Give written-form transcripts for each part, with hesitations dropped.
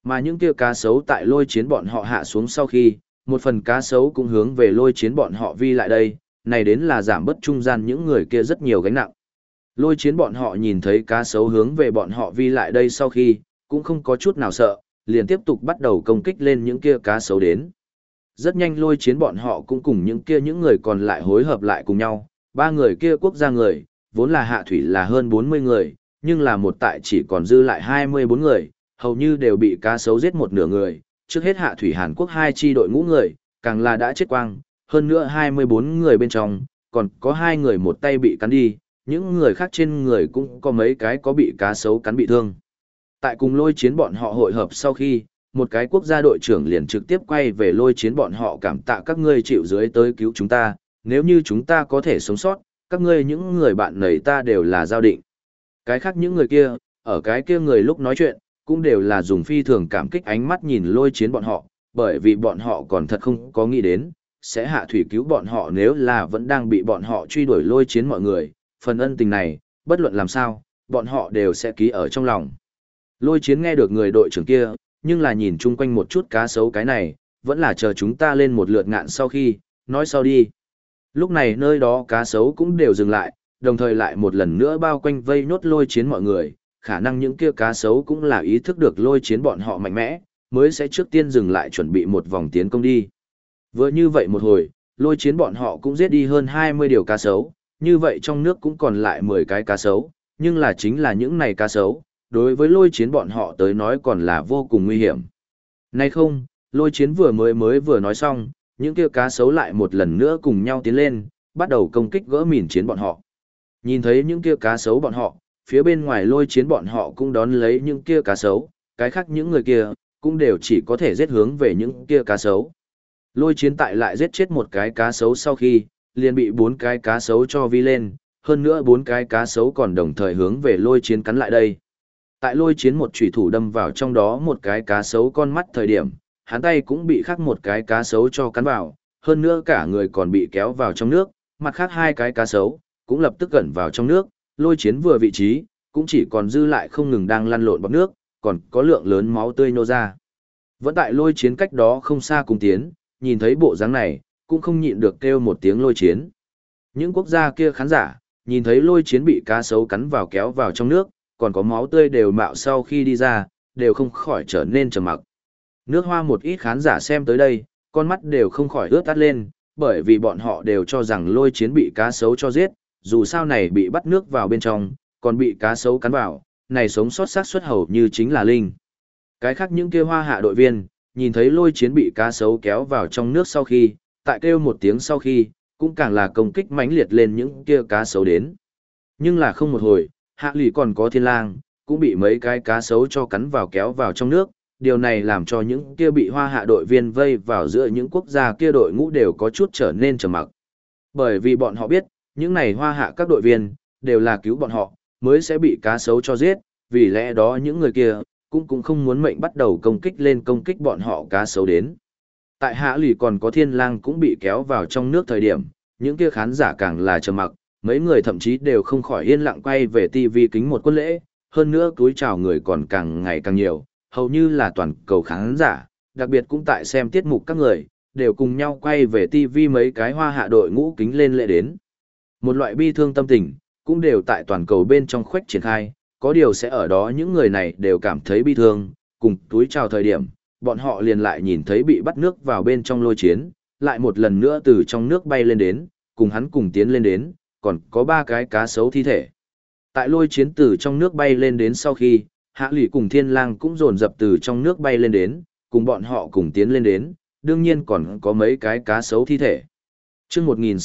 Mà những kia cá sấu tại lôi chiến bọn họ hạ xuống sau khi, một phần cá sấu cũng hướng về lôi chiến bọn họ vi lại đây, này đến là giảm bớt trung gian những người kia rất nhiều gánh nặng. Lôi chiến bọn họ nhìn thấy cá sấu hướng về bọn họ vi lại đây sau khi, cũng không có chút nào sợ, liền tiếp tục bắt đầu công kích lên những kia cá sấu đến. Rất nhanh lôi chiến bọn họ cũng cùng những người còn lại hối hợp lại cùng nhau, ba người kia quốc gia người, vốn là hạ thủy là hơn 40 người, nhưng là một tại chỉ còn dư lại 24 người, hầu như đều bị cá sấu giết một nửa người, trước hết hạ thủy Hàn Quốc hai chi đội ngũ người, càng là đã chết quang, hơn nữa 24 người bên trong, còn có 2 người một tay bị cắn đi, những người khác trên người cũng có mấy cái có bị cá sấu cắn bị thương. Tại cùng lôi chiến bọn họ hội hợp sau khi, một cái quốc gia đội trưởng liền trực tiếp quay về lôi chiến bọn họ cảm tạ các ngươi chịu dưới tới cứu chúng ta, nếu như chúng ta có thể sống sót, các ngươi những người bạn này ta đều là giao định. Cái khác những người kia, ở cái kia người lúc nói chuyện, cũng đều là dùng phi thường cảm kích ánh mắt nhìn lôi chiến bọn họ, bởi vì bọn họ còn thật không có nghĩ đến, sẽ hạ thủy cứu bọn họ nếu là vẫn đang bị bọn họ truy đuổi lôi chiến mọi người, phần ân tình này, bất luận làm sao, bọn họ đều sẽ ký ở trong lòng. Lôi chiến nghe được người đội trưởng kia, nhưng là nhìn chung quanh một chút cá sấu cái này, vẫn là chờ chúng ta lên một lượt ngạn sau khi, nói sau đi. Lúc này nơi đó cá sấu cũng đều dừng lại, đồng thời lại một lần nữa bao quanh vây nốt lôi chiến mọi người, khả năng những kia cá sấu cũng là ý thức được lôi chiến bọn họ mạnh mẽ, mới sẽ trước tiên dừng lại chuẩn bị một vòng tiến công đi. Vừa như vậy một hồi, lôi chiến bọn họ cũng giết đi hơn 20 điều cá sấu, như vậy trong nước cũng còn lại 10 cái cá sấu, nhưng là chính là những này cá sấu, đối với lôi chiến bọn họ tới nói còn là vô cùng nguy hiểm. Nay không, lôi chiến vừa nói xong, những kia cá sấu lại một lần nữa cùng nhau tiến lên, bắt đầu công kích gỡ mìn chiến bọn họ. Nhìn thấy những kia cá sấu bọn họ, phía bên ngoài lôi chiến bọn họ cũng đón lấy những kia cá sấu, cái khác những người kia, cũng đều chỉ có thể giết hướng về những kia cá sấu. Lôi chiến tại lại giết chết một cái cá sấu sau khi, liền bị 4 cái cá sấu cho vi lên, hơn nữa 4 cái cá sấu còn đồng thời hướng về lôi chiến cắn lại đây. Tại lôi chiến một chủy thủ đâm vào trong đó một cái cá sấu con mắt thời điểm, hắn tay cũng bị khác một cái cá sấu cho cắn vào, hơn nữa cả người còn bị kéo vào trong nước, mặt khác 2 cái cá sấu cũng lập tức gần vào trong nước, lôi chiến vừa vị trí, cũng chỉ còn dư lại không ngừng đang lăn lộn bọt nước, còn có lượng lớn máu tươi nô ra. Vẫn tại lôi chiến cách đó không xa cùng tiến, nhìn thấy bộ dáng này, cũng không nhịn được kêu một tiếng lôi chiến. Những quốc gia kia khán giả, nhìn thấy lôi chiến bị cá sấu cắn vào kéo vào trong nước, còn có máu tươi đều mạo sau khi đi ra, đều không khỏi trở nên trầm mặc. Nước Hoa một ít khán giả xem tới đây, con mắt đều không khỏi ướt át lên, bởi vì bọn họ đều cho rằng lôi chiến bị cá sấu cho giết, dù sao này bị bắt nước vào bên trong, còn bị cá sấu cắn vào, này sống sót xác suất hầu như chính là linh. Cái khác những kia Hoa hạ đội viên, nhìn thấy lôi chiến bị cá sấu kéo vào trong nước sau khi, tại kêu một tiếng sau khi, cũng càng là công kích mãnh liệt lên những kia cá sấu đến. Nhưng là không một hồi, Hạ lì còn có Thiên Lang, cũng bị mấy cái cá sấu cho cắn vào kéo vào trong nước, điều này làm cho những kia bị Hoa hạ đội viên vây vào giữa những quốc gia kia đội ngũ đều có chút trở nên trầm mặc. Bởi vì bọn họ biết, những này Hoa hạ các đội viên, đều là cứu bọn họ, mới sẽ bị cá sấu cho giết, vì lẽ đó những người kia, cũng không muốn mệnh bắt đầu công kích bọn họ cá sấu đến. Tại Hạ lì còn có Thiên Lang cũng bị kéo vào trong nước thời điểm, những kia khán giả càng là trầm mặc, mấy người thậm chí đều không khỏi yên lặng quay về TV kính một quân lễ, hơn nữa túi chào người còn càng ngày càng nhiều, hầu như là toàn cầu khán giả, đặc biệt cũng tại xem tiết mục các người, đều cùng nhau quay về TV mấy cái Hoa hạ đội ngũ kính lên lễ đến. Một loại bi thương tâm tình, cũng đều tại toàn cầu bên trong khuếch triển khai, có điều sẽ ở đó những người này đều cảm thấy bi thương, cùng túi chào thời điểm, bọn họ liền lại nhìn thấy bị bắt nước vào bên trong lôi chiến, lại một lần nữa từ trong nước bay lên đến, cùng hắn cùng tiến lên đến, còn có 3 cái cá sấu thi thể. Tại lôi chiến từ trong nước bay lên đến sau khi, Hạ lì cùng Thiên Lang cũng dồn dập từ trong nước bay lên đến, cùng bọn họ cùng tiến lên đến, đương nhiên còn có mấy cái cá sấu thi thể. Chương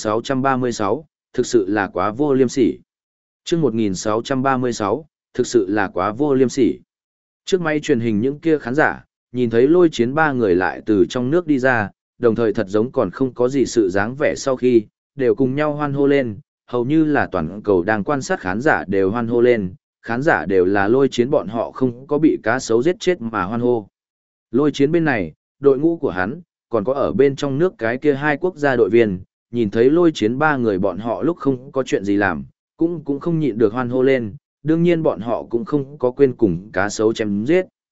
1636, thực sự là quá vô liêm sỉ. Chương 1636, thực sự là quá vô liêm sỉ. Trước máy truyền hình những kia khán giả, nhìn thấy lôi chiến 3 người lại từ trong nước đi ra, đồng thời thật giống còn không có gì sự dáng vẻ sau khi, đều cùng nhau hoan hô lên, hầu như là toàn cầu đang quan sát khán giả đều hoan hô lên, khán giả đều là lôi chiến bọn họ không có bị cá sấu giết chết mà hoan hô. Lôi chiến bên này, đội ngũ của hắn, còn có ở bên trong nước cái kia 2 quốc gia đội viên, nhìn thấy lôi chiến 3 người bọn họ lúc không có chuyện gì làm, cũng không nhịn được hoan hô lên, đương nhiên bọn họ cũng không có quên cùng cá sấu chém giết.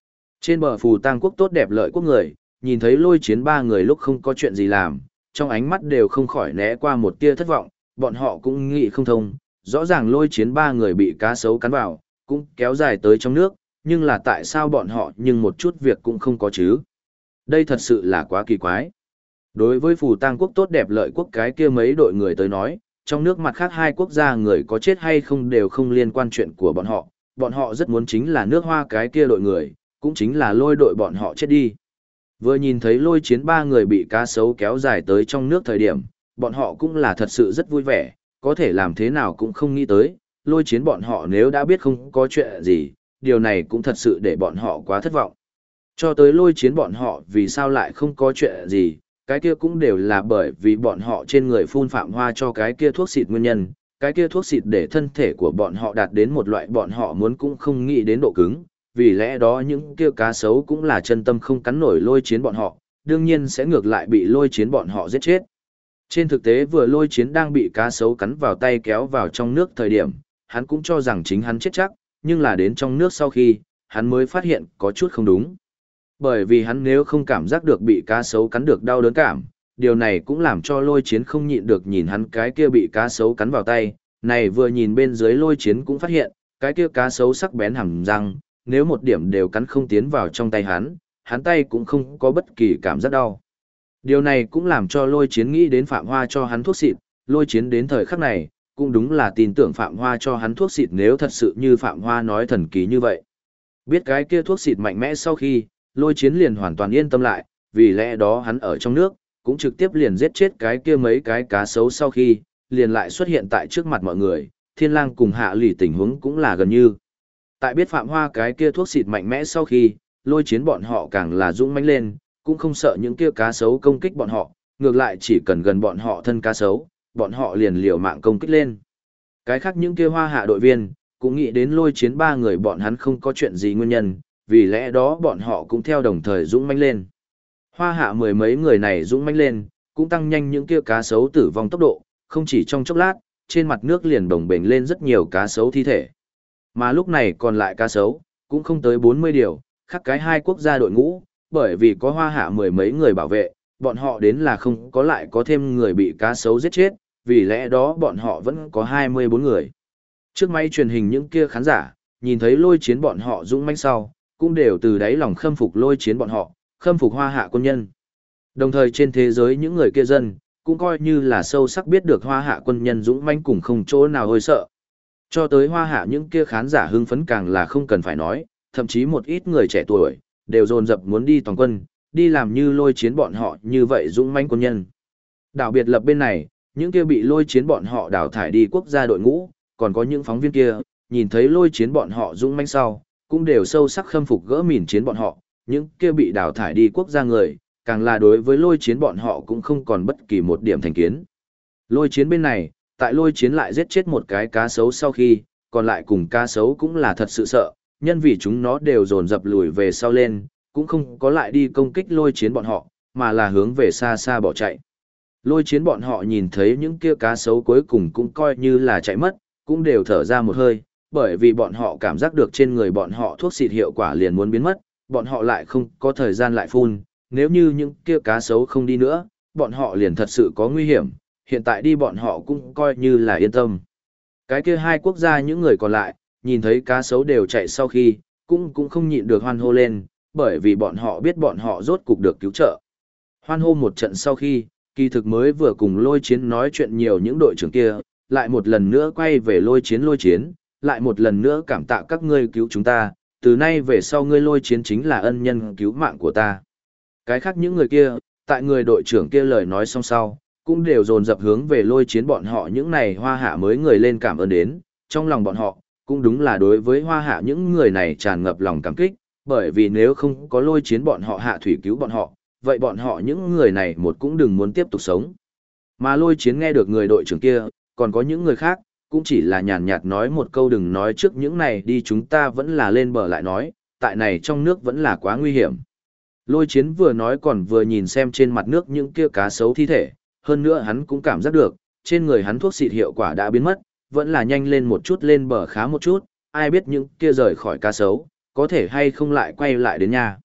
Trên bờ phù tang quốc tốt đẹp lợi quốc người, nhìn thấy lôi chiến ba người lúc không có chuyện gì làm, trong ánh mắt đều không khỏi né qua một tia thất vọng, bọn họ cũng nghĩ không thông, rõ ràng lôi chiến ba người bị cá sấu cắn vào, cũng kéo dài tới trong nước, nhưng là tại sao bọn họ nhưng một chút việc cũng không có chứ? Đây thật sự là quá kỳ quái. Đối với phù tang quốc tốt đẹp lợi quốc cái kia mấy đội người tới nói, trong nước mặt khác hai quốc gia người có chết hay không đều không liên quan chuyện của bọn họ rất muốn chính là nước Hoa cái kia đội người, cũng chính là lôi đội bọn họ chết đi. Vừa nhìn thấy lôi chiến ba người bị cá sấu kéo dài tới trong nước thời điểm, bọn họ cũng là thật sự rất vui vẻ, có thể làm thế nào cũng không nghĩ tới, lôi chiến bọn họ nếu đã biết không có chuyện gì, điều này cũng thật sự để bọn họ quá thất vọng. Cho tới lôi chiến bọn họ vì sao lại không có chuyện gì, cái kia cũng đều là bởi vì bọn họ trên người phun phạm hoa cho cái kia thuốc xịt nguyên nhân, cái kia thuốc xịt để thân thể của bọn họ đạt đến một loại bọn họ muốn cũng không nghĩ đến độ cứng, vì lẽ đó những kia cá sấu cũng là chân tâm không cắn nổi lôi chiến bọn họ, đương nhiên sẽ ngược lại bị lôi chiến bọn họ giết chết. Trên thực tế vừa lôi chiến đang bị cá sấu cắn vào tay kéo vào trong nước thời điểm, hắn cũng cho rằng chính hắn chết chắc, nhưng là đến trong nước sau khi, hắn mới phát hiện có chút không đúng. Bởi vì hắn nếu không cảm giác được bị cá sấu cắn được đau đớn cảm, điều này cũng làm cho lôi chiến không nhịn được nhìn hắn cái kia bị cá sấu cắn vào tay, này vừa nhìn bên dưới lôi chiến cũng phát hiện, cái kia cá sấu sắc bén hàm răng, nếu một điểm đều cắn không tiến vào trong tay hắn tay cũng không có bất kỳ cảm giác đau. Điều này cũng làm cho lôi chiến nghĩ đến Phạm Hoa cho hắn thuốc xịt, lôi chiến đến thời khắc này, cũng đúng là tin tưởng Phạm Hoa cho hắn thuốc xịt nếu thật sự như Phạm Hoa nói thần kỳ như vậy. Biết cái kia thuốc xịt mạnh mẽ sau khi, lôi chiến liền hoàn toàn yên tâm lại, vì lẽ đó hắn ở trong nước, cũng trực tiếp liền giết chết cái kia mấy cái cá sấu sau khi, liền lại xuất hiện tại trước mặt mọi người, Thiên Lang cùng Hạ Lỷ tình huống cũng là gần như. Tại biết Phạm Hoa cái kia thuốc xịt mạnh mẽ sau khi, lôi chiến bọn họ càng là dũng mãnh lên, cũng không sợ những kia cá sấu công kích bọn họ, ngược lại chỉ cần gần bọn họ thân cá sấu, bọn họ liền liều mạng công kích lên. Cái khác những kia Hoa Hạ đội viên, cũng nghĩ đến lôi chiến ba người bọn hắn không có chuyện gì nguyên nhân, vì lẽ đó bọn họ cũng theo đồng thời dũng mãnh lên. Hoa Hạ mười mấy người này dũng mãnh lên, cũng tăng nhanh những kia cá sấu tử vong tốc độ, không chỉ trong chốc lát, trên mặt nước liền bồng bềnh lên rất nhiều cá sấu thi thể. Mà lúc này còn lại cá sấu, cũng không tới 40 điều, khác cái hai quốc gia đội ngũ, bởi vì có Hoa Hạ mười mấy người bảo vệ, bọn họ đến là không có lại có thêm người bị cá sấu giết chết, vì lẽ đó bọn họ vẫn có 24 người. Trước máy truyền hình những kia khán giả, nhìn thấy lôi chiến bọn họ dũng mãnh sau, cũng đều từ đáy lòng khâm phục lôi chiến bọn họ, khâm phục Hoa Hạ quân nhân. Đồng thời trên thế giới những người kia dân, cũng coi như là sâu sắc biết được Hoa Hạ quân nhân dũng mãnh cùng không chỗ nào hơi sợ. Cho tới Hoa Hạ những kia khán giả hưng phấn càng là không cần phải nói, thậm chí một ít người trẻ tuổi, đều dồn dập muốn đi toàn quân, đi làm như lôi chiến bọn họ như vậy dũng mãnh quân nhân. Đảo biệt lập bên này, những kia bị lôi chiến bọn họ đào thải đi quốc gia đội ngũ, còn có những phóng viên kia, nhìn thấy lôi chiến bọn họ dũng mãnh sau, cũng đều sâu sắc khâm phục gỡ mìn chiến bọn họ, những kia bị đào thải đi quốc gia người, càng là đối với lôi chiến bọn họ cũng không còn bất kỳ một điểm thành kiến. Lôi chiến bên này, tại lôi chiến lại giết chết một cái cá sấu sau khi, còn lại cùng cá sấu cũng là thật sự sợ, nhân vì chúng nó đều dồn dập lùi về sau lên, cũng không có lại đi công kích lôi chiến bọn họ, mà là hướng về xa xa bỏ chạy. Lôi chiến bọn họ nhìn thấy những kia cá sấu cuối cùng cũng coi như là chạy mất, cũng đều thở ra một hơi, bởi vì bọn họ cảm giác được trên người bọn họ thuốc xịt hiệu quả liền muốn biến mất, bọn họ lại không có thời gian lại phun, nếu như những kia cá sấu không đi nữa, bọn họ liền thật sự có nguy hiểm, hiện tại đi bọn họ cũng coi như là yên tâm. Cái kia hai quốc gia những người còn lại, nhìn thấy cá sấu đều chạy sau khi, cũng không nhịn được hoan hô lên, bởi vì bọn họ biết bọn họ rốt cục được cứu trợ. Hoan hô một trận sau khi, kỳ thực mới vừa cùng lôi chiến nói chuyện nhiều những đội trưởng kia, lại một lần nữa quay về lôi chiến, lại một lần nữa cảm tạ các ngươi cứu chúng ta, từ nay về sau ngươi lôi chiến chính là ân nhân cứu mạng của ta. Cái khác những người kia, tại người đội trưởng kia lời nói xong sau, cũng đều dồn dập hướng về lôi chiến bọn họ những này Hoa Hạ mới người lên cảm ơn đến, trong lòng bọn họ, cũng đúng là đối với Hoa Hạ những người này tràn ngập lòng cảm kích, bởi vì nếu không có lôi chiến bọn họ hạ thủy cứu bọn họ, vậy bọn họ những người này một cũng đừng muốn tiếp tục sống. Mà lôi chiến nghe được người đội trưởng kia, còn có những người khác, cũng chỉ là nhàn nhạt nói một câu đừng nói trước những này đi chúng ta vẫn là lên bờ lại nói, tại này trong nước vẫn là quá nguy hiểm. Lôi chiến vừa nói còn vừa nhìn xem trên mặt nước những kia cá sấu thi thể, hơn nữa hắn cũng cảm giác được, trên người hắn thuốc xịt hiệu quả đã biến mất, vẫn là nhanh lên một chút lên bờ khá một chút, ai biết những kia rời khỏi cá sấu, có thể hay không lại quay lại đến nhà.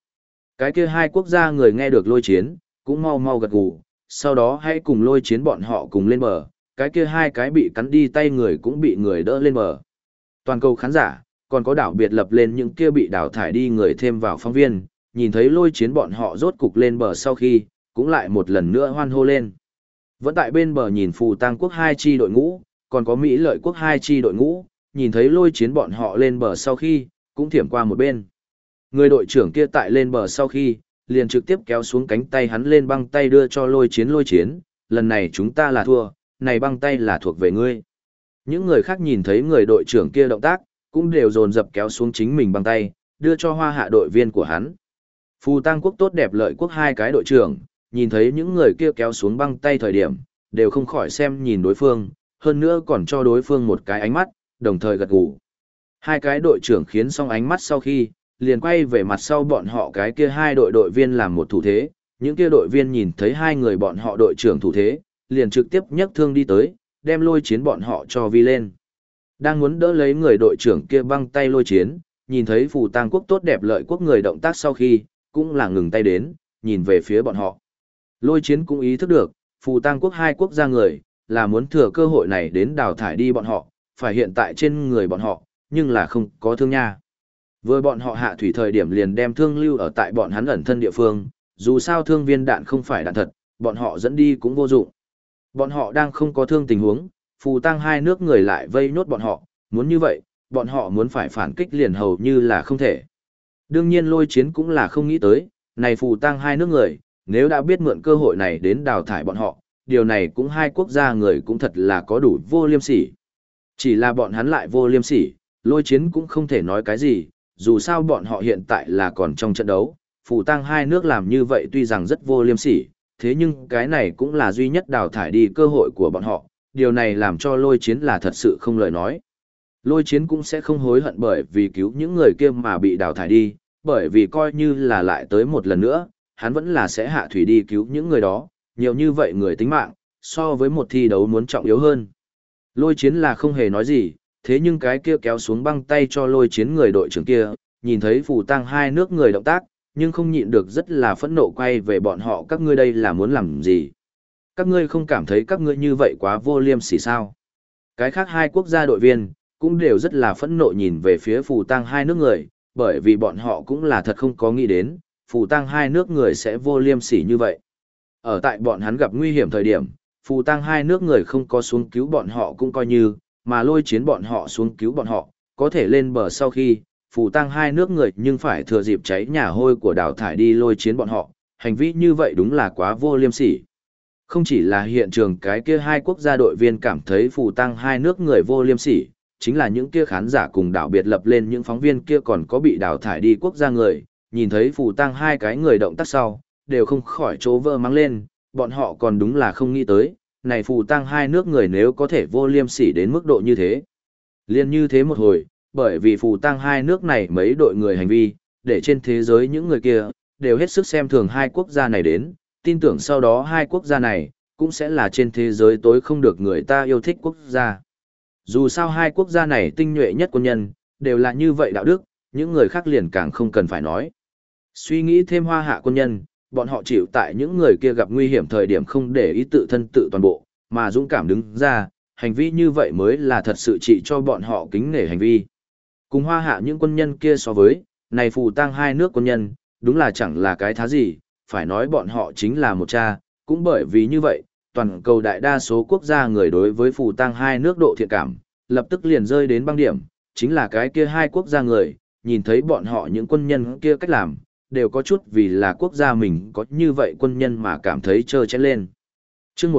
Cái kia hai quốc gia người nghe được lôi chiến, cũng mau mau gật gù, sau đó hãy cùng lôi chiến bọn họ cùng lên bờ, cái kia hai cái bị cắn đi tay người cũng bị người đỡ lên bờ. Toàn cầu khán giả, còn có đảo biệt lập lên những kia bị đào thải đi người thêm vào phóng viên, nhìn thấy lôi chiến bọn họ rốt cục lên bờ sau khi, cũng lại một lần nữa hoan hô lên. Vẫn tại bên bờ nhìn Phù Tang quốc hai chi đội ngũ, còn có Mỹ Lợi quốc hai chi đội ngũ, nhìn thấy lôi chiến bọn họ lên bờ sau khi, cũng thiểm qua một bên. Người đội trưởng kia tại lên bờ sau khi, liền trực tiếp kéo xuống cánh tay hắn lên băng tay đưa cho lôi chiến, lần này chúng ta là thua, này băng tay là thuộc về ngươi. Những người khác nhìn thấy người đội trưởng kia động tác, cũng đều dồn dập kéo xuống chính mình băng tay, đưa cho Hoa Hạ đội viên của hắn. Phù Tang quốc tốt đẹp Lợi quốc hai cái đội trưởng, nhìn thấy những người kia kéo xuống băng tay thời điểm, đều không khỏi xem nhìn đối phương, hơn nữa còn cho đối phương một cái ánh mắt, đồng thời gật gù. Hai cái đội trưởng khiến xong ánh mắt sau khi, liền quay về mặt sau bọn họ cái kia hai đội viên làm một thủ thế, những kia đội viên nhìn thấy hai người bọn họ đội trưởng thủ thế, liền trực tiếp nhấc thương đi tới, đem lôi chiến bọn họ cho vi lên. Đang muốn đỡ lấy người đội trưởng kia băng tay lôi chiến, nhìn thấy Phù Tang quốc tốt đẹp Lợi quốc người động tác sau khi, cũng là ngừng tay đến, nhìn về phía bọn họ. Lôi chiến cũng ý thức được, Phù Tang quốc hai quốc gia người, là muốn thừa cơ hội này đến đào thải đi bọn họ, phải hiện tại trên người bọn họ, nhưng là không có thương nha. Vừa bọn họ hạ thủy thời điểm liền đem thương lưu ở tại bọn hắn ẩn thân địa phương, dù sao thương viên đạn không phải đạn thật, bọn họ dẫn đi cũng vô dụng. Bọn họ đang không có thương tình huống, Phù Tang hai nước người lại vây nhốt bọn họ, muốn như vậy, bọn họ muốn phải phản kích liền hầu như là không thể. Đương nhiên lôi chiến cũng là không nghĩ tới, này Phù Tang hai nước người, nếu đã biết mượn cơ hội này đến đào thải bọn họ, điều này cũng hai quốc gia người cũng thật là có đủ vô liêm sỉ. Chỉ là bọn hắn lại vô liêm sỉ, lôi chiến cũng không thể nói cái gì, dù sao bọn họ hiện tại là còn trong trận đấu, Phù Tang hai nước làm như vậy tuy rằng rất vô liêm sỉ, thế nhưng cái này cũng là duy nhất đào thải đi cơ hội của bọn họ, điều này làm cho lôi chiến là thật sự không lời nói. Lôi chiến cũng sẽ không hối hận bởi vì cứu những người kia mà bị đào thải đi, bởi vì coi như là lại tới một lần nữa, hắn vẫn là sẽ hạ thủy đi cứu những người đó, nhiều như vậy người tính mạng, so với một thi đấu muốn trọng yếu hơn. Lôi chiến là không hề nói gì, thế nhưng cái kia kéo xuống băng tay cho lôi chiến người đội trưởng kia, nhìn thấy Phù Tang hai nước người động tác, nhưng không nhịn được rất là phẫn nộ quay về bọn họ, các ngươi đây là muốn làm gì? Các ngươi không cảm thấy các ngươi như vậy quá vô liêm sỉ sao? Cái khác hai quốc gia đội viên, cũng đều rất là phẫn nộ nhìn về phía Phù Tang hai nước người, bởi vì bọn họ cũng là thật không có nghĩ đến, Phù Tang hai nước người sẽ vô liêm sỉ như vậy. Ở tại bọn hắn gặp nguy hiểm thời điểm, Phù Tang hai nước người không có xuống cứu bọn họ cũng coi như, mà lôi chiến bọn họ xuống cứu bọn họ, có thể lên bờ sau khi, Phù Tang hai nước người nhưng phải thừa dịp cháy nhà hôi của đào thải đi lôi chiến bọn họ, hành vi như vậy đúng là quá vô liêm sỉ. Không chỉ là hiện trường cái kia hai quốc gia đội viên cảm thấy Phù Tang hai nước người vô liêm sỉ, chính là những kia khán giả cùng đảo biệt lập lên những phóng viên kia còn có bị đào thải đi quốc gia người, nhìn thấy Phù Tang hai cái người động tác sau, đều không khỏi trố vơ mắng lên, bọn họ còn đúng là không nghĩ tới, này Phù Tang hai nước người nếu có thể vô liêm sỉ đến mức độ như thế. Liên như thế một hồi, bởi vì Phù Tang hai nước này mấy đội người hành vi, để trên thế giới những người kia, đều hết sức xem thường hai quốc gia này đến, tin tưởng sau đó hai quốc gia này, cũng sẽ là trên thế giới tối không được người ta yêu thích quốc gia. Dù sao hai quốc gia này tinh nhuệ nhất quân nhân, đều là như vậy đạo đức, những người khác liền càng không cần phải nói. Suy nghĩ thêm Hoa Hạ quân nhân, bọn họ chịu tại những người kia gặp nguy hiểm thời điểm không để ý tự thân tự toàn bộ, mà dũng cảm đứng ra, hành vi như vậy mới là thật sự trị cho bọn họ kính nể hành vi. Cùng Hoa Hạ những quân nhân kia so với, này Phù Tang hai nước quân nhân, đúng là chẳng là cái thá gì, phải nói bọn họ chính là một cha, cũng bởi vì như vậy, toàn cầu đại đa số quốc gia người đối với Phù Tang hai nước độ thiện cảm, lập tức liền rơi đến băng điểm, chính là cái kia hai quốc gia người, nhìn thấy bọn họ những quân nhân kia cách làm, đều có chút vì là quốc gia mình có như vậy quân nhân mà cảm thấy trơ chẽn lên. Chương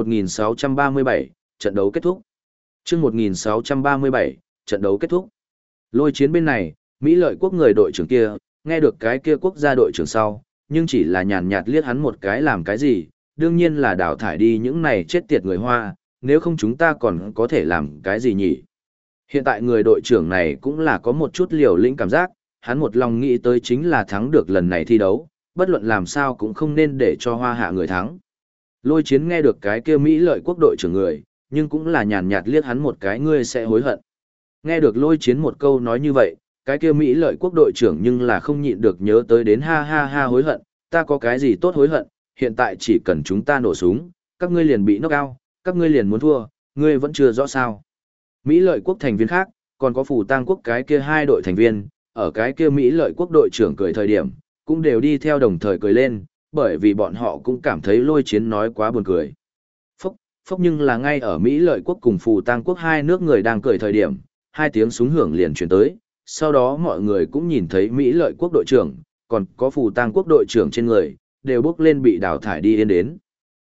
1637, trận đấu kết thúc. Chương 1637, trận đấu kết thúc. Lôi chiến bên này, Mỹ Lợi quốc người đội trưởng kia, nghe được cái kia quốc gia đội trưởng sau, nhưng chỉ là nhàn nhạt liếc hắn một cái làm cái gì, đương nhiên là đào thải đi những này chết tiệt người Hoa, nếu không chúng ta còn có thể làm cái gì nhỉ? Hiện tại người đội trưởng này cũng là có một chút liều lĩnh cảm giác, hắn một lòng nghĩ tới chính là thắng được lần này thi đấu, bất luận làm sao cũng không nên để cho Hoa Hạ người thắng. Lôi chiến nghe được cái kia Mỹ Lợi quốc đội trưởng người, nhưng cũng là nhàn nhạt liếc hắn một cái, ngươi sẽ hối hận. Nghe được lôi chiến một câu nói như vậy, cái kia Mỹ Lợi quốc đội trưởng nhưng là không nhịn được nhớ tới đến ha ha ha hối hận, ta có cái gì tốt hối hận, hiện tại chỉ cần chúng ta nổ súng, các ngươi liền bị knock out, các ngươi liền muốn thua, ngươi vẫn chưa rõ sao. Mỹ lợi quốc thành viên khác, còn có Phù Tang quốc cái kia hai đội thành viên, ở cái kia Mỹ lợi quốc đội trưởng cười thời điểm, cũng đều đi theo đồng thời cười lên, bởi vì bọn họ cũng cảm thấy Lôi Chiến nói quá buồn cười. Phốc nhưng là ngay ở Mỹ lợi quốc cùng Phù Tang quốc hai nước người đang cười thời điểm, hai tiếng súng hưởng liền truyền tới, sau đó mọi người cũng nhìn thấy Mỹ lợi quốc đội trưởng, còn có Phù Tang quốc đội trưởng trên người, đều bước lên bị đào thải đi yên đến.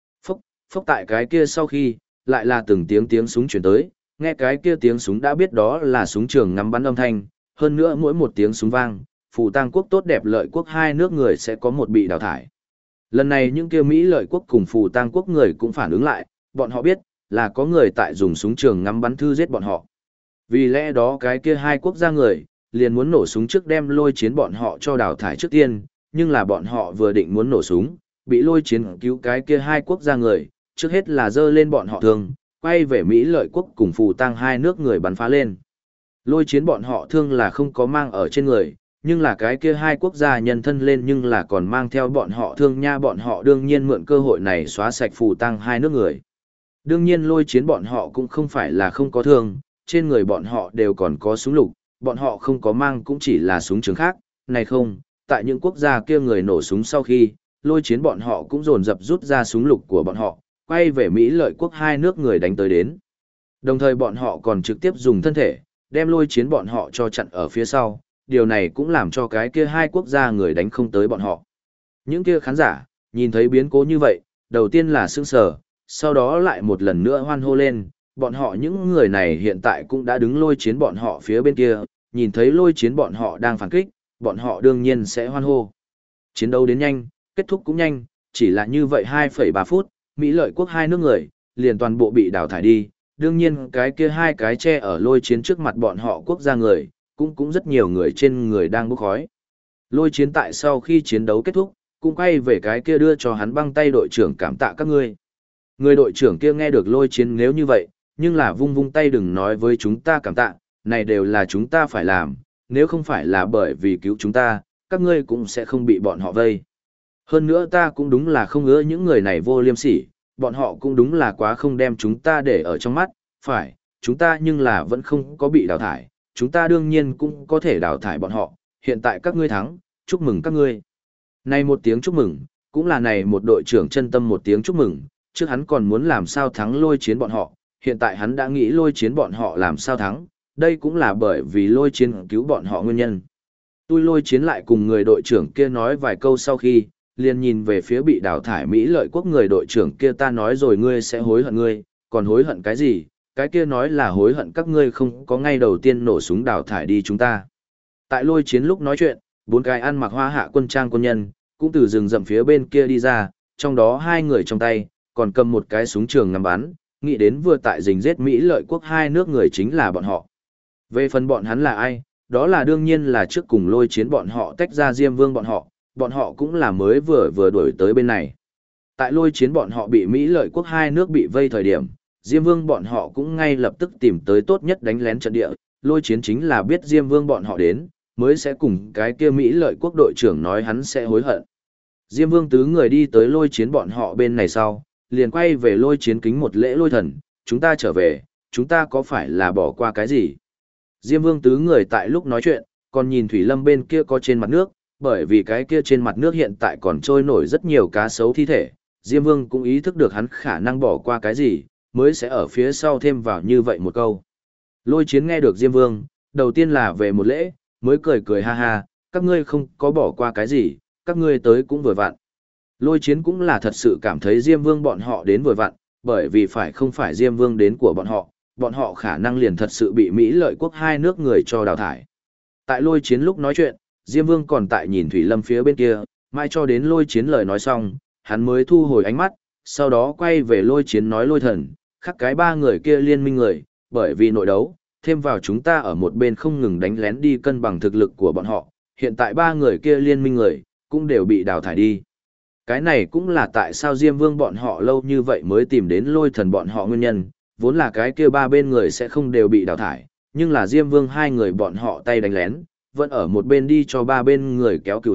Phốc tại cái kia sau khi, lại là từng tiếng súng truyền tới, nghe cái kia tiếng súng đã biết đó là súng trường ngắm bắn âm thanh, hơn nữa mỗi một tiếng súng vang, Phù Tang quốc tốt đẹp lợi quốc hai nước người sẽ có một bị đào thải. Lần này những kia Mỹ lợi quốc cùng Phù Tang quốc người cũng phản ứng lại, bọn họ biết là có người tại dùng súng trường ngắm bắn thư giết bọn họ. Vì lẽ đó cái kia hai quốc gia người liền muốn nổ súng trước đem Lôi Chiến bọn họ cho đào thải trước tiên, nhưng là bọn họ vừa định muốn nổ súng, bị Lôi Chiến cứu cái kia hai quốc gia người, trước hết là dơ lên bọn họ thương, quay về Mỹ lợi quốc cùng Phù Tang hai nước người bắn phá lên. Lôi Chiến bọn họ thương là không có mang ở trên người, nhưng là cái kia hai quốc gia nhân thân lên nhưng là còn mang theo bọn họ thương nha, bọn họ đương nhiên mượn cơ hội này xóa sạch Phù Tang hai nước người. Đương nhiên Lôi Chiến bọn họ cũng không phải là không có thương, trên người bọn họ đều còn có súng lục, bọn họ không có mang cũng chỉ là súng trường khác, này không, tại những quốc gia kia người nổ súng sau khi, Lôi Chiến bọn họ cũng dồn dập rút ra súng lục của bọn họ, quay về Mỹ lợi quốc hai nước người đánh tới đến. Đồng thời bọn họ còn trực tiếp dùng thân thể, đem Lôi Chiến bọn họ cho chặn ở phía sau, điều này cũng làm cho cái kia hai quốc gia người đánh không tới bọn họ. Những kia khán giả, nhìn thấy biến cố như vậy, đầu tiên là sững sờ, sau đó lại một lần nữa hoan hô lên, bọn họ những người này hiện tại cũng đã đứng Lôi Chiến bọn họ phía bên kia, nhìn thấy Lôi Chiến bọn họ đang phản kích, bọn họ đương nhiên sẽ hoan hô. Chiến đấu đến nhanh, kết thúc cũng nhanh, chỉ là như vậy 2,3 phút, Mỹ lợi quốc hai nước người, liền toàn bộ bị đào thải đi, đương nhiên cái kia hai cái che ở Lôi Chiến trước mặt bọn họ quốc gia người, cũng rất nhiều người trên người đang bốc khói. Lôi Chiến tại sau khi chiến đấu kết thúc, cũng quay về cái kia đưa cho hắn băng tay đội trưởng cảm tạ các ngươi. Người đội trưởng kia nghe được Lôi Chiến nếu như vậy, nhưng là vung vung tay đừng nói với chúng ta cảm tạ, này đều là chúng ta phải làm, nếu không phải là bởi vì cứu chúng ta, các ngươi cũng sẽ không bị bọn họ vây. Hơn nữa ta cũng đúng là không ngỡ những người này vô liêm sỉ, bọn họ cũng đúng là quá không đem chúng ta để ở trong mắt, phải, chúng ta nhưng là vẫn không có bị đào thải, chúng ta đương nhiên cũng có thể đào thải bọn họ, hiện tại các ngươi thắng, chúc mừng các ngươi. Này một tiếng chúc mừng, cũng là này một đội trưởng chân tâm một tiếng chúc mừng, trước hắn còn muốn làm sao thắng Lôi Chiến bọn họ, hiện tại hắn đã nghĩ Lôi Chiến bọn họ làm sao thắng, đây cũng là bởi vì Lôi Chiến cứu bọn họ nguyên nhân. Tôi Lôi Chiến lại cùng người đội trưởng kia nói vài câu sau khi, liền nhìn về phía bị đào thải Mỹ lợi quốc người đội trưởng kia, ta nói rồi ngươi sẽ hối hận ngươi, còn hối hận cái gì, cái kia nói là hối hận các ngươi không có ngay đầu tiên nổ súng đào thải đi chúng ta. Tại Lôi Chiến lúc nói chuyện, bốn cái ăn mặc hoa hạ quân trang quân nhân, cũng từ rừng rậm phía bên kia đi ra, trong đó hai người trong tay, còn cầm một cái súng trường ngắm bắn, nghĩ đến vừa tại rình giết Mỹ lợi quốc hai nước người chính là bọn họ. Về phần bọn hắn là ai, đó là đương nhiên là trước cùng Lôi Chiến bọn họ tách ra Diêm Vương bọn họ cũng là mới vừa đuổi tới bên này. Tại Lôi Chiến bọn họ bị Mỹ lợi quốc hai nước bị vây thời điểm, Diêm Vương bọn họ cũng ngay lập tức tìm tới tốt nhất đánh lén trận địa, Lôi Chiến chính là biết Diêm Vương bọn họ đến, mới sẽ cùng cái kia Mỹ lợi quốc đội trưởng nói hắn sẽ hối hận. Diêm Vương tứ người đi tới Lôi Chiến bọn họ bên này sau, liền quay về Lôi Chiến kính một lễ Lôi thần, chúng ta trở về, chúng ta có phải là bỏ qua cái gì? Diêm Vương tứ người tại lúc nói chuyện, còn nhìn Thủy Lâm bên kia có trên mặt nước, bởi vì cái kia trên mặt nước hiện tại còn trôi nổi rất nhiều cá sấu thi thể, Diêm Vương cũng ý thức được hắn khả năng bỏ qua cái gì, mới sẽ ở phía sau thêm vào như vậy một câu. Lôi Chiến nghe được Diêm Vương, đầu tiên là về một lễ, mới cười cười ha ha, các ngươi không có bỏ qua cái gì, các ngươi tới cũng vừa vặn. Lôi Chiến cũng là thật sự cảm thấy Diêm Vương bọn họ đến vừa vặn, bởi vì không phải Diêm Vương đến của bọn họ khả năng liền thật sự bị Mỹ lợi quốc hai nước người cho đào thải. Tại Lôi Chiến lúc nói chuyện, Diêm Vương còn tại nhìn Thủy Lâm phía bên kia, mãi cho đến Lôi Chiến lời nói xong, hắn mới thu hồi ánh mắt, sau đó quay về Lôi Chiến nói Lôi thần, khắc cái ba người kia liên minh người, bởi vì nội đấu, thêm vào chúng ta ở một bên không ngừng đánh lén đi cân bằng thực lực của bọn họ, hiện tại ba người kia liên minh người, cũng đều bị đào thải đi. Cái này cũng là tại sao Diêm Vương bọn họ lâu như vậy mới tìm đến Lôi thần bọn họ nguyên nhân, vốn là cái kia ba bên người sẽ không đều bị đào thải, nhưng là Diêm Vương hai người bọn họ tay đánh lén, vẫn ở một bên đi cho ba bên người kéo cừu hận,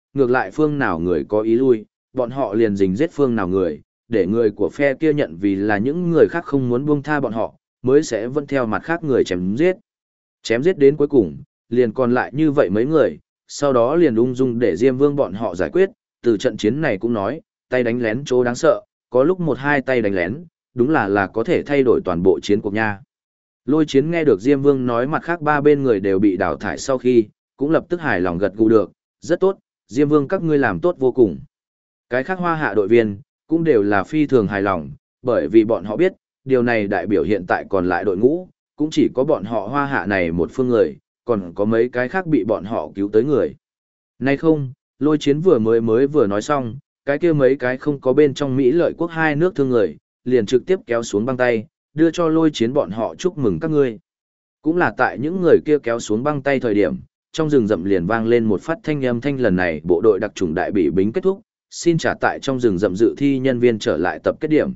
ngược lại phương nào người có ý lui, bọn họ liền dính giết phương nào người, để người của phe kia nhận vì là những người khác không muốn buông tha bọn họ, mới sẽ vẫn theo mặt khác người chém giết. Chém giết đến cuối cùng, liền còn lại như vậy mấy người, sau đó liền ung dung để Diêm Vương bọn họ giải quyết, từ trận chiến này cũng nói, tay đánh lén chỗ đáng sợ, có lúc một hai tay đánh lén, đúng là có thể thay đổi toàn bộ chiến cuộc nha. Lôi Chiến nghe được Diêm Vương nói mặt khác ba bên người đều bị đào thải sau khi, cũng lập tức hài lòng gật gù được, rất tốt, Diêm Vương các ngươi làm tốt vô cùng. Cái khác Hoa Hạ đội viên, cũng đều là phi thường hài lòng, bởi vì bọn họ biết, điều này đại biểu hiện tại còn lại đội ngũ, cũng chỉ có bọn họ Hoa Hạ này một phương người, còn có mấy cái khác bị bọn họ cứu tới người. Nay không, Lôi Chiến vừa nói xong, cái kia mấy cái không có bên trong Mỹ Lợi Quốc hai nước thương người, liền trực tiếp kéo xuống băng tay, đưa cho Lôi Chiến bọn họ chúc mừng các ngươi. Cũng là tại những người kia kéo xuống băng tay thời điểm, trong rừng rậm liền vang lên một phát thanh âm thanh, lần này bộ đội đặc chủng đại bị bính kết thúc, xin trả tại trong rừng rậm dự thi nhân viên trở lại tập kết điểm.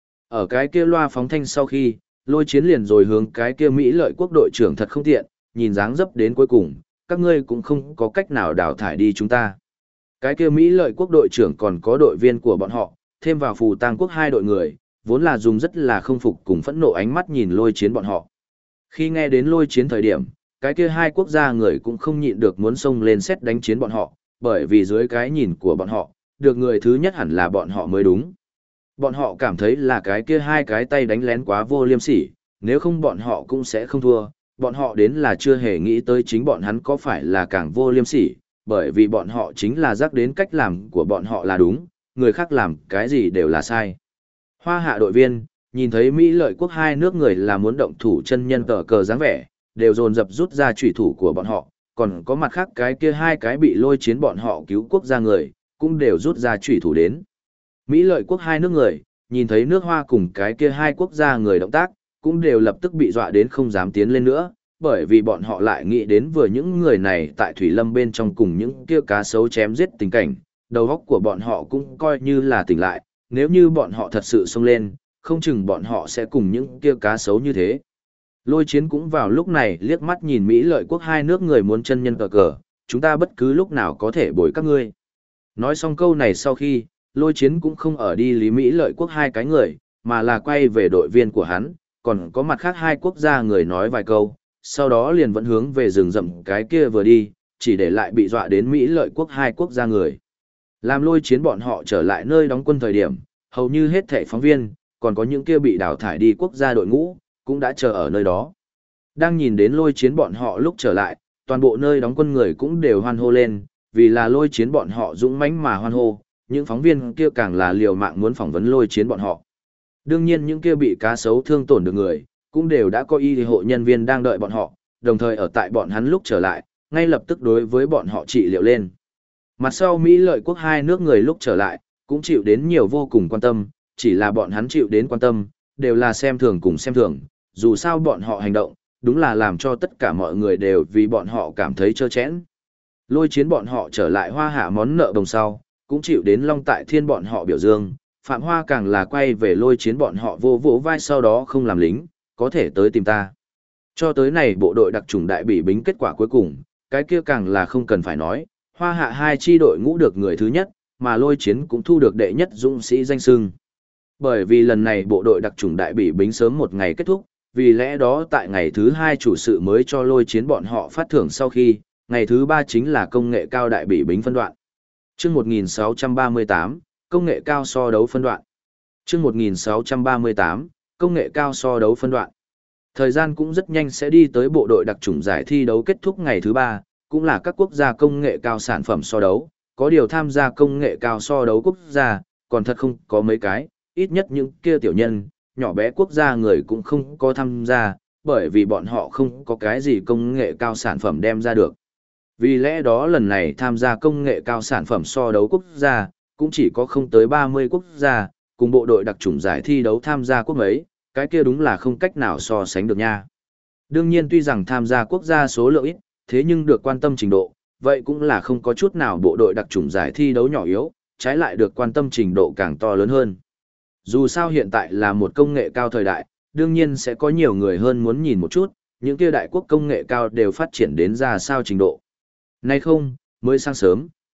Ở cái kia loa phóng thanh sau khi, Lôi Chiến liền rồi hướng cái kia Mỹ Lợi Quốc đội trưởng thật không tiện, nhìn dáng dấp đến cuối cùng, các ngươi cũng không có cách nào đào thải đi chúng ta. Cái kia Mỹ Lợi Quốc đội trưởng còn có đội viên của bọn họ, thêm vào Phù Tang Quốc hai đội người, vốn là dùng rất là không phục cùng phẫn nộ ánh mắt nhìn Lôi Chiến bọn họ. Khi nghe đến Lôi Chiến thời điểm, cái kia hai quốc gia người cũng không nhịn được muốn xông lên xét đánh chiến bọn họ, bởi vì dưới cái nhìn của bọn họ, được người thứ nhất hẳn là bọn họ mới đúng. Bọn họ cảm thấy là cái kia hai cái tay đánh lén quá vô liêm sỉ, nếu không bọn họ cũng sẽ không thua, bọn họ đến là chưa hề nghĩ tới chính bọn hắn có phải là càng vô liêm sỉ, bởi vì bọn họ chính là giác đến cách làm của bọn họ là đúng, người khác làm cái gì đều là sai. Hoa Hạ đội viên, nhìn thấy Mỹ Lợi Quốc hai nước người là muốn động thủ chân nhân tờ cờ dáng vẻ, đều dồn dập rút ra chủy thủ của bọn họ, còn có mặt khác cái kia hai cái bị Lôi Chiến bọn họ cứu quốc gia người, cũng đều rút ra chủy thủ đến. Mỹ Lợi Quốc hai nước người, nhìn thấy nước Hoa cùng cái kia hai quốc gia người động tác, cũng đều lập tức bị dọa đến không dám tiến lên nữa, bởi vì bọn họ lại nghĩ đến vừa những người này tại Thủy Lâm bên trong cùng những kia cá sấu chém giết tình cảnh, đầu óc của bọn họ cũng coi như là tỉnh lại, nếu như bọn họ thật sự xông lên, không chừng bọn họ sẽ cùng những kia cá sấu như thế. Lôi Chiến cũng vào lúc này liếc mắt nhìn Mỹ Lợi Quốc hai nước người muốn chân nhân cờ cờ, chúng ta bất cứ lúc nào có thể bồi các ngươi. Nói xong câu này sau khi, Lôi Chiến cũng không ở đi lý Mỹ Lợi Quốc hai cái người, mà là quay về đội viên của hắn, còn có mặt khác hai quốc gia người nói vài câu, sau đó liền vẫn hướng về rừng rậm cái kia vừa đi, chỉ để lại bị dọa đến Mỹ Lợi Quốc hai quốc gia người. Làm Lôi Chiến bọn họ trở lại nơi đóng quân thời điểm, hầu như hết thảy phóng viên, còn có những kia bị đào thải đi quốc gia đội ngũ, cũng đã chờ ở nơi đó. Đang nhìn đến Lôi Chiến bọn họ lúc trở lại, toàn bộ nơi đóng quân người cũng đều hoan hô lên, vì là Lôi Chiến bọn họ dũng mãnh mà hoan hô, những phóng viên kia càng là liều mạng muốn phỏng vấn Lôi Chiến bọn họ. Đương nhiên những kia bị cá sấu thương tổn được người, cũng đều đã có y hộ nhân viên đang đợi bọn họ, đồng thời ở tại bọn hắn lúc trở lại, ngay lập tức đối với bọn họ trị liệu lên. Mặt sau Mỹ Lợi Quốc hai nước người lúc trở lại, cũng chịu đến nhiều vô cùng quan tâm, chỉ là bọn hắn chịu đến quan tâm, đều là xem thường cùng xem thường, dù sao bọn họ hành động, đúng là làm cho tất cả mọi người đều vì bọn họ cảm thấy trơ chẽn. Lôi Chiến bọn họ trở lại Hoa Hạ món nợ đồng sau, cũng chịu đến Long Tại Thiên bọn họ biểu dương, Phạm Hoa càng là quay về Lôi Chiến bọn họ vô vỗ vai sau đó không làm lính, có thể tới tìm ta. Cho tới này bộ đội đặc chủng đại bỉ bính kết quả cuối cùng, cái kia càng là không cần phải nói, Hoa Hạ hai chi đội ngũ được người thứ nhất, mà Lôi Chiến cũng thu được đệ nhất dũng sĩ danh xưng. Bởi vì lần này bộ đội đặc chủng đại bỉ bính sớm một ngày kết thúc, vì lẽ đó tại ngày thứ hai chủ sự mới cho Lôi Chiến bọn họ phát thưởng sau khi, ngày thứ ba chính là công nghệ cao đại bỉ bính phân đoạn. Chương 1638, công nghệ cao so đấu phân đoạn. Chương 1638, công nghệ cao so đấu phân đoạn. Thời gian cũng rất nhanh sẽ đi tới bộ đội đặc chủng giải thi đấu kết thúc ngày thứ ba, cũng là các quốc gia công nghệ cao sản phẩm so đấu, có điều tham gia công nghệ cao so đấu quốc gia, còn thật không có mấy cái, ít nhất những kia tiểu nhân, nhỏ bé quốc gia người cũng không có tham gia, bởi vì bọn họ không có cái gì công nghệ cao sản phẩm đem ra được. Vì lẽ đó lần này tham gia công nghệ cao sản phẩm so đấu quốc gia, cũng chỉ có không tới 30 quốc gia, cùng bộ đội đặc chủng giải thi đấu tham gia quốc mấy, cái kia đúng là không cách nào so sánh được nha. Đương nhiên tuy rằng tham gia quốc gia số lượng ít, thế nhưng được quan tâm trình độ, vậy cũng là không có chút nào bộ đội đặc chủng giải thi đấu nhỏ yếu, trái lại được quan tâm trình độ càng to lớn hơn. Dù sao hiện tại là một công nghệ cao thời đại, đương nhiên sẽ có nhiều người hơn muốn nhìn một chút, những kia đại quốc công nghệ cao đều phát triển đến ra sao trình độ. Nay không, mới sáng sớm,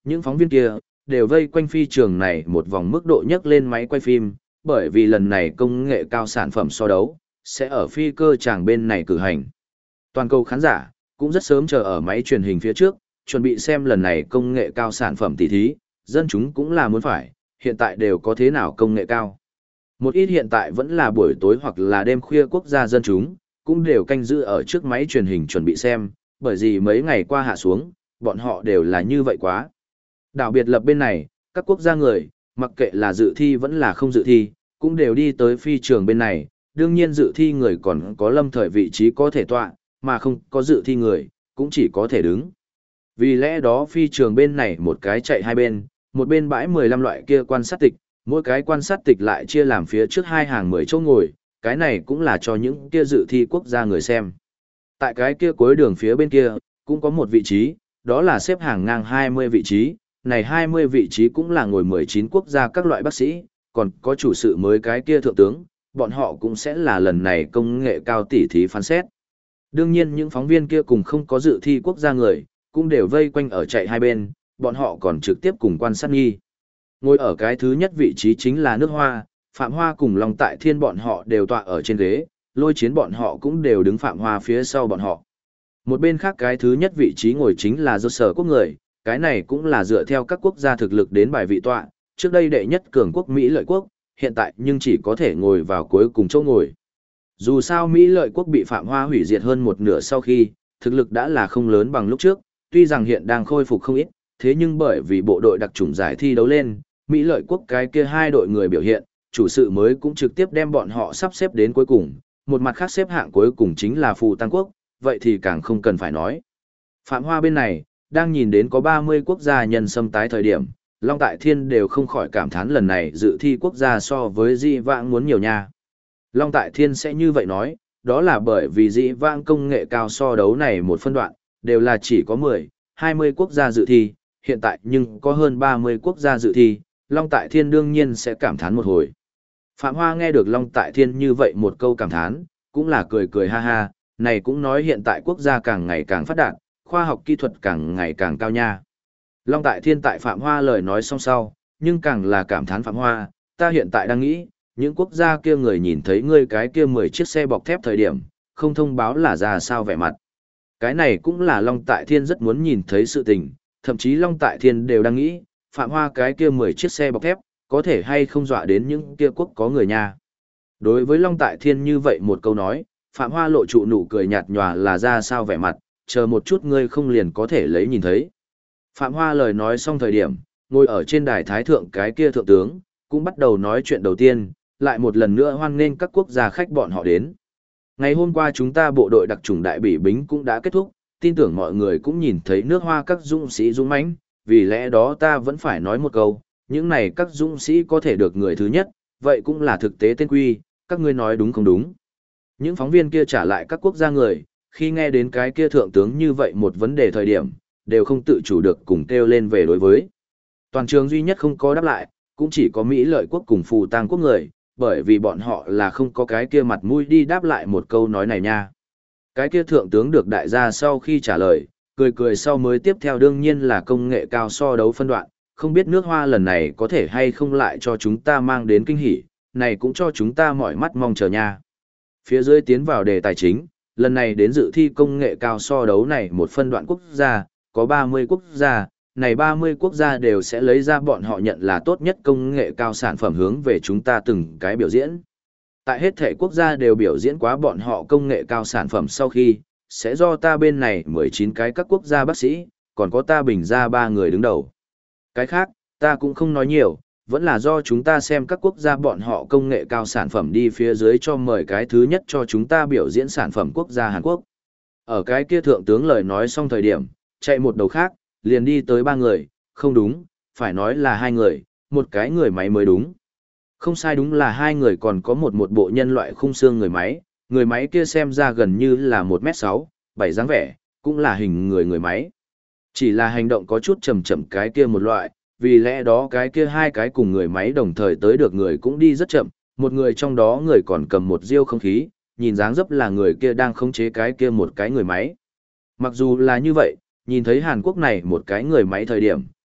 những phóng viên kia, đều vây quanh phi trường này một vòng mức độ nhấc lên máy quay phim, bởi vì lần này công nghệ cao sản phẩm so đấu, sẽ ở phi cơ tràng bên này cử hành. Toàn cầu khán giả, cũng rất sớm chờ ở máy truyền hình phía trước, chuẩn bị xem lần này công nghệ cao sản phẩm tỷ thí, dân chúng cũng là muốn phải, hiện tại đều có thế nào công nghệ cao. Một ít hiện tại vẫn là buổi tối hoặc là đêm khuya quốc gia dân chúng, cũng đều canh giữ ở trước máy truyền hình chuẩn bị xem, bởi vì mấy ngày qua hạ xuống, bọn họ đều là như vậy quá. Đảo biệt lập bên này, các quốc gia người, mặc kệ là dự thi vẫn là không dự thi, cũng đều đi tới phi trường bên này, đương nhiên dự thi người còn có lâm thời vị trí có thể tọa, mà không có dự thi người, cũng chỉ có thể đứng. Vì lẽ đó phi trường bên này một cái chạy hai bên, một bên bãi 15 loại kia quan sát tịch, mỗi cái quan sát tịch lại chia làm phía trước hai hàng 10 chỗ ngồi, cái này cũng là cho những kia dự thi quốc gia người xem. Tại cái kia cuối đường phía bên kia, cũng có một vị trí, đó là xếp hàng ngang 20 vị trí, này 20 vị trí cũng là ngồi 19 quốc gia các loại bác sĩ, còn có chủ sự mới cái kia thượng tướng, bọn họ cũng sẽ là lần này công nghệ cao tỷ thí phán xét. Đương nhiên những phóng viên kia cùng không có dự thi quốc gia người, cũng đều vây quanh ở chạy hai bên, bọn họ còn trực tiếp cùng quan sát nghi. Ngồi ở cái thứ nhất vị trí chính là nước Hoa, Phạm Hoa cùng Long Tại Thiên bọn họ đều tọa ở trên ghế, Lôi Chiến bọn họ cũng đều đứng Phạm Hoa phía sau bọn họ. Một bên khác cái thứ nhất vị trí ngồi chính là do sở quốc người, cái này cũng là dựa theo các quốc gia thực lực đến bài vị tọa, trước đây đệ nhất cường quốc Mỹ lợi quốc, hiện tại nhưng chỉ có thể ngồi vào cuối cùng chỗ ngồi. Dù sao Mỹ lợi quốc bị Phạm Hoa hủy diệt hơn một nửa sau khi, thực lực đã là không lớn bằng lúc trước, tuy rằng hiện đang khôi phục không ít, thế nhưng bởi vì bộ đội đặc chủng giải thi đấu lên, Mỹ lợi quốc cái kia hai đội người biểu hiện, chủ sự mới cũng trực tiếp đem bọn họ sắp xếp đến cuối cùng, một mặt khác xếp hạng cuối cùng chính là Phù Tăng quốc, vậy thì càng không cần phải nói. Phạm Hoa bên này, đang nhìn đến có 30 quốc gia nhân xâm tái thời điểm, Long Tại Thiên đều không khỏi cảm thán lần này dự thi quốc gia so với Dĩ Vãng muốn nhiều nha. Long Tại Thiên sẽ như vậy nói, đó là bởi vì Dĩ Vãng công nghệ cao so đấu này một phân đoạn, đều là chỉ có 10, 20 quốc gia dự thi, hiện tại nhưng có hơn 30 quốc gia dự thi, Long Tại Thiên đương nhiên sẽ cảm thán một hồi. Phạm Hoa nghe được Long Tại Thiên như vậy một câu cảm thán, cũng là cười cười ha ha, này cũng nói hiện tại quốc gia càng ngày càng phát đạt, khoa học kỹ thuật càng ngày càng cao nha. Long Tại Thiên tại Phạm Hoa lời nói xong sau, nhưng càng là cảm thán Phạm Hoa, ta hiện tại đang nghĩ, những quốc gia kia người nhìn thấy ngươi cái kia 10 chiếc xe bọc thép thời điểm, không thông báo là ra sao vẻ mặt. Cái này cũng là Long Tại Thiên rất muốn nhìn thấy sự tình, thậm chí Long Tại Thiên đều đang nghĩ, Phạm Hoa cái kia 10 chiếc xe bọc thép, có thể hay không dọa đến những kia quốc có người nha. Đối với Long Tại Thiên như vậy một câu nói, Phạm Hoa lộ trụ nụ cười nhạt nhòa là ra sao vẻ mặt, chờ một chút ngươi không liền có thể lấy nhìn thấy. Phạm Hoa lời nói xong thời điểm, ngồi ở trên đài thái thượng cái kia thượng tướng, cũng bắt đầu nói chuyện đầu tiên, lại một lần nữa hoan nghênh các quốc gia khách bọn họ đến. Ngày hôm qua chúng ta bộ đội đặc chủng đại bỉ bính cũng đã kết thúc, tin tưởng mọi người cũng nhìn thấy nước Hoa các dũng sĩ dũng mãnh, vì lẽ đó ta vẫn phải nói một câu, những này các dũng sĩ có thể được người thứ nhất, vậy cũng là thực tế tên quy, các ngươi nói đúng không đúng. Những phóng viên kia trả lại các quốc gia người, khi nghe đến cái kia thượng tướng như vậy một vấn đề thời điểm, đều không tự chủ được cùng kêu lên về đối với. Toàn trường duy nhất không có đáp lại, cũng chỉ có Mỹ lợi quốc cùng Phù Tang quốc người, bởi vì bọn họ là không có cái kia mặt mũi đi đáp lại một câu nói này nha. Cái kia thượng tướng được đại gia sau khi trả lời, cười cười sau mới tiếp theo đương nhiên là công nghệ cao so đấu phân đoạn, không biết nước Hoa lần này có thể hay không lại cho chúng ta mang đến kinh hỉ, này cũng cho chúng ta mỏi mắt mong chờ nha. Phía dưới tiến vào đề tài chính, lần này đến dự thi công nghệ cao so đấu này một phân đoạn quốc gia, có 30 quốc gia, này 30 quốc gia đều sẽ lấy ra bọn họ nhận là tốt nhất công nghệ cao sản phẩm hướng về chúng ta từng cái biểu diễn. Tại hết thể quốc gia đều biểu diễn quá bọn họ công nghệ cao sản phẩm sau khi, sẽ do ta bên này 19 cái các quốc gia bác sĩ, còn có ta bình ra 3 người đứng đầu. Cái khác, ta cũng không nói nhiều, vẫn là do chúng ta xem các quốc gia bọn họ công nghệ cao sản phẩm đi phía dưới cho mời cái thứ nhất cho chúng ta biểu diễn sản phẩm quốc gia Hàn Quốc. Ở cái kia thượng tướng lời nói xong thời điểm, chạy một đầu khác, liền đi tới 3 người, không đúng, phải nói là 2 người, một cái người máy mới đúng. Không sai đúng là 2 người còn có một bộ nhân loại khung xương người máy kia xem ra gần như là 1m6, 7 dáng vẻ, cũng là hình người máy. Chỉ là hành động có chút chậm chậm cái kia một loại, vì lẽ đó cái kia 2 cái cùng người máy đồng thời tới được người cũng đi rất chậm, một người trong đó người còn cầm một diêu không khí, nhìn dáng dấp là người kia đang khống chế cái kia một cái người máy. Mặc dù là như vậy, nhìn thấy Hàn Quốc này một cái người máy thời điểm,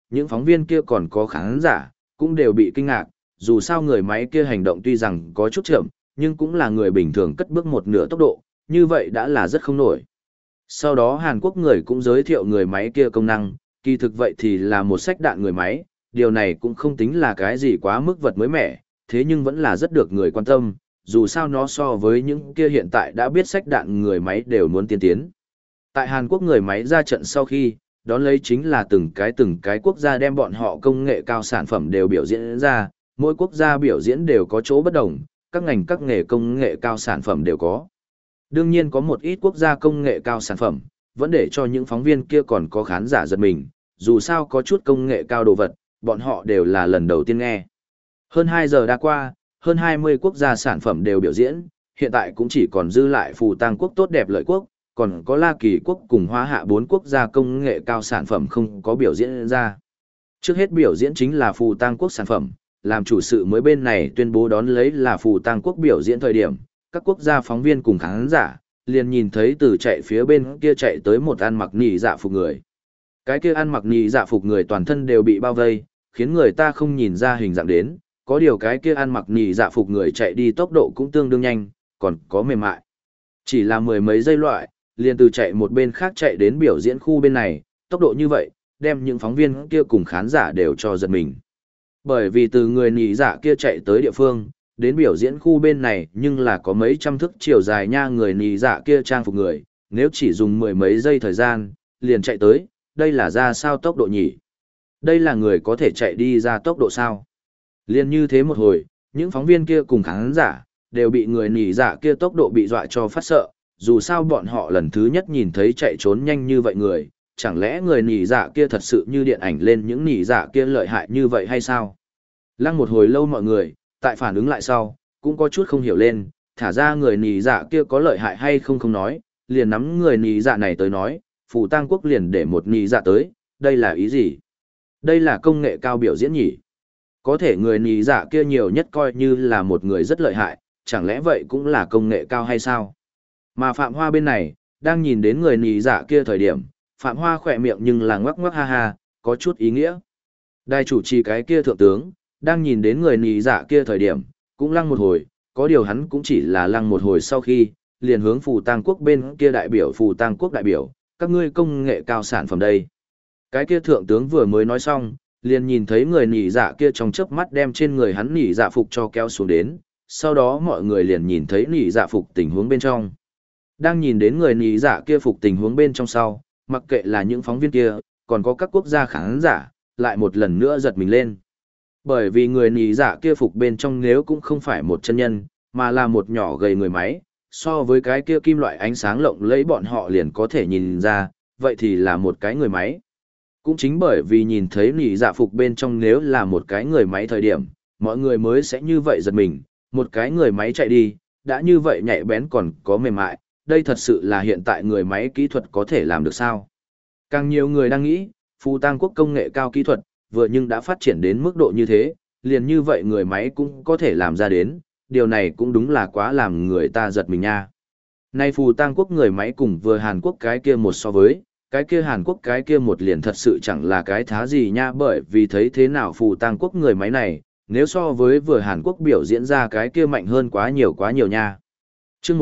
những phóng viên kia còn có khán giả, cũng đều bị kinh ngạc, dù sao người máy kia hành động tuy rằng có chút chậm, nhưng cũng là người bình thường cất bước một nửa tốc độ, như vậy đã là rất không nổi. Sau đó Hàn Quốc người cũng giới thiệu người máy kia công năng, kỳ thực vậy thì là một sách đạn người máy, điều này cũng không tính là cái gì quá mức vật mới mẻ, thế nhưng vẫn là rất được người quan tâm, dù sao nó so với những kia hiện tại đã biết sách đạn người máy đều muốn tiên tiến. Tại Hàn Quốc người máy ra trận sau khi, đón lấy chính là từng cái quốc gia đem bọn họ công nghệ cao sản phẩm đều biểu diễn ra, mỗi quốc gia biểu diễn đều có chỗ bất đồng, các ngành các nghề công nghệ cao sản phẩm đều có. Đương nhiên có một ít quốc gia công nghệ cao sản phẩm, vẫn để cho những phóng viên kia còn có khán giả giật mình, dù sao có chút công nghệ cao đồ vật, bọn họ đều là lần đầu tiên nghe. Hơn 2 giờ đã qua, hơn 20 quốc gia sản phẩm đều biểu diễn, hiện tại cũng chỉ còn dư lại Phù Tang quốc tốt đẹp lợi quốc, còn có La Kỳ quốc cùng Hoa Hạ 4 quốc gia công nghệ cao sản phẩm không có biểu diễn ra. Trước hết biểu diễn chính là Phù Tang quốc sản phẩm, làm chủ sự mới bên này tuyên bố đón lấy là Phù Tang quốc biểu diễn thời điểm, các quốc gia phóng viên cùng khán giả, liền nhìn thấy từ chạy phía bên kia chạy tới một ăn mặc nỉ dạ phục người. Cái kia ăn mặc nỉ dạ phục người toàn thân đều bị bao vây, khiến người ta không nhìn ra hình dạng đến, có điều cái kia ăn mặc nỉ dạ phục người chạy đi tốc độ cũng tương đương nhanh, còn có mềm mại. Chỉ là mười mấy giây loại, liền từ chạy một bên khác chạy đến biểu diễn khu bên này, tốc độ như vậy, đem những phóng viên kia cùng khán giả đều cho giật mình. Bởi vì từ người nỉ dạ kia chạy tới địa phương, đến biểu diễn khu bên này nhưng là có mấy trăm thước chiều dài nha, người nỉ dạ kia trang phục người, nếu chỉ dùng mười mấy giây thời gian, liền chạy tới, đây là ra sao tốc độ nhỉ? Đây là người có thể chạy đi ra tốc độ sao? Liền như thế một hồi, những phóng viên kia cùng khán giả, đều bị người nỉ dạ kia tốc độ bị dọa cho phát sợ, dù sao bọn họ lần thứ nhất nhìn thấy chạy trốn nhanh như vậy người, chẳng lẽ người nỉ dạ kia thật sự như điện ảnh lên những nỉ dạ kia lợi hại như vậy hay sao? Lăng một hồi lâu mọi người, tại phản ứng lại sau, cũng có chút không hiểu lên, thả ra người nỉ dạ kia có lợi hại hay không không nói, liền nắm người nỉ dạ này tới nói, Phù Tang quốc liền để một nỉ dạ tới, đây là ý gì? Đây là công nghệ cao biểu diễn nhỉ? Có thể người nỉ dạ kia nhiều nhất coi như là một người rất lợi hại, chẳng lẽ vậy cũng là công nghệ cao hay sao? Mà Phạm Hoa bên này, đang nhìn đến người nỉ dạ kia thời điểm, Phạm Hoa khỏe miệng nhưng là ngoắc ngoắc ha ha, có chút ý nghĩa. Đài chủ trì cái kia thượng tướng, đang nhìn đến người nỉ dạ kia thời điểm, cũng lăng một hồi, có điều hắn cũng chỉ là lăng một hồi sau khi, liền hướng Phù Tang quốc bên kia đại biểu Phù Tang quốc đại biểu, các ngươi công nghệ cao sản phẩm đây. Cái kia thượng tướng vừa mới nói xong, liền nhìn thấy người nỉ dạ kia trong chớp mắt đem trên người hắn nỉ dạ phục cho kéo xuống đến, sau đó mọi người liền nhìn thấy nỉ dạ phục tình huống bên trong. Đang nhìn đến người nỉ dạ kia phục tình huống bên trong sau, mặc kệ là những phóng viên kia, còn có các quốc gia khán giả, lại một lần nữa giật mình lên. Bởi vì người nỉ dạ kia phục bên trong nếu cũng không phải một chân nhân, mà là một nhỏ gầy người máy, so với cái kia kim loại ánh sáng lộng lẫy bọn họ liền có thể nhìn ra, vậy thì là một cái người máy. Cũng chính bởi vì nhìn thấy nỉ dạ phục bên trong nếu là một cái người máy thời điểm, mọi người mới sẽ như vậy giật mình, một cái người máy chạy đi, đã như vậy nhạy bén còn có mềm mại, đây thật sự là hiện tại người máy kỹ thuật có thể làm được sao? Càng nhiều người đang nghĩ, Phù Tang quốc công nghệ cao kỹ thuật, vừa nhưng đã phát triển đến mức độ như thế, liền như vậy người máy cũng có thể làm ra đến, điều này cũng đúng là quá làm người ta giật mình nha. Nay Phù Tang quốc người máy cùng vừa Hàn Quốc cái kia một so với, cái kia Hàn Quốc cái kia một liền thật sự chẳng là cái thá gì nha, bởi vì thấy thế nào Phù Tang quốc người máy này, nếu so với vừa Hàn Quốc biểu diễn ra cái kia mạnh hơn quá nhiều nha. Chương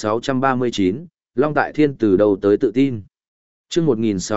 1639, Long Tại Thiên từ đâu tới tự tin. Chương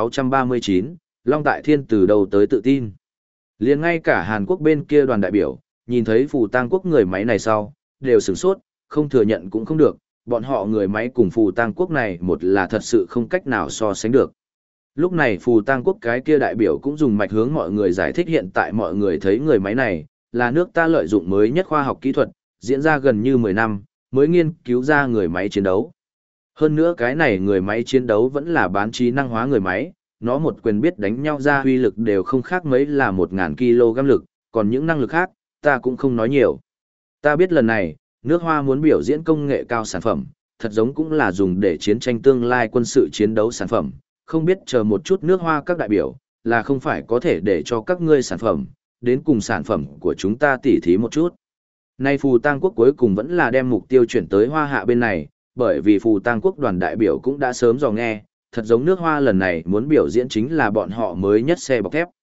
1639, Long Tại Thiên từ đâu tới tự tin. Liền ngay cả Hàn Quốc bên kia đoàn đại biểu, nhìn thấy Phù Tang quốc người máy này sau, đều sửng sốt, không thừa nhận cũng không được, bọn họ người máy cùng Phù Tang quốc này một là thật sự không cách nào so sánh được. Lúc này Phù Tang quốc cái kia đại biểu cũng dùng mạch hướng mọi người giải thích hiện tại mọi người thấy người máy này, là nước ta lợi dụng mới nhất khoa học kỹ thuật, diễn ra gần như 10 năm, mới nghiên cứu ra người máy chiến đấu. Hơn nữa cái này người máy chiến đấu vẫn là bán trí năng hóa người máy, nó một quyền biết đánh nhau ra huy lực đều không khác mấy là 1000 kg lực, còn những năng lực khác, ta cũng không nói nhiều. Ta biết lần này, nước Hoa muốn biểu diễn công nghệ cao sản phẩm, thật giống cũng là dùng để chiến tranh tương lai quân sự chiến đấu sản phẩm, không biết chờ một chút nước Hoa các đại biểu, là không phải có thể để cho các ngươi sản phẩm, đến cùng sản phẩm của chúng ta tỉ thí một chút. Nay Phù Tang quốc cuối cùng vẫn là đem mục tiêu chuyển tới Hoa Hạ bên này, bởi vì Phù Tang quốc đoàn đại biểu cũng đã sớm dò nghe, thật giống nước Hoa lần này muốn biểu diễn chính là bọn họ mới nhất xe bọc thép.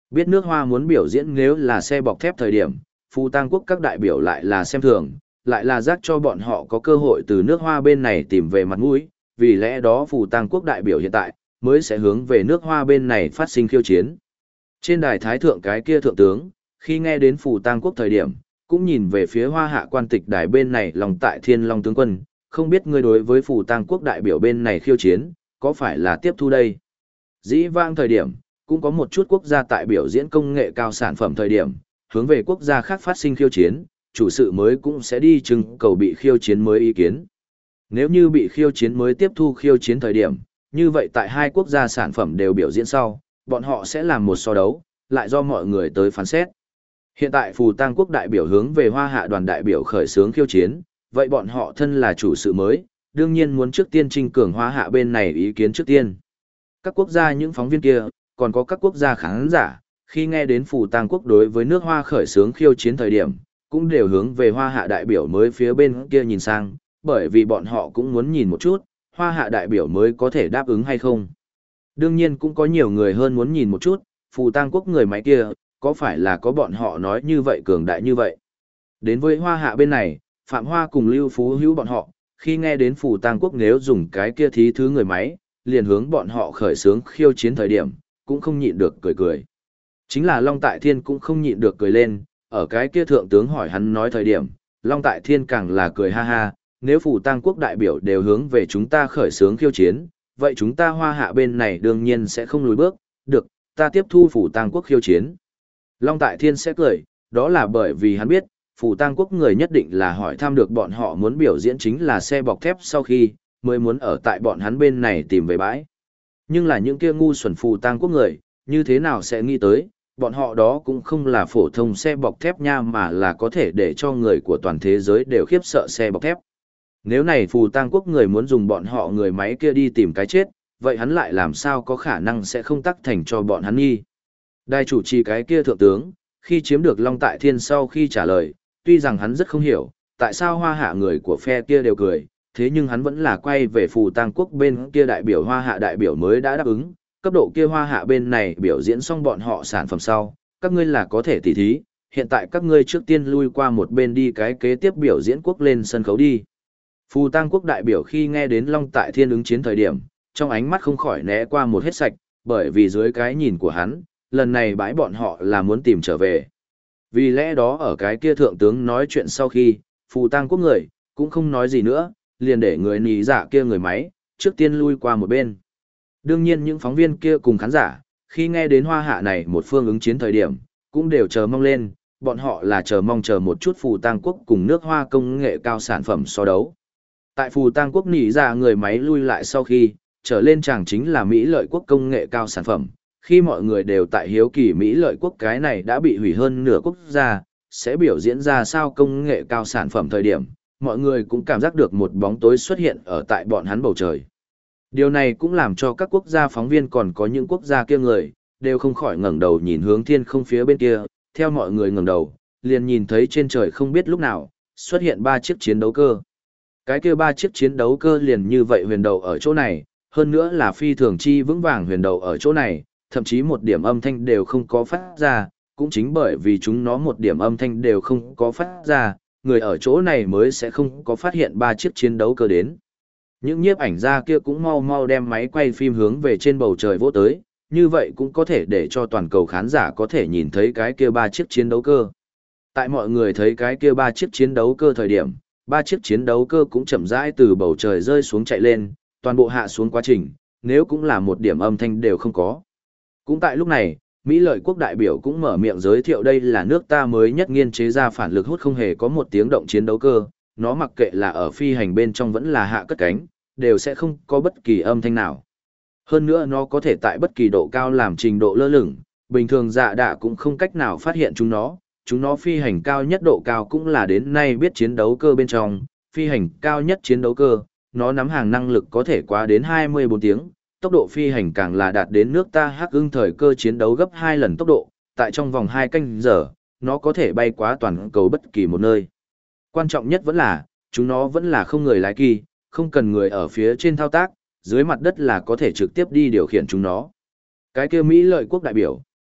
Biết nước Hoa muốn biểu diễn nếu là xe bọc thép thời điểm, Phù Tang quốc các đại biểu lại là xem thường, lại là giác cho bọn họ có cơ hội từ nước Hoa bên này tìm về mặt mũi, vì lẽ đó Phù Tang quốc đại biểu hiện tại mới sẽ hướng về nước Hoa bên này phát sinh khiêu chiến. Trên đài thái thượng cái kia thượng tướng, khi nghe đến Phù Tang quốc thời điểm, cũng nhìn về phía Hoa Hạ quan tịch đài bên này lòng tại Thiên Long tướng quân, không biết ngươi đối với Phù Tang quốc đại biểu bên này khiêu chiến, có phải là tiếp thu đây? Dĩ vãng thời điểm, cũng có một chút quốc gia tại biểu diễn công nghệ cao sản phẩm thời điểm, hướng về quốc gia khác phát sinh khiêu chiến, chủ sự mới cũng sẽ đi trưng cầu bị khiêu chiến mới ý kiến. Nếu như bị khiêu chiến mới tiếp thu khiêu chiến thời điểm, như vậy tại hai quốc gia sản phẩm đều biểu diễn sau, bọn họ sẽ làm một so đấu, lại do mọi người tới phán xét. Hiện tại Phù Tang quốc đại biểu hướng về Hoa Hạ đoàn đại biểu khởi xướng khiêu chiến, vậy bọn họ thân là chủ sự mới, đương nhiên muốn trước tiên trinh cường Hoa Hạ bên này ý kiến trước tiên. Các quốc gia những phóng viên kia, còn có các quốc gia khán giả, khi nghe đến Phù Tang quốc đối với nước Hoa khởi xướng khiêu chiến thời điểm, cũng đều hướng về Hoa Hạ đại biểu mới phía bên kia nhìn sang, bởi vì bọn họ cũng muốn nhìn một chút, Hoa Hạ đại biểu mới có thể đáp ứng hay không. Đương nhiên cũng có nhiều người hơn muốn nhìn một chút, Phù Tang quốc người máy kia, có phải là có bọn họ nói như vậy cường đại như vậy. Đến với Hoa Hạ bên này, Phạm Hoa cùng Lưu Phú Hữu bọn họ, khi nghe đến Phù Tang quốc nếu dùng cái kia thí thứ người máy, liền hướng bọn họ khởi xướng khiêu chiến thời điểm, cũng không nhịn được cười cười. Chính là Long Tại Thiên cũng không nhịn được cười lên, ở cái kia thượng tướng hỏi hắn nói thời điểm, Long Tại Thiên càng là cười ha ha, nếu Phù Tang quốc đại biểu đều hướng về chúng ta khởi xướng khiêu chiến, vậy chúng ta Hoa Hạ bên này đương nhiên sẽ không lùi bước, được, ta tiếp thu Phù Tang quốc khiêu chiến. Long Tại Thiên sẽ cười, đó là bởi vì hắn biết, Phù Tang quốc người nhất định là hỏi thăm được bọn họ muốn biểu diễn chính là xe bọc thép sau khi, mới muốn ở tại bọn hắn bên này tìm về bãi. Nhưng là những kia ngu xuẩn Phù Tang quốc người, như thế nào sẽ nghĩ tới, bọn họ đó cũng không là phổ thông xe bọc thép nha mà là có thể để cho người của toàn thế giới đều khiếp sợ xe bọc thép. Nếu này Phù Tang quốc người muốn dùng bọn họ người máy kia đi tìm cái chết, vậy hắn lại làm sao có khả năng sẽ không tắc thành cho bọn hắn nghi. Đài chủ trì cái kia thượng tướng, khi chiếm được Long Tại Thiên sau khi trả lời, tuy rằng hắn rất không hiểu, tại sao Hoa Hạ người của phe kia đều cười, thế nhưng hắn vẫn là quay về Phù Tang quốc bên kia đại biểu Hoa Hạ đại biểu mới đã đáp ứng, cấp độ kia Hoa Hạ bên này biểu diễn xong bọn họ sản phẩm sau, các ngươi là có thể tỉ thí, hiện tại các ngươi trước tiên lui qua một bên đi cái kế tiếp biểu diễn quốc lên sân khấu đi. Phù Tang quốc đại biểu khi nghe đến Long Tại Thiên ứng chiến thời điểm, trong ánh mắt không khỏi né qua một hết sạch, bởi vì dưới cái nhìn của hắn, lần này bãi bọn họ là muốn tìm trở về. Vì lẽ đó ở cái kia thượng tướng nói chuyện sau khi, Phù Tang quốc người, cũng không nói gì nữa, liền để người nì giả kia người máy, trước tiên lui qua một bên. Đương nhiên những phóng viên kia cùng khán giả, khi nghe đến Hoa Hạ này một phương ứng chiến thời điểm, cũng đều chờ mong lên, bọn họ là chờ mong chờ một chút Phù Tang quốc cùng nước Hoa công nghệ cao sản phẩm so đấu. Tại Phù Tang quốc nỉ ra người máy lui lại sau khi, trở lên chàng chính là Mỹ lợi quốc công nghệ cao sản phẩm. Khi mọi người đều tại hiếu kỳ Mỹ lợi quốc cái này đã bị hủy hơn nửa quốc gia, sẽ biểu diễn ra sao công nghệ cao sản phẩm thời điểm, mọi người cũng cảm giác được một bóng tối xuất hiện ở tại bọn hắn bầu trời. Điều này cũng làm cho các quốc gia phóng viên còn có những quốc gia kia người, đều không khỏi ngẩng đầu nhìn hướng thiên không phía bên kia, theo mọi người ngẩng đầu, liền nhìn thấy trên trời không biết lúc nào, xuất hiện 3 chiếc chiến đấu cơ. Cái kia 3 chiếc chiến đấu cơ liền như vậy huyền đầu ở chỗ này, hơn nữa là phi thường chi vững vàng huyền đầu ở chỗ này, thậm chí một điểm âm thanh đều không có phát ra, cũng chính bởi vì chúng nó một điểm âm thanh đều không có phát ra, người ở chỗ này mới sẽ không có phát hiện 3 chiếc chiến đấu cơ đến. Những nhiếp ảnh gia kia cũng mau mau đem máy quay phim hướng về trên bầu trời vỗ tới, như vậy cũng có thể để cho toàn cầu khán giả có thể nhìn thấy cái kia 3 chiếc chiến đấu cơ. Tại mọi người thấy cái kia 3 chiếc chiến đấu cơ thời điểm, 3 chiếc chiến đấu cơ cũng chậm rãi từ bầu trời rơi xuống chạy lên, toàn bộ hạ xuống quá trình, nếu cũng là một điểm âm thanh đều không có. Cũng tại lúc này, Mỹ lợi quốc đại biểu cũng mở miệng giới thiệu đây là nước ta mới nhất nghiên chế ra phản lực hút không hề có một tiếng động chiến đấu cơ, nó mặc kệ là ở phi hành bên trong vẫn là hạ cất cánh, đều sẽ không có bất kỳ âm thanh nào. Hơn nữa nó có thể tại bất kỳ độ cao làm trình độ lơ lửng, bình thường dạ đạ cũng không cách nào phát hiện chúng nó phi hành cao nhất độ cao cũng là đến nay biết chiến đấu cơ bên trong, phi hành cao nhất chiến đấu cơ, nó nắm hàng năng lực có thể quá đến 24 tiếng, tốc độ phi hành càng là đạt đến nước ta Hắc Ưng thời cơ chiến đấu gấp 2 lần tốc độ, tại trong vòng 2 canh giờ, nó có thể bay quá toàn cầu bất kỳ một nơi. Quan trọng nhất vẫn là, chúng nó vẫn là không người lái kỳ, không cần người ở phía trên thao tác, dưới mặt đất là có thể trực tiếp đi điều khiển chúng nó. Cái kia Mỹ lợi quốc đại biểu,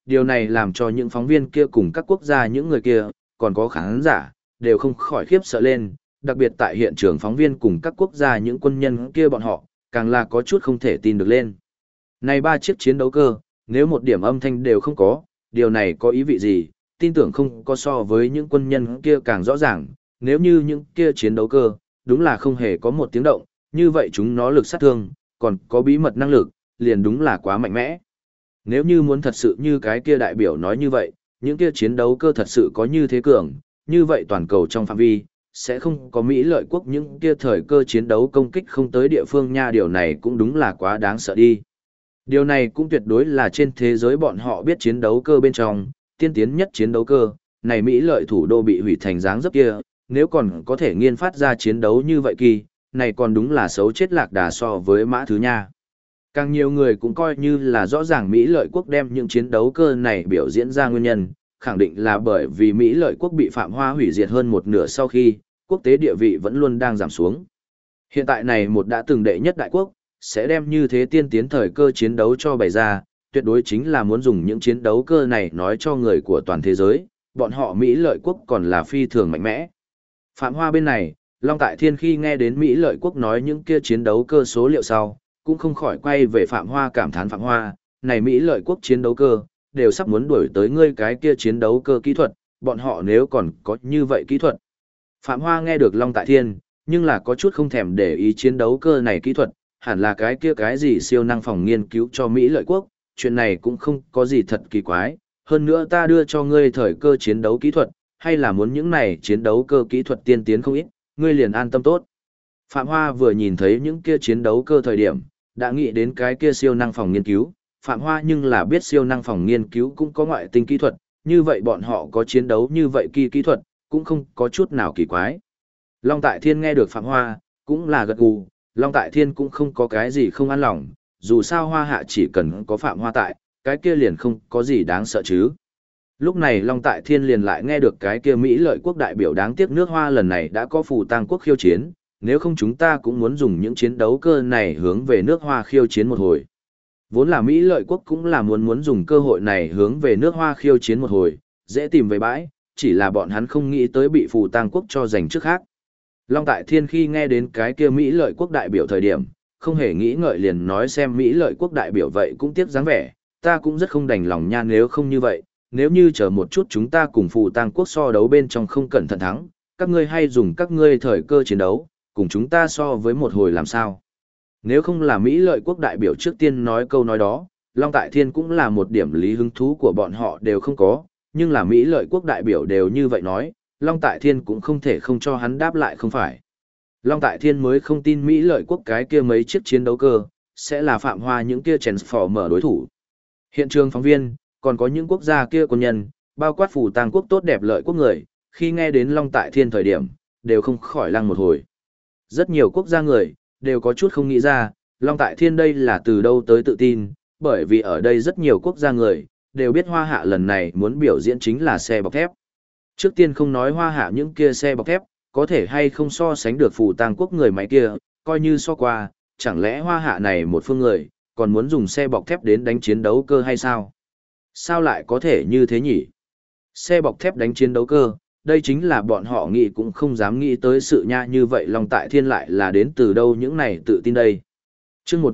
điều này làm cho những phóng viên kia cùng các quốc gia những người kia, còn có khán giả, đều không khỏi khiếp sợ lên, đặc biệt tại hiện trường phóng viên cùng các quốc gia những quân nhân kia bọn họ, càng là có chút không thể tin được lên. Này 3 chiếc chiến đấu cơ, nếu một điểm âm thanh đều không có, điều này có ý vị gì, tin tưởng không có so với những quân nhân kia càng rõ ràng, nếu như những kia chiến đấu cơ, đúng là không hề có một tiếng động, như vậy chúng nó lực sát thương, còn có bí mật năng lực, liền đúng là quá mạnh mẽ. Nếu như muốn thật sự như cái kia đại biểu nói như vậy, những kia chiến đấu cơ thật sự có như thế cường, như vậy toàn cầu trong phạm vi, sẽ không có Mỹ lợi quốc những kia thời cơ chiến đấu công kích không tới địa phương nha, điều này cũng đúng là quá đáng sợ đi. Điều này cũng tuyệt đối là trên thế giới bọn họ biết chiến đấu cơ bên trong, tiên tiến nhất chiến đấu cơ, này Mỹ lợi thủ đô bị hủy thành dáng dấp kia, nếu còn có thể nghiên phát ra chiến đấu như vậy kỳ, này còn đúng là xấu chết lạc đà so với mã thứ nha. Càng nhiều người cũng coi như là rõ ràng Mỹ lợi quốc đem những chiến đấu cơ này biểu diễn ra nguyên nhân, khẳng định là bởi vì Mỹ lợi quốc bị Phạm Hoa hủy diệt hơn một nửa sau khi, quốc tế địa vị vẫn luôn đang giảm xuống. Hiện tại này một đã từng đệ nhất đại quốc, sẽ đem như thế tiên tiến thời cơ chiến đấu cho bày ra, tuyệt đối chính là muốn dùng những chiến đấu cơ này nói cho người của toàn thế giới, bọn họ Mỹ lợi quốc còn là phi thường mạnh mẽ. Phạm Hoa bên này, Long Tại Thiên khi nghe đến Mỹ lợi quốc nói những kia chiến đấu cơ số liệu sau, cũng không khỏi quay về Phạm Hoa cảm thán Phạm Hoa, này Mỹ lợi quốc chiến đấu cơ, đều sắp muốn đuổi tới ngươi cái kia chiến đấu cơ kỹ thuật, bọn họ nếu còn có như vậy kỹ thuật. Phạm Hoa nghe được Long Tại Thiên, nhưng là có chút không thèm để ý chiến đấu cơ này kỹ thuật, hẳn là cái kia cái gì siêu năng phòng nghiên cứu cho Mỹ lợi quốc, chuyện này cũng không có gì thật kỳ quái, hơn nữa ta đưa cho ngươi thời cơ chiến đấu kỹ thuật, hay là muốn những này chiến đấu cơ kỹ thuật tiên tiến không ít, ngươi liền an tâm tốt. Phạm Hoa vừa nhìn thấy những kia chiến đấu cơ thời điểm, đã nghĩ đến cái kia siêu năng phòng nghiên cứu, Phạm Hoa nhưng là biết siêu năng phòng nghiên cứu cũng có ngoại tinh kỹ thuật, như vậy bọn họ có chiến đấu như vậy kỹ thuật, cũng không có chút nào kỳ quái. Long Tại Thiên nghe được Phạm Hoa, cũng là gật gù, Long Tại Thiên cũng không có cái gì không an lòng, dù sao Hoa Hạ chỉ cần có Phạm Hoa tại, cái kia liền không có gì đáng sợ chứ. Lúc này Long Tại Thiên liền lại nghe được cái kia Mỹ lợi quốc đại biểu đáng tiếc nước Hoa lần này đã có phù tang quốc khiêu chiến, nếu không chúng ta cũng muốn dùng những chiến đấu cơ này hướng về nước Hoa khiêu chiến một hồi. Vốn là Mỹ lợi quốc cũng là muốn dùng cơ hội này hướng về nước Hoa khiêu chiến một hồi, dễ tìm về bãi, chỉ là bọn hắn không nghĩ tới bị phù tang quốc cho giành trước khác. Long Tại Thiên khi nghe đến cái kia Mỹ lợi quốc đại biểu thời điểm, không hề nghĩ ngợi liền nói xem Mỹ lợi quốc đại biểu vậy cũng tiếc dáng vẻ, ta cũng rất không đành lòng nha nếu không như vậy, nếu như chờ một chút chúng ta cùng phù tang quốc so đấu bên trong không cẩn thận thắng, các ngươi hay dùng các ngươi thời cơ chiến đấu, cùng chúng ta so với một hồi làm sao. Nếu không là Mỹ lợi quốc đại biểu trước tiên nói câu nói đó, Long Tại Thiên cũng là một điểm lý hứng thú của bọn họ đều không có, nhưng là Mỹ lợi quốc đại biểu đều như vậy nói, Long Tại Thiên cũng không thể không cho hắn đáp lại không phải. Long Tại Thiên mới không tin Mỹ lợi quốc cái kia mấy chiếc chiến đấu cơ, sẽ là Phạm Hoa những kia Transformer đối thủ. Hiện trường phóng viên, còn có những quốc gia kia quân nhân, bao quát phù tang quốc tốt đẹp lợi quốc người, khi nghe đến Long Tại Thiên thời điểm, đều không khỏi lăng một hồi. Rất nhiều quốc gia người, đều có chút không nghĩ ra, Long Tại Thiên đây là từ đâu tới tự tin, bởi vì ở đây rất nhiều quốc gia người, đều biết Hoa Hạ lần này muốn biểu diễn chính là xe bọc thép. Trước tiên không nói Hoa Hạ những kia xe bọc thép, có thể hay không so sánh được phù tang quốc người máy kia, coi như so qua, chẳng lẽ Hoa Hạ này một phương người, còn muốn dùng xe bọc thép đến đánh chiến đấu cơ hay sao? Sao lại có thể như thế nhỉ? Xe bọc thép đánh chiến đấu cơ, đây chính là bọn họ nghĩ cũng không dám nghĩ tới sự nha như vậy Long Tại Thiên lại là đến từ đâu những này tự tin đây. Chương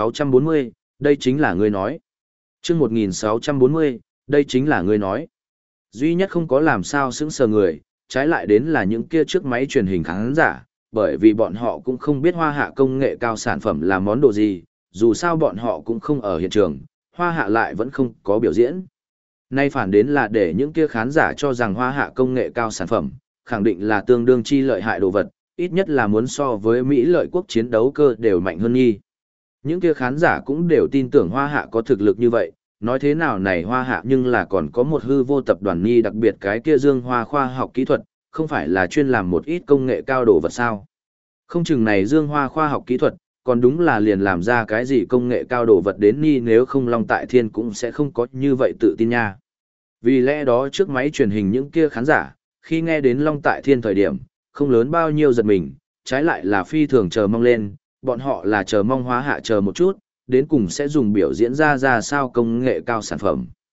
1640, đây chính là người nói. Chương 1640, đây chính là người nói. Duy nhất không có làm sao sững sờ người, trái lại đến là những kia trước máy truyền hình khán giả, bởi vì bọn họ cũng không biết Hoa Hạ công nghệ cao sản phẩm là món đồ gì, dù sao bọn họ cũng không ở hiện trường, Hoa Hạ lại vẫn không có biểu diễn. Nay phản đến là để những kia khán giả cho rằng Hoa Hạ công nghệ cao sản phẩm, khẳng định là tương đương chi lợi hại đồ vật, ít nhất là muốn so với Mỹ lợi quốc chiến đấu cơ đều mạnh hơn nghi. Những kia khán giả cũng đều tin tưởng Hoa Hạ có thực lực như vậy, nói thế nào này Hoa Hạ nhưng là còn có một hư vô tập đoàn nghi đặc biệt cái kia Dương Hoa khoa học kỹ thuật, không phải là chuyên làm một ít công nghệ cao đồ vật sao. Không chừng này Dương Hoa khoa học kỹ thuật, còn đúng là liền làm ra cái gì công nghệ cao đồ vật đến nghi nếu không Long Tại Thiên cũng sẽ không có như vậy tự tin nha. Vì lẽ đó trước máy truyền hình những kia khán giả, khi nghe đến Long Tại Thiên thời điểm, không lớn bao nhiêu giật mình, trái lại là phi thường chờ mong lên, bọn họ là chờ mong Hoa Hạ chờ một chút, đến cùng sẽ dùng biểu diễn ra sao công nghệ cao sản phẩm.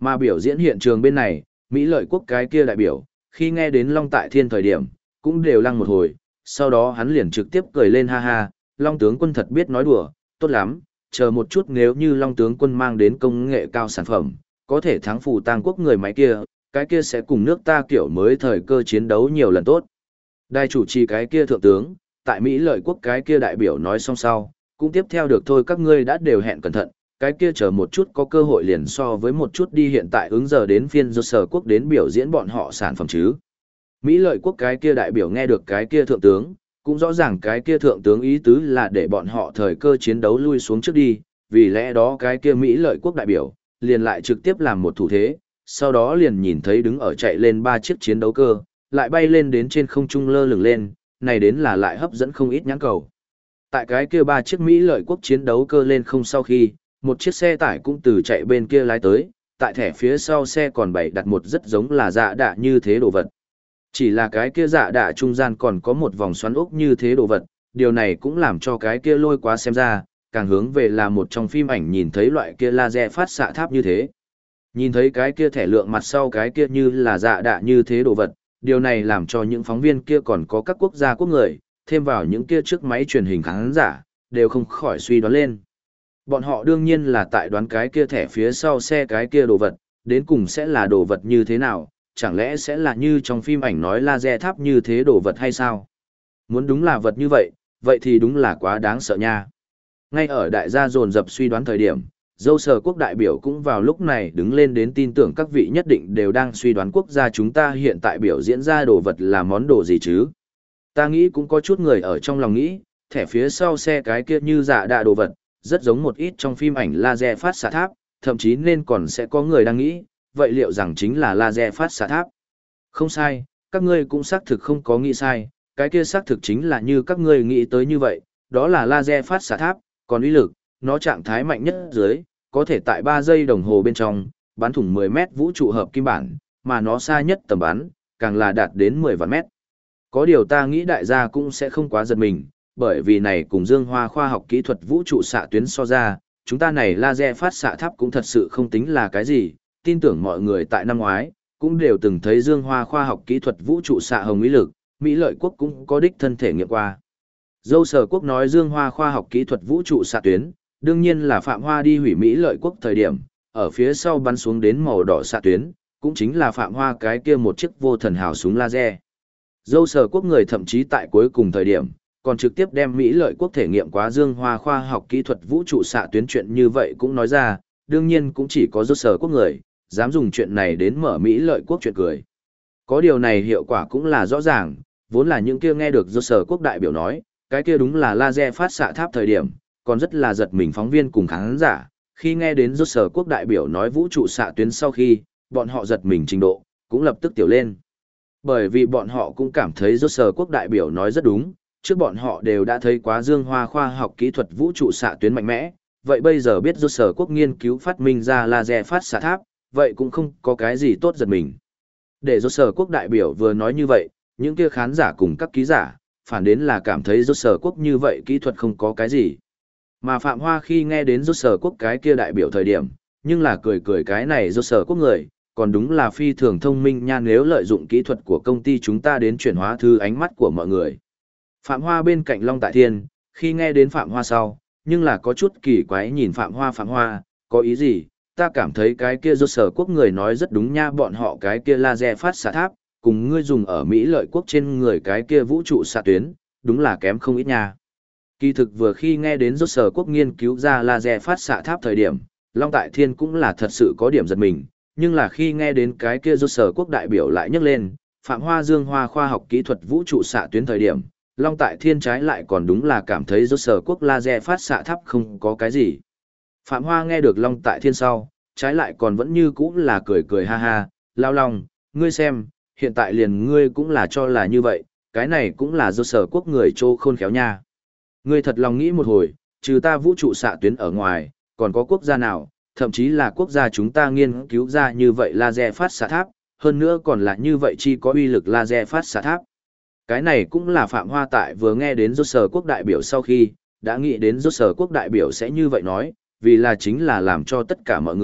Mà biểu diễn hiện trường bên này, Mỹ lợi quốc cái kia đại biểu, khi nghe đến Long Tại Thiên thời điểm, cũng đều lăng một hồi, sau đó hắn liền trực tiếp cười lên ha ha, Long tướng quân thật biết nói đùa, tốt lắm, chờ một chút nếu như Long tướng quân mang đến công nghệ cao sản phẩm, có thể thắng Phù Tang quốc người máy kia, cái kia sẽ cùng nước ta kiểu mới thời cơ chiến đấu nhiều lần tốt. Đại chủ trì cái kia thượng tướng, tại Mỹ lợi quốc cái kia đại biểu nói xong sau, cũng tiếp theo được thôi các ngươi đã đều hẹn cẩn thận, cái kia chờ một chút có cơ hội liền so với một chút đi hiện tại ứng giờ đến phiên do sở quốc đến biểu diễn bọn họ sản phẩm chứ. Mỹ lợi quốc cái kia đại biểu nghe được cái kia thượng tướng, cũng rõ ràng cái kia thượng tướng ý tứ là để bọn họ thời cơ chiến đấu lui xuống trước đi, vì lẽ đó cái kia Mỹ lợi quốc đại biểu, liền lại trực tiếp làm một thủ thế, sau đó liền nhìn thấy đứng ở chạy lên 3 chiếc chiến đấu cơ, lại bay lên đến trên không trung lơ lửng lên, này đến là lại hấp dẫn không ít nhãn cầu. Tại cái kia 3 chiếc Mỹ lợi quốc chiến đấu cơ lên không sau khi, một chiếc xe tải cũng từ chạy bên kia lái tới, tại thẻ phía sau xe còn bày đặt một rất giống là dạ đạ như thế đồ vật. Chỉ là cái kia dạ đạ trung gian còn có một vòng xoắn ốc như thế đồ vật, điều này cũng làm cho cái kia lôi quá xem ra, càng hướng về là một trong phim ảnh nhìn thấy loại kia laser phát xạ tháp như thế. Nhìn thấy cái kia thẻ lượng mặt sau cái kia như là dạ đạ như thế đồ vật, điều này làm cho những phóng viên kia còn có các quốc gia quốc người, thêm vào những kia trước máy truyền hình khán giả, đều không khỏi suy đoán lên. Bọn họ đương nhiên là tại đoán cái kia thẻ phía sau xe cái kia đồ vật, đến cùng sẽ là đồ vật như thế nào, chẳng lẽ sẽ là như trong phim ảnh nói laser tháp như thế đồ vật hay sao? Muốn đúng là vật như vậy, vậy thì đúng là quá đáng sợ nha. Ngay ở đại gia dồn dập suy đoán thời điểm, dâu sở quốc đại biểu cũng vào lúc này đứng lên đến tin tưởng các vị nhất định đều đang suy đoán quốc gia chúng ta hiện tại biểu diễn ra đồ vật là món đồ gì chứ. Ta nghĩ cũng có chút người ở trong lòng nghĩ, thẻ phía sau xe cái kia như dạ đạ đồ vật, rất giống một ít trong phim ảnh laser phát xạ tháp, thậm chí nên còn sẽ có người đang nghĩ, vậy liệu rằng chính là laser phát xạ tháp? Không sai, các ngươi cũng xác thực không có nghĩ sai, cái kia xác thực chính là như các ngươi nghĩ tới như vậy, đó là laser phát xạ tháp, còn uy lực, nó trạng thái mạnh nhất dưới, có thể tại 3 giây đồng hồ bên trong, bắn thủng 10 mét vũ trụ hợp kim bản, mà nó xa nhất tầm bắn, càng là đạt đến 10 vạn mét. Có điều ta nghĩ đại gia cũng sẽ không quá giật mình, bởi vì này cùng Dương Hoa khoa học kỹ thuật vũ trụ xạ tuyến so ra, chúng ta này laser phát xạ tháp cũng thật sự không tính là cái gì, tin tưởng mọi người tại năm ngoái, cũng đều từng thấy Dương Hoa khoa học kỹ thuật vũ trụ xạ hồng ý lực, Mỹ lợi quốc cũng có đích thân thể nghiệm qua. Dâu sở quốc nói Dương Hoa khoa học kỹ thuật vũ trụ xạ tuyến, đương nhiên là Phạm Hoa đi hủy Mỹ lợi quốc thời điểm, ở phía sau bắn xuống đến màu đỏ xạ tuyến, cũng chính là Phạm Hoa cái kia một chiếc vô thần hào súng laser. Dâu sở quốc người thậm chí tại cuối cùng thời điểm, còn trực tiếp đem Mỹ lợi quốc thể nghiệm quá Dương Hoa khoa học kỹ thuật vũ trụ xạ tuyến chuyện như vậy cũng nói ra, đương nhiên cũng chỉ có dâu sở quốc người, dám dùng chuyện này đến mở Mỹ lợi quốc chuyện cười. Có điều này hiệu quả cũng là rõ ràng, vốn là những kia nghe được dâu sở quốc đại biểu nói, cái kia đúng là laser phát xạ tháp thời điểm, còn rất là giật mình phóng viên cùng khán giả, khi nghe đến dâu sở quốc đại biểu nói vũ trụ xạ tuyến sau khi, bọn họ giật mình trình độ, cũng lập tức tiểu lên. Bởi vì bọn họ cũng cảm thấy dâu sở quốc đại biểu nói rất đúng, trước bọn họ đều đã thấy quá Dương Hoa khoa học kỹ thuật vũ trụ xạ tuyến mạnh mẽ, vậy bây giờ biết dâu sở quốc nghiên cứu phát minh ra laser phát xạ tháp, vậy cũng không có cái gì tốt giật mình. Để dâu sở quốc đại biểu vừa nói như vậy, những kia khán giả cùng các ký giả, phản đến là cảm thấy dâu sở quốc như vậy kỹ thuật không có cái gì. Mà Phạm Hoa khi nghe đến dâu sở quốc cái kia đại biểu thời điểm, nhưng là cười cười cái này dâu sở quốc người, còn đúng là phi thường thông minh nha nếu lợi dụng kỹ thuật của công ty chúng ta đến chuyển hóa thư ánh mắt của mọi người. Phạm Hoa bên cạnh Long Tại Thiên, khi nghe đến Phạm Hoa sau, nhưng là có chút kỳ quái nhìn Phạm Hoa, có ý gì, ta cảm thấy cái kia dâu sở quốc người nói rất đúng nha bọn họ cái kia laser phát xạ tháp, cùng ngươi dùng ở Mỹ lợi quốc trên người cái kia vũ trụ xạ tuyến, đúng là kém không ít nha. Kỳ thực vừa khi nghe đến dâu sở quốc nghiên cứu ra laser phát xạ tháp thời điểm, Long Tại Thiên cũng là thật sự có điểm giật mình, nhưng là khi nghe đến cái kia dâu sở quốc đại biểu lại nhắc lên, Phạm Hoa Dương Hoa khoa học kỹ thuật vũ trụ xạ tuyến thời điểm, Long Tại Thiên trái lại còn đúng là cảm thấy dâu sở quốc laser phát xạ tháp không có cái gì. Phạm Hoa nghe được Long Tại Thiên sau, trái lại còn vẫn như cũ là cười cười ha ha, Lao Long, ngươi xem, hiện tại liền ngươi cũng là cho là như vậy, cái này cũng là dâu sở quốc người trô khôn khéo nha. Ngươi thật lòng nghĩ một hồi, trừ ta vũ trụ xạ tuyến ở ngoài, còn có quốc gia nào, thậm chí là quốc gia chúng ta nghiên cứu ra như vậy laser phát xạ tháp, hơn nữa còn là như vậy chi có uy lực laser phát xạ tháp. Cái này cũng là Phạm Hoa tại vừa nghe đến rốt sở quốc đại biểu sau khi, đã nghĩ đến rốt sở quốc đại biểu sẽ như vậy nói, vì là chính là làm cho tất cả mọi người,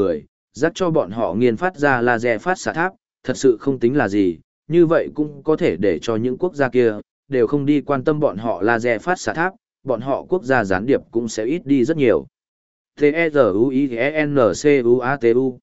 dắt cho bọn họ nghiên phát ra laser phát xạ tháp, thật sự không tính là gì, như vậy cũng có thể để cho những quốc gia kia, đều không đi quan tâm bọn họ laser phát xạ tháp, bọn họ quốc gia gián điệp cũng sẽ ít đi rất nhiều. T-E-Z-U-I-N-C-U-A-T-U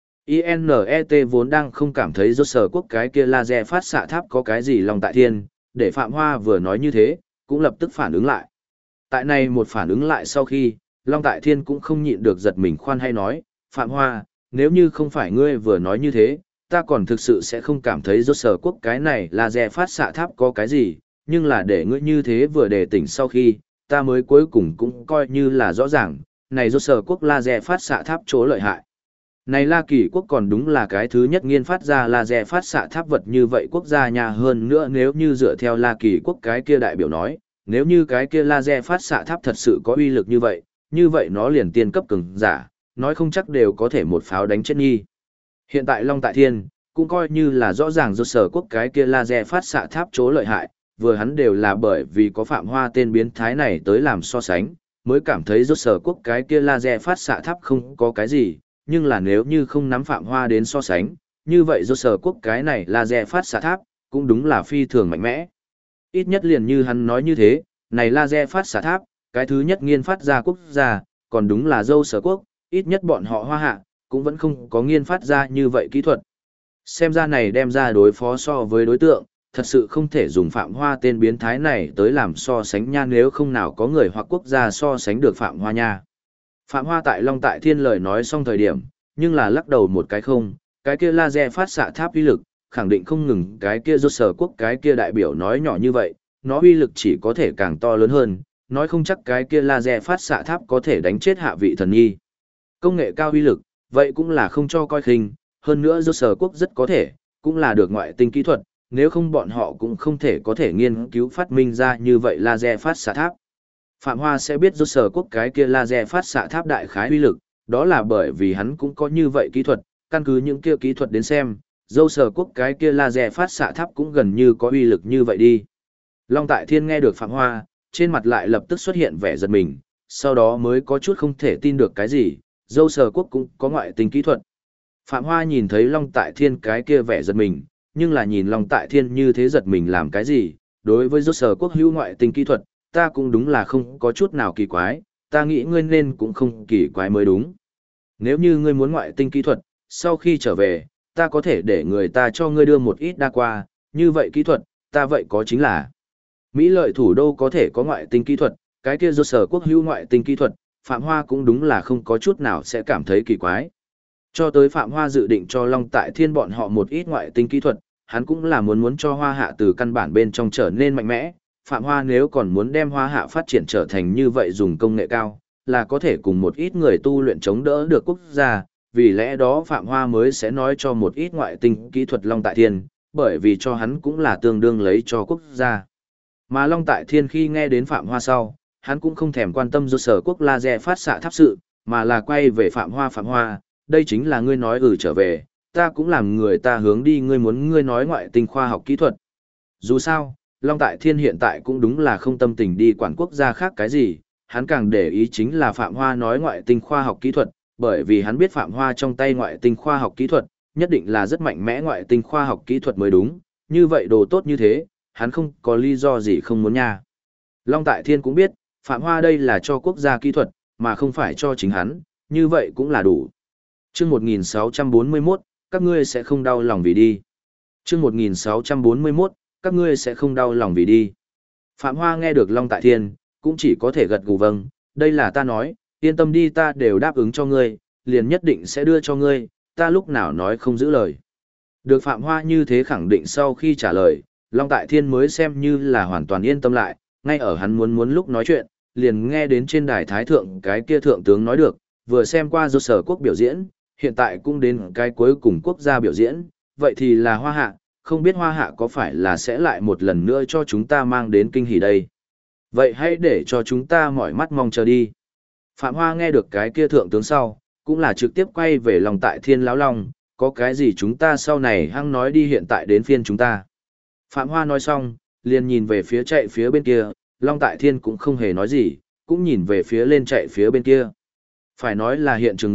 INET vốn đang không cảm thấy rốt sở quốc cái kia laser phát xạ tháp có cái gì lòng tại thiên, để Phạm Hoa vừa nói như thế, cũng lập tức phản ứng lại. Tại này một phản ứng lại sau khi, Long Tại Thiên cũng không nhịn được giật mình khoan hay nói, Phạm Hoa, nếu như không phải ngươi vừa nói như thế, ta còn thực sự sẽ không cảm thấy rốt sở quốc cái này laser phát xạ tháp có cái gì, nhưng là để ngươi như thế vừa đề tỉnh sau khi, ta mới cuối cùng cũng coi như là rõ ràng, này rốt sở quốc laser phát xạ tháp chỗ lợi hại. Này La Kỳ quốc còn đúng là cái thứ nhất nghiên phát ra laser phát xạ tháp vật như vậy quốc gia nhà hơn nữa nếu như dựa theo La Kỳ quốc cái kia đại biểu nói, nếu như cái kia laser phát xạ tháp thật sự có uy lực như vậy nó liền tiên cấp cường giả, nói không chắc đều có thể một pháo đánh chết nghi. Hiện tại Long Tại Thiên, cũng coi như là rõ ràng do sở quốc cái kia laser phát xạ tháp chỗ lợi hại, vừa hắn đều là bởi vì có Phạm Hoa tên biến thái này tới làm so sánh, mới cảm thấy do sở quốc cái kia laser phát xạ tháp không có cái gì, nhưng là nếu như không nắm Phạm Hoa đến so sánh, như vậy do sở quốc cái này laser phát xạ tháp, cũng đúng là phi thường mạnh mẽ. Ít nhất liền như hắn nói như thế, này laser phát xạ tháp, cái thứ nhất nghiên phát ra quốc gia, còn đúng là dâu sở quốc, ít nhất bọn họ Hoa Hạ, cũng vẫn không có nghiên phát ra như vậy kỹ thuật. Xem ra này đem ra đối phó so với đối tượng, thật sự không thể dùng Phạm Hoa tên biến thái này tới làm so sánh nha nếu không nào có người hoặc quốc gia so sánh được Phạm Hoa nha. Phạm Hoa tại Long Tại Thiên lời nói xong thời điểm, nhưng là lắc đầu một cái không, cái kia laser phát xạ tháp uy lực, khẳng định không ngừng cái kia rốt sở quốc cái kia đại biểu nói nhỏ như vậy, nó uy lực chỉ có thể càng to lớn hơn, nói không chắc cái kia laser phát xạ tháp có thể đánh chết hạ vị thần nhi. Công nghệ cao uy lực, vậy cũng là không cho coi khinh, hơn nữa rốt sở quốc rất có thể, cũng là được ngoại tinh kỹ thuật, nếu không bọn họ cũng không thể có thể nghiên cứu phát minh ra như vậy laser phát xạ tháp. Phạm Hoa sẽ biết rốt sở quốc cái kia laser phát xạ tháp đại khái uy lực, đó là bởi vì hắn cũng có như vậy kỹ thuật, căn cứ những kia kỹ thuật đến xem, dâu sở quốc cái kia laser phát xạ tháp cũng gần như có uy lực như vậy đi. Long Tại Thiên nghe được Phạm Hoa, trên mặt lại lập tức xuất hiện vẻ giật mình, sau đó mới có chút không thể tin được cái gì, dâu sở quốc cũng có ngoại tinh kỹ thuật. Phạm Hoa nhìn thấy Long Tại Thiên cái kia vẻ giật mình, nhưng là nhìn Long Tại Thiên như thế giật mình làm cái gì, đối với dâu sở quốc hữu ngoại tinh kỹ thuật, ta cũng đúng là không có chút nào kỳ quái, ta nghĩ ngươi nên cũng không kỳ quái mới đúng. Nếu như ngươi muốn ngoại tinh kỹ thuật, sau khi trở về, ta có thể để người ta cho ngươi đưa một ít đa qua, như vậy kỹ thuật, ta vậy có chính là Mỹ lợi thủ đô có thể có ngoại tinh kỹ thuật, cái kia do sở quốc hữu ngoại tinh kỹ thuật, Phạm Hoa cũng đúng là không có chút nào sẽ cảm thấy kỳ quái. Cho tới Phạm Hoa dự định cho Long Tại Thiên bọn họ một ít ngoại tinh kỹ thuật, hắn cũng là muốn cho Hoa Hạ từ căn bản bên trong trở nên mạnh mẽ. Phạm Hoa nếu còn muốn đem Hoa Hạ phát triển trở thành như vậy dùng công nghệ cao, là có thể cùng một ít người tu luyện chống đỡ được quốc gia, vì lẽ đó Phạm Hoa mới sẽ nói cho một ít ngoại tinh kỹ thuật Long Tại Thiên, bởi vì cho hắn cũng là tương đương lấy cho quốc gia. Mà Long Tại Thiên khi nghe đến Phạm Hoa sau, hắn cũng không thèm quan tâm do sở quốc laser phát xạ tháp sự, mà là quay về Phạm Hoa, đây chính là ngươi nói trở về, ta cũng làm người ta hướng đi ngươi muốn ngươi nói ngoại tinh khoa học kỹ thuật. Dù sao, Long Tại Thiên hiện tại cũng đúng là không tâm tình đi quản quốc gia khác cái gì, hắn càng để ý chính là Phạm Hoa nói ngoại tinh khoa học kỹ thuật, bởi vì hắn biết Phạm Hoa trong tay ngoại tinh khoa học kỹ thuật, nhất định là rất mạnh mẽ ngoại tinh khoa học kỹ thuật mới đúng, như vậy đồ tốt như thế, hắn không có lý do gì không muốn nha. Long Tại Thiên cũng biết, Phạm Hoa đây là cho quốc gia kỹ thuật, mà không phải cho chính hắn, như vậy cũng là đủ. Chương 1641, các ngươi sẽ không đau lòng vì đi. Chương 1641, các ngươi sẽ không đau lòng vì đi. Phạm Hoa nghe được Long Tại Thiên, cũng chỉ có thể gật gù vâng, đây là ta nói, yên tâm đi ta đều đáp ứng cho ngươi, liền nhất định sẽ đưa cho ngươi, ta lúc nào nói không giữ lời. Được Phạm Hoa như thế khẳng định sau khi trả lời, Long Tại Thiên mới xem như là hoàn toàn yên tâm lại, ngay ở hắn muốn lúc nói chuyện, liền nghe đến trên đài thái thượng cái kia thượng tướng nói được, vừa xem qua do sở quốc biểu diễn, hiện tại cũng đến cái cuối cùng quốc gia biểu diễn, vậy thì là Hoa Hạ, không biết Hoa Hạ có phải là sẽ lại một lần nữa cho chúng ta mang đến kinh hỉ đây. Vậy hãy để cho chúng ta mỏi mắt mong chờ đi. Phạm Hoa nghe được cái kia thượng tướng sau, cũng là trực tiếp quay về Long Tại Thiên lão long, có cái gì chúng ta sau này hăng nói đi hiện tại đến phiên chúng ta. Phạm Hoa nói xong, liền nhìn về phía chạy phía bên kia, Long Tại Thiên cũng không hề nói gì, cũng nhìn về phía lên chạy phía bên kia. Phải nói là hiện trường người,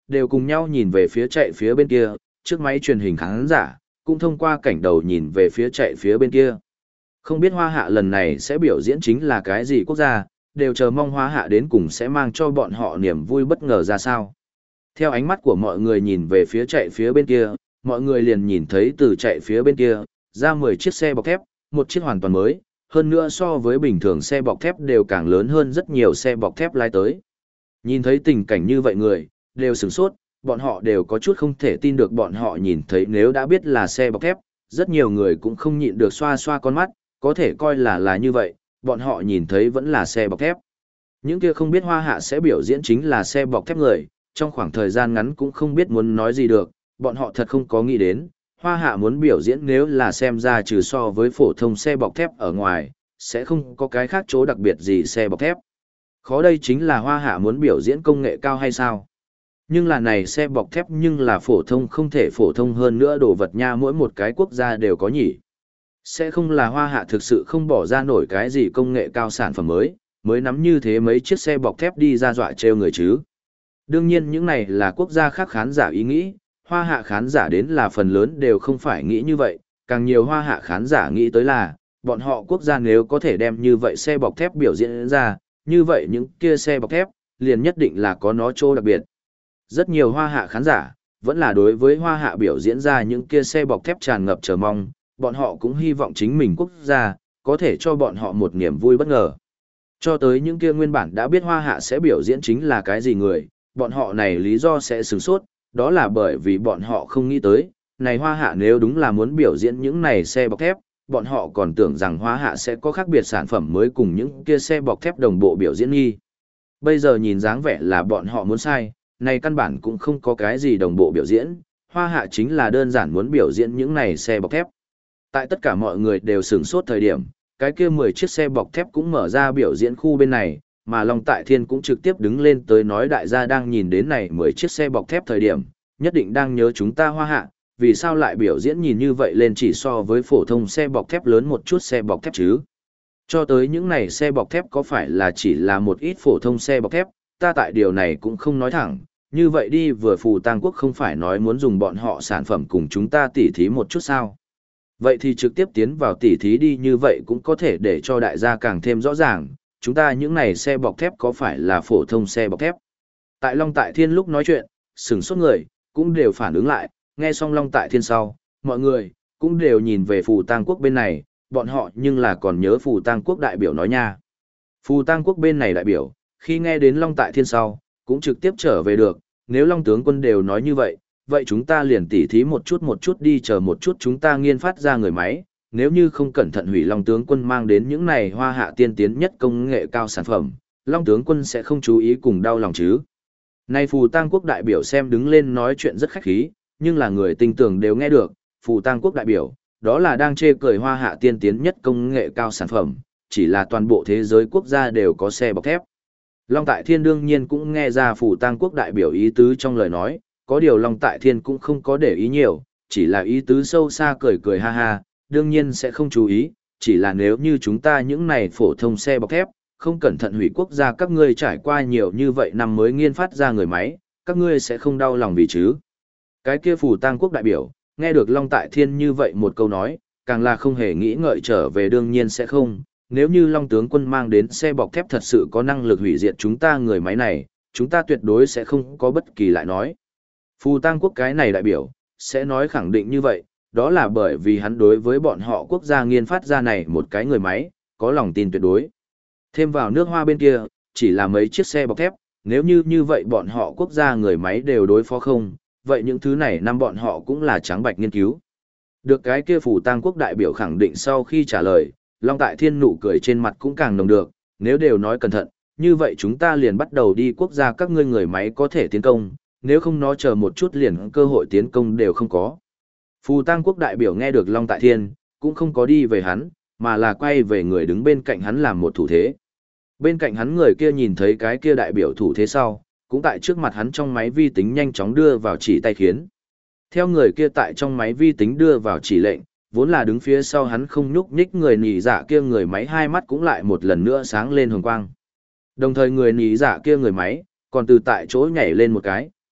đều cùng nhau nhìn về phía chạy phía bên kia, trước máy truyền hình khán giả, cũng thông qua cảnh đầu nhìn về phía chạy phía bên kia. Không biết Hoa Hạ lần này sẽ biểu diễn chính là cái gì quốc gia, đều chờ mong Hoa Hạ đến cùng sẽ mang cho bọn họ niềm vui bất ngờ ra sao. Theo ánh mắt của mọi người nhìn về phía chạy phía bên kia, mọi người liền nhìn thấy từ chạy phía bên kia, ra 10 chiếc xe bọc thép, một chiếc hoàn toàn mới, hơn nữa so với bình thường xe bọc thép đều càng lớn hơn rất nhiều xe bọc thép lái tới. Nhìn thấy tình cảnh như vậy người, đều sửng sốt, bọn họ đều có chút không thể tin được bọn họ nhìn thấy nếu đã biết là xe bọc thép, rất nhiều người cũng không nhịn được xoa xoa con mắt, có thể coi là như vậy, bọn họ nhìn thấy vẫn là xe bọc thép. Những kia không biết Hoa Hạ sẽ biểu diễn chính là xe bọc thép người, trong khoảng thời gian ngắn cũng không biết muốn nói gì được, bọn họ thật không có nghĩ đến, Hoa Hạ muốn biểu diễn nếu là xem ra trừ so với phổ thông xe bọc thép ở ngoài, sẽ không có cái khác chỗ đặc biệt gì xe bọc thép. Khó đây chính là Hoa Hạ muốn biểu diễn công nghệ cao hay sao? Nhưng là này xe bọc thép nhưng là phổ thông không thể phổ thông hơn nữa đồ vật nha, mỗi một cái quốc gia đều có nhỉ. Sẽ không là Hoa Hạ thực sự không bỏ ra nổi cái gì công nghệ cao sản phẩm mới nắm như thế mấy chiếc xe bọc thép đi ra dọa trêu người chứ. Đương nhiên những này là quốc gia khác khán giả ý nghĩ, Hoa Hạ khán giả đến là phần lớn đều không phải nghĩ như vậy, càng nhiều Hoa Hạ khán giả nghĩ tới là, bọn họ quốc gia nếu có thể đem như vậy xe bọc thép biểu diễn ra, như vậy những kia xe bọc thép, liền nhất định là có nó chỗ đặc biệt. Rất nhiều Hoa Hạ khán giả, vẫn là đối với Hoa Hạ biểu diễn ra những kia xe bọc thép tràn ngập chờ mong, bọn họ cũng hy vọng chính mình quốc gia, có thể cho bọn họ một niềm vui bất ngờ. Cho tới những kia nguyên bản đã biết Hoa Hạ sẽ biểu diễn chính là cái gì người, bọn họ này lý do sẽ sửng sốt, đó là bởi vì bọn họ không nghĩ tới, này Hoa Hạ nếu đúng là muốn biểu diễn những này xe bọc thép, bọn họ còn tưởng rằng Hoa Hạ sẽ có khác biệt sản phẩm mới cùng những kia xe bọc thép đồng bộ biểu diễn nghi. Bây giờ nhìn dáng vẻ là bọn họ muốn sai, này căn bản cũng không có cái gì đồng bộ biểu diễn, Hoa Hạ chính là đơn giản muốn biểu diễn những này xe bọc thép. Tại tất cả mọi người đều sửng sốt thời điểm, cái kia 10 chiếc xe bọc thép cũng mở ra biểu diễn khu bên này, mà Long Tại Thiên cũng trực tiếp đứng lên tới nói đại gia đang nhìn đến này 10 chiếc xe bọc thép thời điểm, nhất định đang nhớ chúng ta Hoa Hạ, vì sao lại biểu diễn nhìn như vậy lên chỉ so với phổ thông xe bọc thép lớn một chút xe bọc thép chứ. Cho tới những này xe bọc thép có phải là chỉ là một ít phổ thông xe bọc thép, ta tại điều này cũng không nói thẳng, như vậy đi vừa Phù Tang Quốc không phải nói muốn dùng bọn họ sản phẩm cùng chúng ta tỉ thí một chút sao. Vậy thì trực tiếp tiến vào tỉ thí đi, như vậy cũng có thể để cho đại gia càng thêm rõ ràng, chúng ta những này xe bọc thép có phải là phổ thông xe bọc thép. Tại Long Tại Thiên lúc nói chuyện, sửng sốt người, cũng đều phản ứng lại, nghe xong Long Tại Thiên sau, mọi người, cũng đều nhìn về Phù Tang Quốc bên này, bọn họ nhưng là còn nhớ Phù Tang Quốc đại biểu nói nha. Phù Tang Quốc bên này đại biểu, khi nghe đến Long Tại Thiên sau, cũng trực tiếp trở về được, nếu Long tướng quân đều nói như vậy, vậy chúng ta liền tỉ thí một chút đi, chờ một chút chúng ta nghiên phát ra người máy, nếu như không cẩn thận hủy Long tướng quân mang đến những này Hoa Hạ tiên tiến nhất công nghệ cao sản phẩm, Long tướng quân sẽ không chú ý cùng đau lòng chứ. Nay Phù Tang Quốc đại biểu xem đứng lên nói chuyện rất khách khí, nhưng là người tinh tường đều nghe được, Phù Tang Quốc đại biểu, đó là đang chê cười Hoa Hạ tiên tiến nhất công nghệ cao sản phẩm, chỉ là toàn bộ thế giới quốc gia đều có xe bọc thép. Long Tại Thiên đương nhiên cũng nghe ra Phù Tang Quốc đại biểu ý tứ trong lời nói, có điều Long Tại Thiên cũng không có để ý nhiều, chỉ là ý tứ sâu xa cười cười ha ha, đương nhiên sẽ không chú ý, chỉ là nếu như chúng ta những này phổ thông xe bọc thép, không cẩn thận hủy quốc gia các ngươi trải qua nhiều như vậy năm mới nghiên phát ra người máy, các ngươi sẽ không đau lòng vì chứ. Cái kia Phù Tang Quốc đại biểu, nghe được Long Tại Thiên như vậy một câu nói, càng là không hề nghĩ ngợi trở về, đương nhiên sẽ không, nếu như Long tướng quân mang đến xe bọc thép thật sự có năng lực hủy diệt chúng ta người máy này, chúng ta tuyệt đối sẽ không có bất kỳ lại nói. Phù Tang Quốc cái này đại biểu, sẽ nói khẳng định như vậy, đó là bởi vì hắn đối với bọn họ quốc gia nghiên phát ra này một cái người máy, có lòng tin tuyệt đối. Thêm vào nước Hoa bên kia, chỉ là mấy chiếc xe bọc thép, nếu như vậy bọn họ quốc gia người máy đều đối phó không, vậy những thứ này năm bọn họ cũng là trắng bạch nghiên cứu. Được cái kia Phù Tang Quốc đại biểu khẳng định sau khi trả lời, Long Tại Thiên nụ cười trên mặt cũng càng nồng được, nếu đều nói cẩn thận, như vậy chúng ta liền bắt đầu đi quốc gia các ngươi người máy có thể tiến công, nếu không nó chờ một chút liền cơ hội tiến công đều không có. Phù Tang Quốc đại biểu nghe được Long Tại Thiên, cũng không có đi về hắn, mà là quay về người đứng bên cạnh hắn làm một thủ thế. Bên cạnh hắn người kia nhìn thấy cái kia đại biểu thủ thế sau, cũng tại trước mặt hắn trong máy vi tính nhanh chóng đưa vào chỉ tay khiến. Theo người kia tại trong máy vi tính đưa vào chỉ lệnh, vốn là đứng phía sau hắn không nhúc nhích người nỉ dạ kia người máy hai mắt cũng lại một lần nữa sáng lên hồng quang. Đồng thời người nỉ dạ kia người máy, còn từ tại chỗ nhảy lên một cái,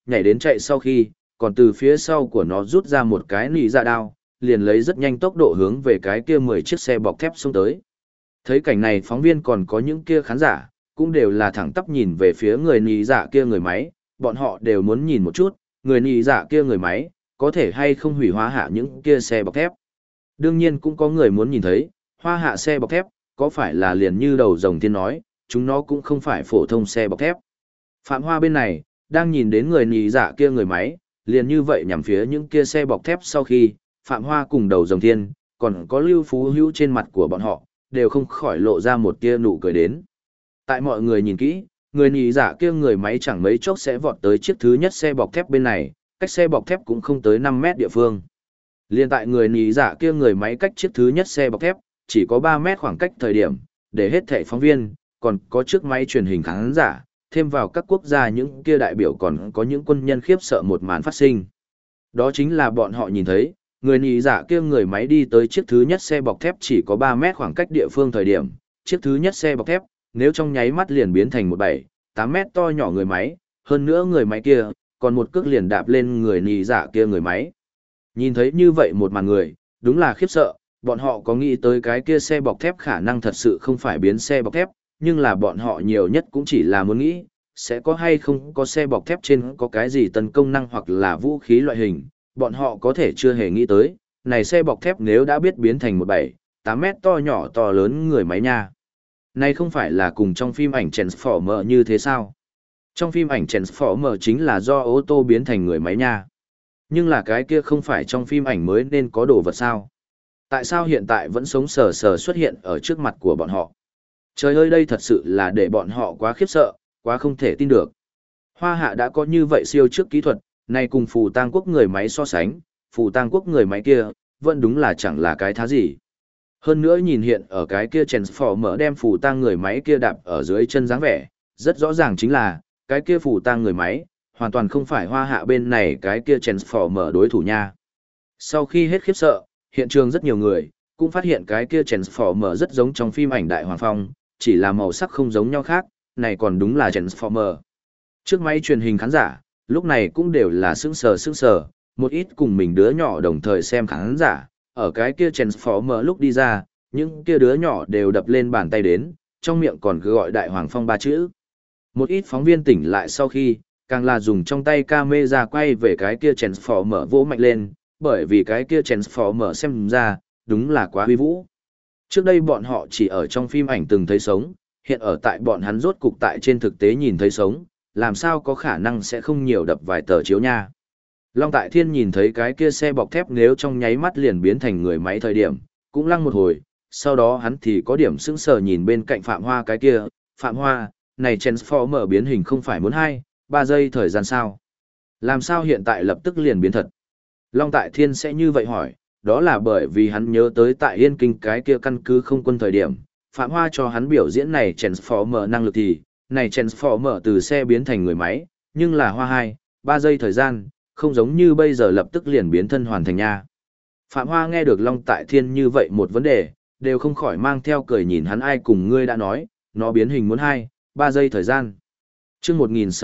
nhảy đến chạy sau khi, còn từ phía sau của nó rút ra một cái nỉ dạ đao, liền lấy rất nhanh tốc độ hướng về cái kia 10 chiếc xe bọc thép xông tới. Thấy cảnh này phóng viên còn có những kia khán giả, cũng đều là thẳng tắp nhìn về phía người nỉ dạ kia người máy, bọn họ đều muốn nhìn một chút, người nỉ dạ kia người máy, có thể hay không hủy hóa hạ những kia xe bọc thép. Đương nhiên cũng có người muốn nhìn thấy, hoa hạ xe bọc thép, có phải là liền như đầu rồng tiên nói, chúng nó cũng không phải phổ thông xe bọc thép. Phạm Hoa bên này, đang nhìn đến người nỉ dạ kia người máy, liền như vậy nhằm phía những kia xe bọc thép sau khi, Phạm Hoa cùng đầu rồng thiên, còn có Lưu Phú Hữu trên mặt của bọn họ, đều không khỏi lộ ra một tia nụ cười đến. Tại mọi người nhìn kỹ, người nỉ dạ kia người máy chẳng mấy chốc sẽ vọt tới chiếc thứ nhất xe bọc thép bên này, cách xe bọc thép cũng không tới 5 mét địa phương. Liên tại người nỉ dạ kia người máy cách chiếc thứ nhất xe bọc thép, chỉ có 3 mét khoảng cách thời điểm, để hết thảy phóng viên, còn có chiếc máy truyền hình khán giả, thêm vào các quốc gia những kia đại biểu còn có những quân nhân khiếp sợ một màn phát sinh. Đó chính là bọn họ nhìn thấy, người nỉ dạ kia người máy đi tới chiếc thứ nhất xe bọc thép chỉ có 3 mét khoảng cách địa phương thời điểm, chiếc thứ nhất xe bọc thép, nếu trong nháy mắt liền biến thành một 8 mét to nhỏ người máy, hơn nữa người máy kia, còn một cước liền đạp lên người nỉ dạ kia người máy. Nhìn thấy như vậy một màn người, đúng là khiếp sợ, bọn họ có nghĩ tới cái kia xe bọc thép khả năng thật sự không phải biến xe bọc thép, nhưng là bọn họ nhiều nhất cũng chỉ là muốn nghĩ, sẽ có hay không có xe bọc thép trên có cái gì tấn công năng hoặc là vũ khí loại hình, bọn họ có thể chưa hề nghĩ tới, này xe bọc thép nếu đã biết biến thành một 8 mét to nhỏ to lớn người máy nha. Này không phải là cùng trong phim ảnh Transformer như thế sao? Trong phim ảnh Transformer chính là do ô tô biến thành người máy nha. Nhưng là cái kia không phải trong phim ảnh mới nên có đồ vật sao? Tại sao hiện tại vẫn sống sờ sờ xuất hiện ở trước mặt của bọn họ? Trời ơi, đây thật sự là để bọn họ quá khiếp sợ, quá không thể tin được. Hoa hạ đã có như vậy siêu trước kỹ thuật, này cùng phù tang quốc người máy so sánh, phù tang quốc người máy kia, vẫn đúng là chẳng là cái thá gì. Hơn nữa nhìn hiện ở cái kia Transformer đem phù tang người máy kia đạp ở dưới chân dáng vẻ, rất rõ ràng chính là, cái kia phù tang người máy, hoàn toàn không phải hoa hạ bên này cái kia Transformer đối thủ nha. Sau khi hết khiếp sợ, hiện trường rất nhiều người, cũng phát hiện cái kia Transformer rất giống trong phim ảnh Đại Hoàng Phong, chỉ là màu sắc không giống nhau khác, này còn đúng là Transformer. Trước máy truyền hình khán giả, lúc này cũng đều là sững sờ, một ít cùng mình đứa nhỏ đồng thời xem khán giả, ở cái kia Transformer lúc đi ra, những kia đứa nhỏ đều đập lên bàn tay đến, trong miệng còn cứ gọi Đại Hoàng Phong 3 chữ. Một ít phóng viên tỉnh lại sau khi, càng là dùng trong tay camera quay về cái kia Transformer vỗ mạnh lên, bởi vì cái kia Transformer xem ra, đúng là quá huy vũ. Trước đây bọn họ chỉ ở trong phim ảnh từng thấy sống, hiện ở tại bọn hắn rốt cục tại trên thực tế nhìn thấy sống, làm sao có khả năng sẽ không nhiều đập vài tờ chiếu nha. Long Tại Thiên nhìn thấy cái kia xe bọc thép nếu trong nháy mắt liền biến thành người máy thời điểm, cũng lăng một hồi, sau đó hắn thì có điểm sững sờ nhìn bên cạnh Phạm Hoa cái kia, Phạm Hoa, này Transformer biến hình không phải muốn 2-3 giây thời gian sao? Làm sao hiện tại lập tức liền biến thật? Long Tại Thiên sẽ như vậy hỏi, đó là bởi vì hắn nhớ tới tại Yên Kinh cái kia căn cứ không quân thời điểm, Phạm Hoa cho hắn biểu diễn này Transformer năng lực thì, này Transformer từ xe biến thành người máy, nhưng là Hoa 2-3 giây thời gian, không giống như bây giờ lập tức liền biến thân hoàn thành nha. Phạm Hoa nghe được Long Tại Thiên như vậy một vấn đề, đều không khỏi mang theo cười nhìn hắn ai cùng ngươi đã nói, nó biến hình muốn 2-3 giây thời gian. Chương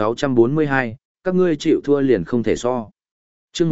1642, các ngươi chịu thua liền không thể so. Chương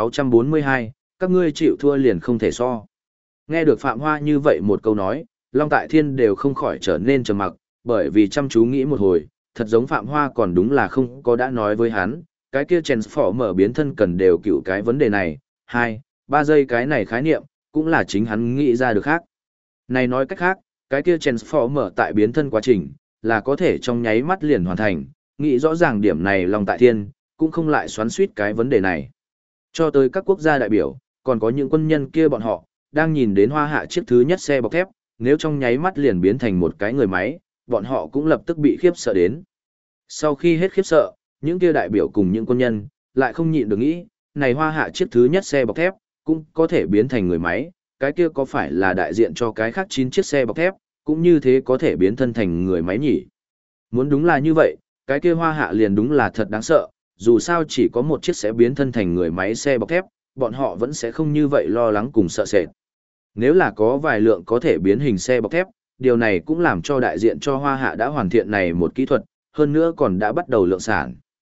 1642, các ngươi chịu thua liền không thể so. Nghe được Phạm Hoa như vậy một câu nói, Long Tại Thiên đều không khỏi trở nên trầm mặc, bởi vì chăm chú nghĩ một hồi, thật giống Phạm Hoa còn đúng là không có đã nói với hắn, cái kia Transformer biến thân cần đều cựu cái vấn đề này, 2-3 giây cái này khái niệm, cũng là chính hắn nghĩ ra được khác. Này nói cách khác, cái kia Transformer tại biến thân quá trình, là có thể trong nháy mắt liền hoàn thành, nghĩ rõ ràng điểm này Long Tại Thiên, cũng không lại xoắn suýt cái vấn đề này. Cho tới các quốc gia đại biểu, còn có những quân nhân kia bọn họ, đang nhìn đến Hoa hạ chiếc thứ nhất xe bọc thép, nếu trong nháy mắt liền biến thành một cái người máy, bọn họ cũng lập tức bị khiếp sợ đến. Sau khi hết khiếp sợ, những kia đại biểu cùng những quân nhân, lại không nhịn được nghĩ, này Hoa hạ chiếc thứ nhất xe bọc thép, cũng có thể biến thành người máy, cái kia có phải là đại diện cho cái khác 9 chiếc xe bọc thép, cũng như thế có thể biến thân thành người máy nhỉ? Muốn đúng là như vậy, cái kia Hoa hạ liền đúng là thật đáng sợ, dù sao chỉ có một chiếc sẽ biến thân thành người máy xe bọc thép, bọn họ vẫn sẽ không như vậy lo lắng cùng sợ sệt. Nếu là có vài lượng có thể biến hình xe bọc thép, điều này cũng làm cho đại diện cho Hoa hạ đã hoàn thiện này một kỹ thuật, hơn nữa còn đã bắt đầu lượng sản.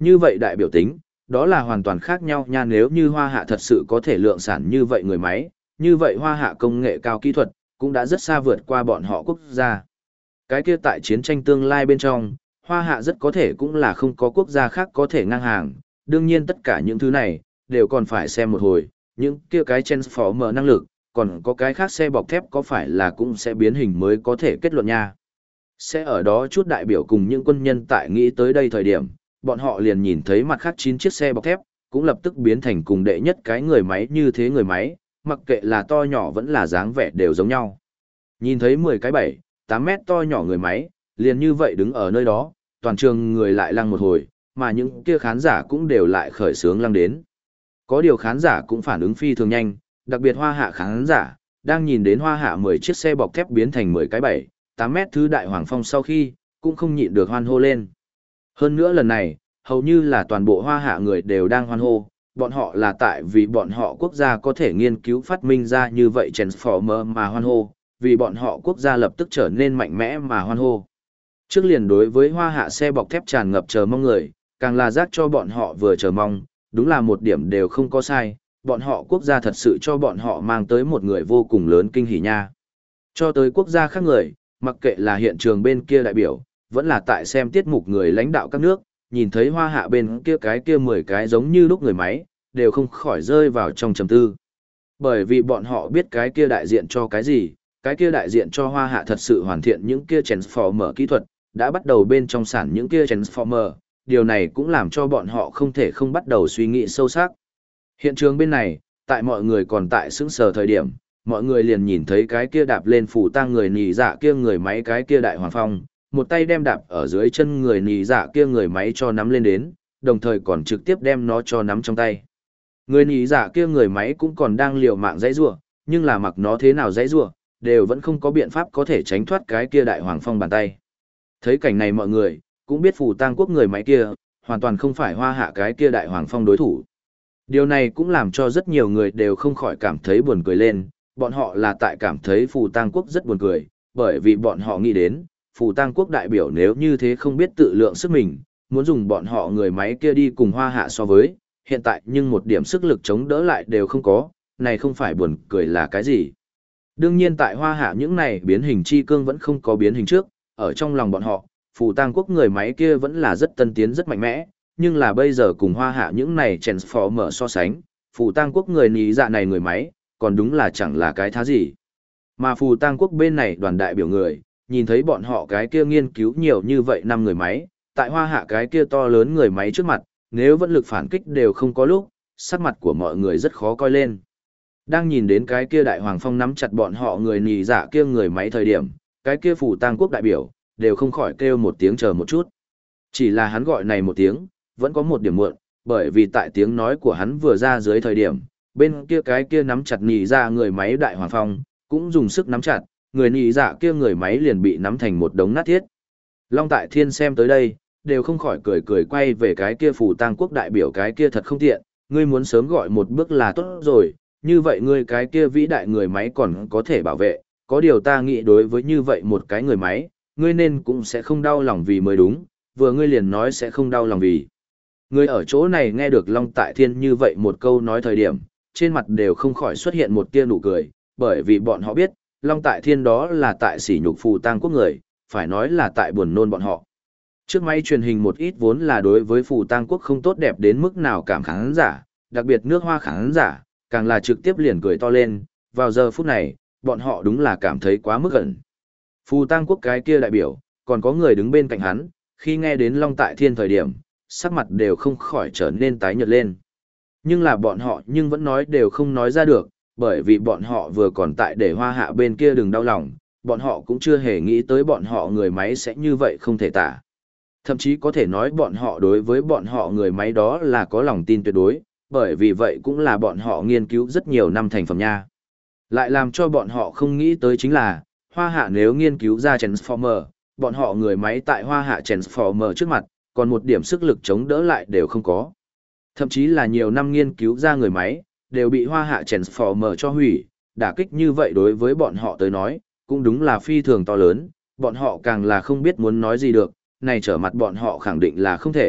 Như vậy đại biểu tính, đó là hoàn toàn khác nhau nha. Nếu như Hoa Hạ thật sự có thể lượng sản như vậy người máy, như vậy Hoa Hạ công nghệ cao kỹ thuật, cũng đã rất xa vượt qua bọn họ quốc gia. Cái kia tại chiến tranh tương lai bên trong, Hoa Hạ rất có thể cũng là không có quốc gia khác có thể ngang hàng. Đương nhiên tất cả những thứ này, đều còn phải xem một hồi, những kia cái Transformer năng lực, còn có cái khác xe bọc thép có phải là cũng sẽ biến hình mới có thể kết luận nha. Sẽ ở đó chút đại biểu cùng những quân nhân tại nghĩ tới đây thời điểm, bọn họ liền nhìn thấy mặt khác 9 chiếc xe bọc thép, cũng lập tức biến thành cùng đệ nhất cái người máy như thế người máy, mặc kệ là to nhỏ vẫn là dáng vẻ đều giống nhau. Nhìn thấy 10 cái 7, 8 mét to nhỏ người máy, liền như vậy đứng ở nơi đó, toàn trường người lại lăng một hồi, mà những kia khán giả cũng đều lại khởi sướng lăng đến. Có điều khán giả cũng phản ứng phi thường nhanh, đặc biệt Hoa Hạ khán giả, đang nhìn đến Hoa Hạ 10 chiếc xe bọc thép biến thành 10 cái 7, 8 mét thứ đại hoàng phong sau khi, cũng không nhịn được hoan hô lên. Hơn nữa lần này, hầu như là toàn bộ Hoa Hạ người đều đang hoan hô, bọn họ là tại vì bọn họ quốc gia có thể nghiên cứu phát minh ra như vậy Transformer mà hoan hô, vì bọn họ quốc gia lập tức trở nên mạnh mẽ mà hoan hô. Trước liền đối với Hoa Hạ xe bọc thép tràn ngập chờ mong người, càng là giác cho bọn họ vừa chờ mong, đúng là một điểm đều không có sai, bọn họ quốc gia thật sự cho bọn họ mang tới một người vô cùng lớn kinh hỉ nha. Cho tới quốc gia khác người, mặc kệ là hiện trường bên kia đại biểu, vẫn là tại xem tiết mục người lãnh đạo các nước, nhìn thấy Hoa Hạ bên kia cái kia 10 cái giống như lúc người máy, đều không khỏi rơi vào trong trầm tư. Bởi vì bọn họ biết cái kia đại diện cho cái gì, cái kia đại diện cho Hoa Hạ thật sự hoàn thiện những kia Transformer kỹ thuật, đã bắt đầu bên trong sản những kia Transformer, điều này cũng làm cho bọn họ không thể không bắt đầu suy nghĩ sâu sắc. Hiện trường bên này, tại mọi người còn tại sững sờ thời điểm, mọi người liền nhìn thấy cái kia đạp lên phủ tang người nì dạ kia người máy cái kia đại hoàng phong, một tay đem đạp ở dưới chân người nì dạ kia người máy cho nắm lên đến, đồng thời còn trực tiếp đem nó cho nắm trong tay. Người nì dạ kia người máy cũng còn đang liều mạng dãy rủa, nhưng là mặc nó thế nào dãy rủa, đều vẫn không có biện pháp có thể tránh thoát cái kia đại hoàng phong bàn tay. Thấy cảnh này mọi người cũng biết phủ tang quốc người máy kia hoàn toàn không phải Hoa Hạ cái kia đại hoàng phong đối thủ. Điều này cũng làm cho rất nhiều người đều không khỏi cảm thấy buồn cười lên, bọn họ là tại cảm thấy Phù Tang Quốc rất buồn cười, bởi vì bọn họ nghĩ đến, Phù Tang Quốc đại biểu nếu như thế không biết tự lượng sức mình, muốn dùng bọn họ người máy kia đi cùng Hoa Hạ so với, hiện tại nhưng một điểm sức lực chống đỡ lại đều không có, này không phải buồn cười là cái gì. Đương nhiên tại Hoa Hạ những này biến hình chi cương vẫn không có biến hình trước, ở trong lòng bọn họ, Phù Tang Quốc người máy kia vẫn là rất tân tiến rất mạnh mẽ, nhưng là bây giờ cùng Hoa Hạ những này Transformer so sánh, Phù Tang Quốc người ní dạ này người máy, còn đúng là chẳng là cái thá gì. Mà Phù Tang Quốc bên này đoàn đại biểu người, nhìn thấy bọn họ cái kia nghiên cứu nhiều như vậy năm người máy, tại Hoa Hạ cái kia to lớn người máy trước mặt, nếu vẫn lực phản kích đều không có lúc, sắc mặt của mọi người rất khó coi lên. Đang nhìn đến cái kia đại hoàng phong nắm chặt bọn họ người nì dạ kia người máy thời điểm, cái kia Phù Tang Quốc đại biểu, đều không khỏi kêu một tiếng chờ một chút. Chỉ là hắn gọi này một tiếng, vẫn có một điểm muộn, bởi vì tại tiếng nói của hắn vừa ra dưới thời điểm, bên kia cái kia nắm chặt nì dạ người máy đại hoàng phong, cũng dùng sức nắm chặt, người nì dạ kia người máy liền bị nắm thành một đống nát thiết. Long Tại Thiên xem tới đây, đều không khỏi cười cười quay về cái kia Phù Tang Quốc đại biểu cái kia thật không tiện, ngươi muốn sớm gọi một bước là tốt rồi, như vậy ngươi cái kia vĩ đại người máy còn có thể bảo vệ, có điều ta nghĩ đối với như vậy một cái người máy, ngươi nên cũng sẽ không đau lòng vì mới đúng, vừa ngươi liền nói sẽ không đau lòng vì. Người ở chỗ này nghe được Long Tại Thiên như vậy một câu nói thời điểm, trên mặt đều không khỏi xuất hiện một tia nụ cười, bởi vì bọn họ biết, Long Tại Thiên đó là tại sỉ nhục Phù Tang Quốc người, phải nói là tại buồn nôn bọn họ. Trước máy truyền hình một ít vốn là đối với Phù Tang Quốc không tốt đẹp đến mức nào cảm khán giả, đặc biệt nước Hoa khán giả, càng là trực tiếp liền cười to lên, vào giờ phút này, bọn họ đúng là cảm thấy quá mức gần. Phù Tang Quốc cái kia đại biểu, còn có người đứng bên cạnh hắn, khi nghe đến Long Tại Thiên thời điểm, sắc mặt đều không khỏi trở nên tái nhợt lên. Nhưng là bọn họ nhưng vẫn nói đều không nói ra được, bởi vì bọn họ vừa còn tại để Hoa Hạ bên kia đừng đau lòng, bọn họ cũng chưa hề nghĩ tới bọn họ người máy sẽ như vậy không thể tả. Thậm chí có thể nói bọn họ đối với bọn họ người máy đó là có lòng tin tuyệt đối, bởi vì vậy cũng là bọn họ nghiên cứu rất nhiều năm thành phẩm nha. Lại làm cho bọn họ không nghĩ tới chính là, Hoa Hạ nếu nghiên cứu ra Transformer, bọn họ người máy tại Hoa Hạ Transformer trước mặt, còn một điểm sức lực chống đỡ lại đều không có. Thậm chí là nhiều năm nghiên cứu ra người máy, đều bị Hoa Hạ Transformer cho hủy, đả kích như vậy đối với bọn họ tới nói, cũng đúng là phi thường to lớn, bọn họ càng là không biết muốn nói gì được, này trở mặt bọn họ khẳng định là không thể,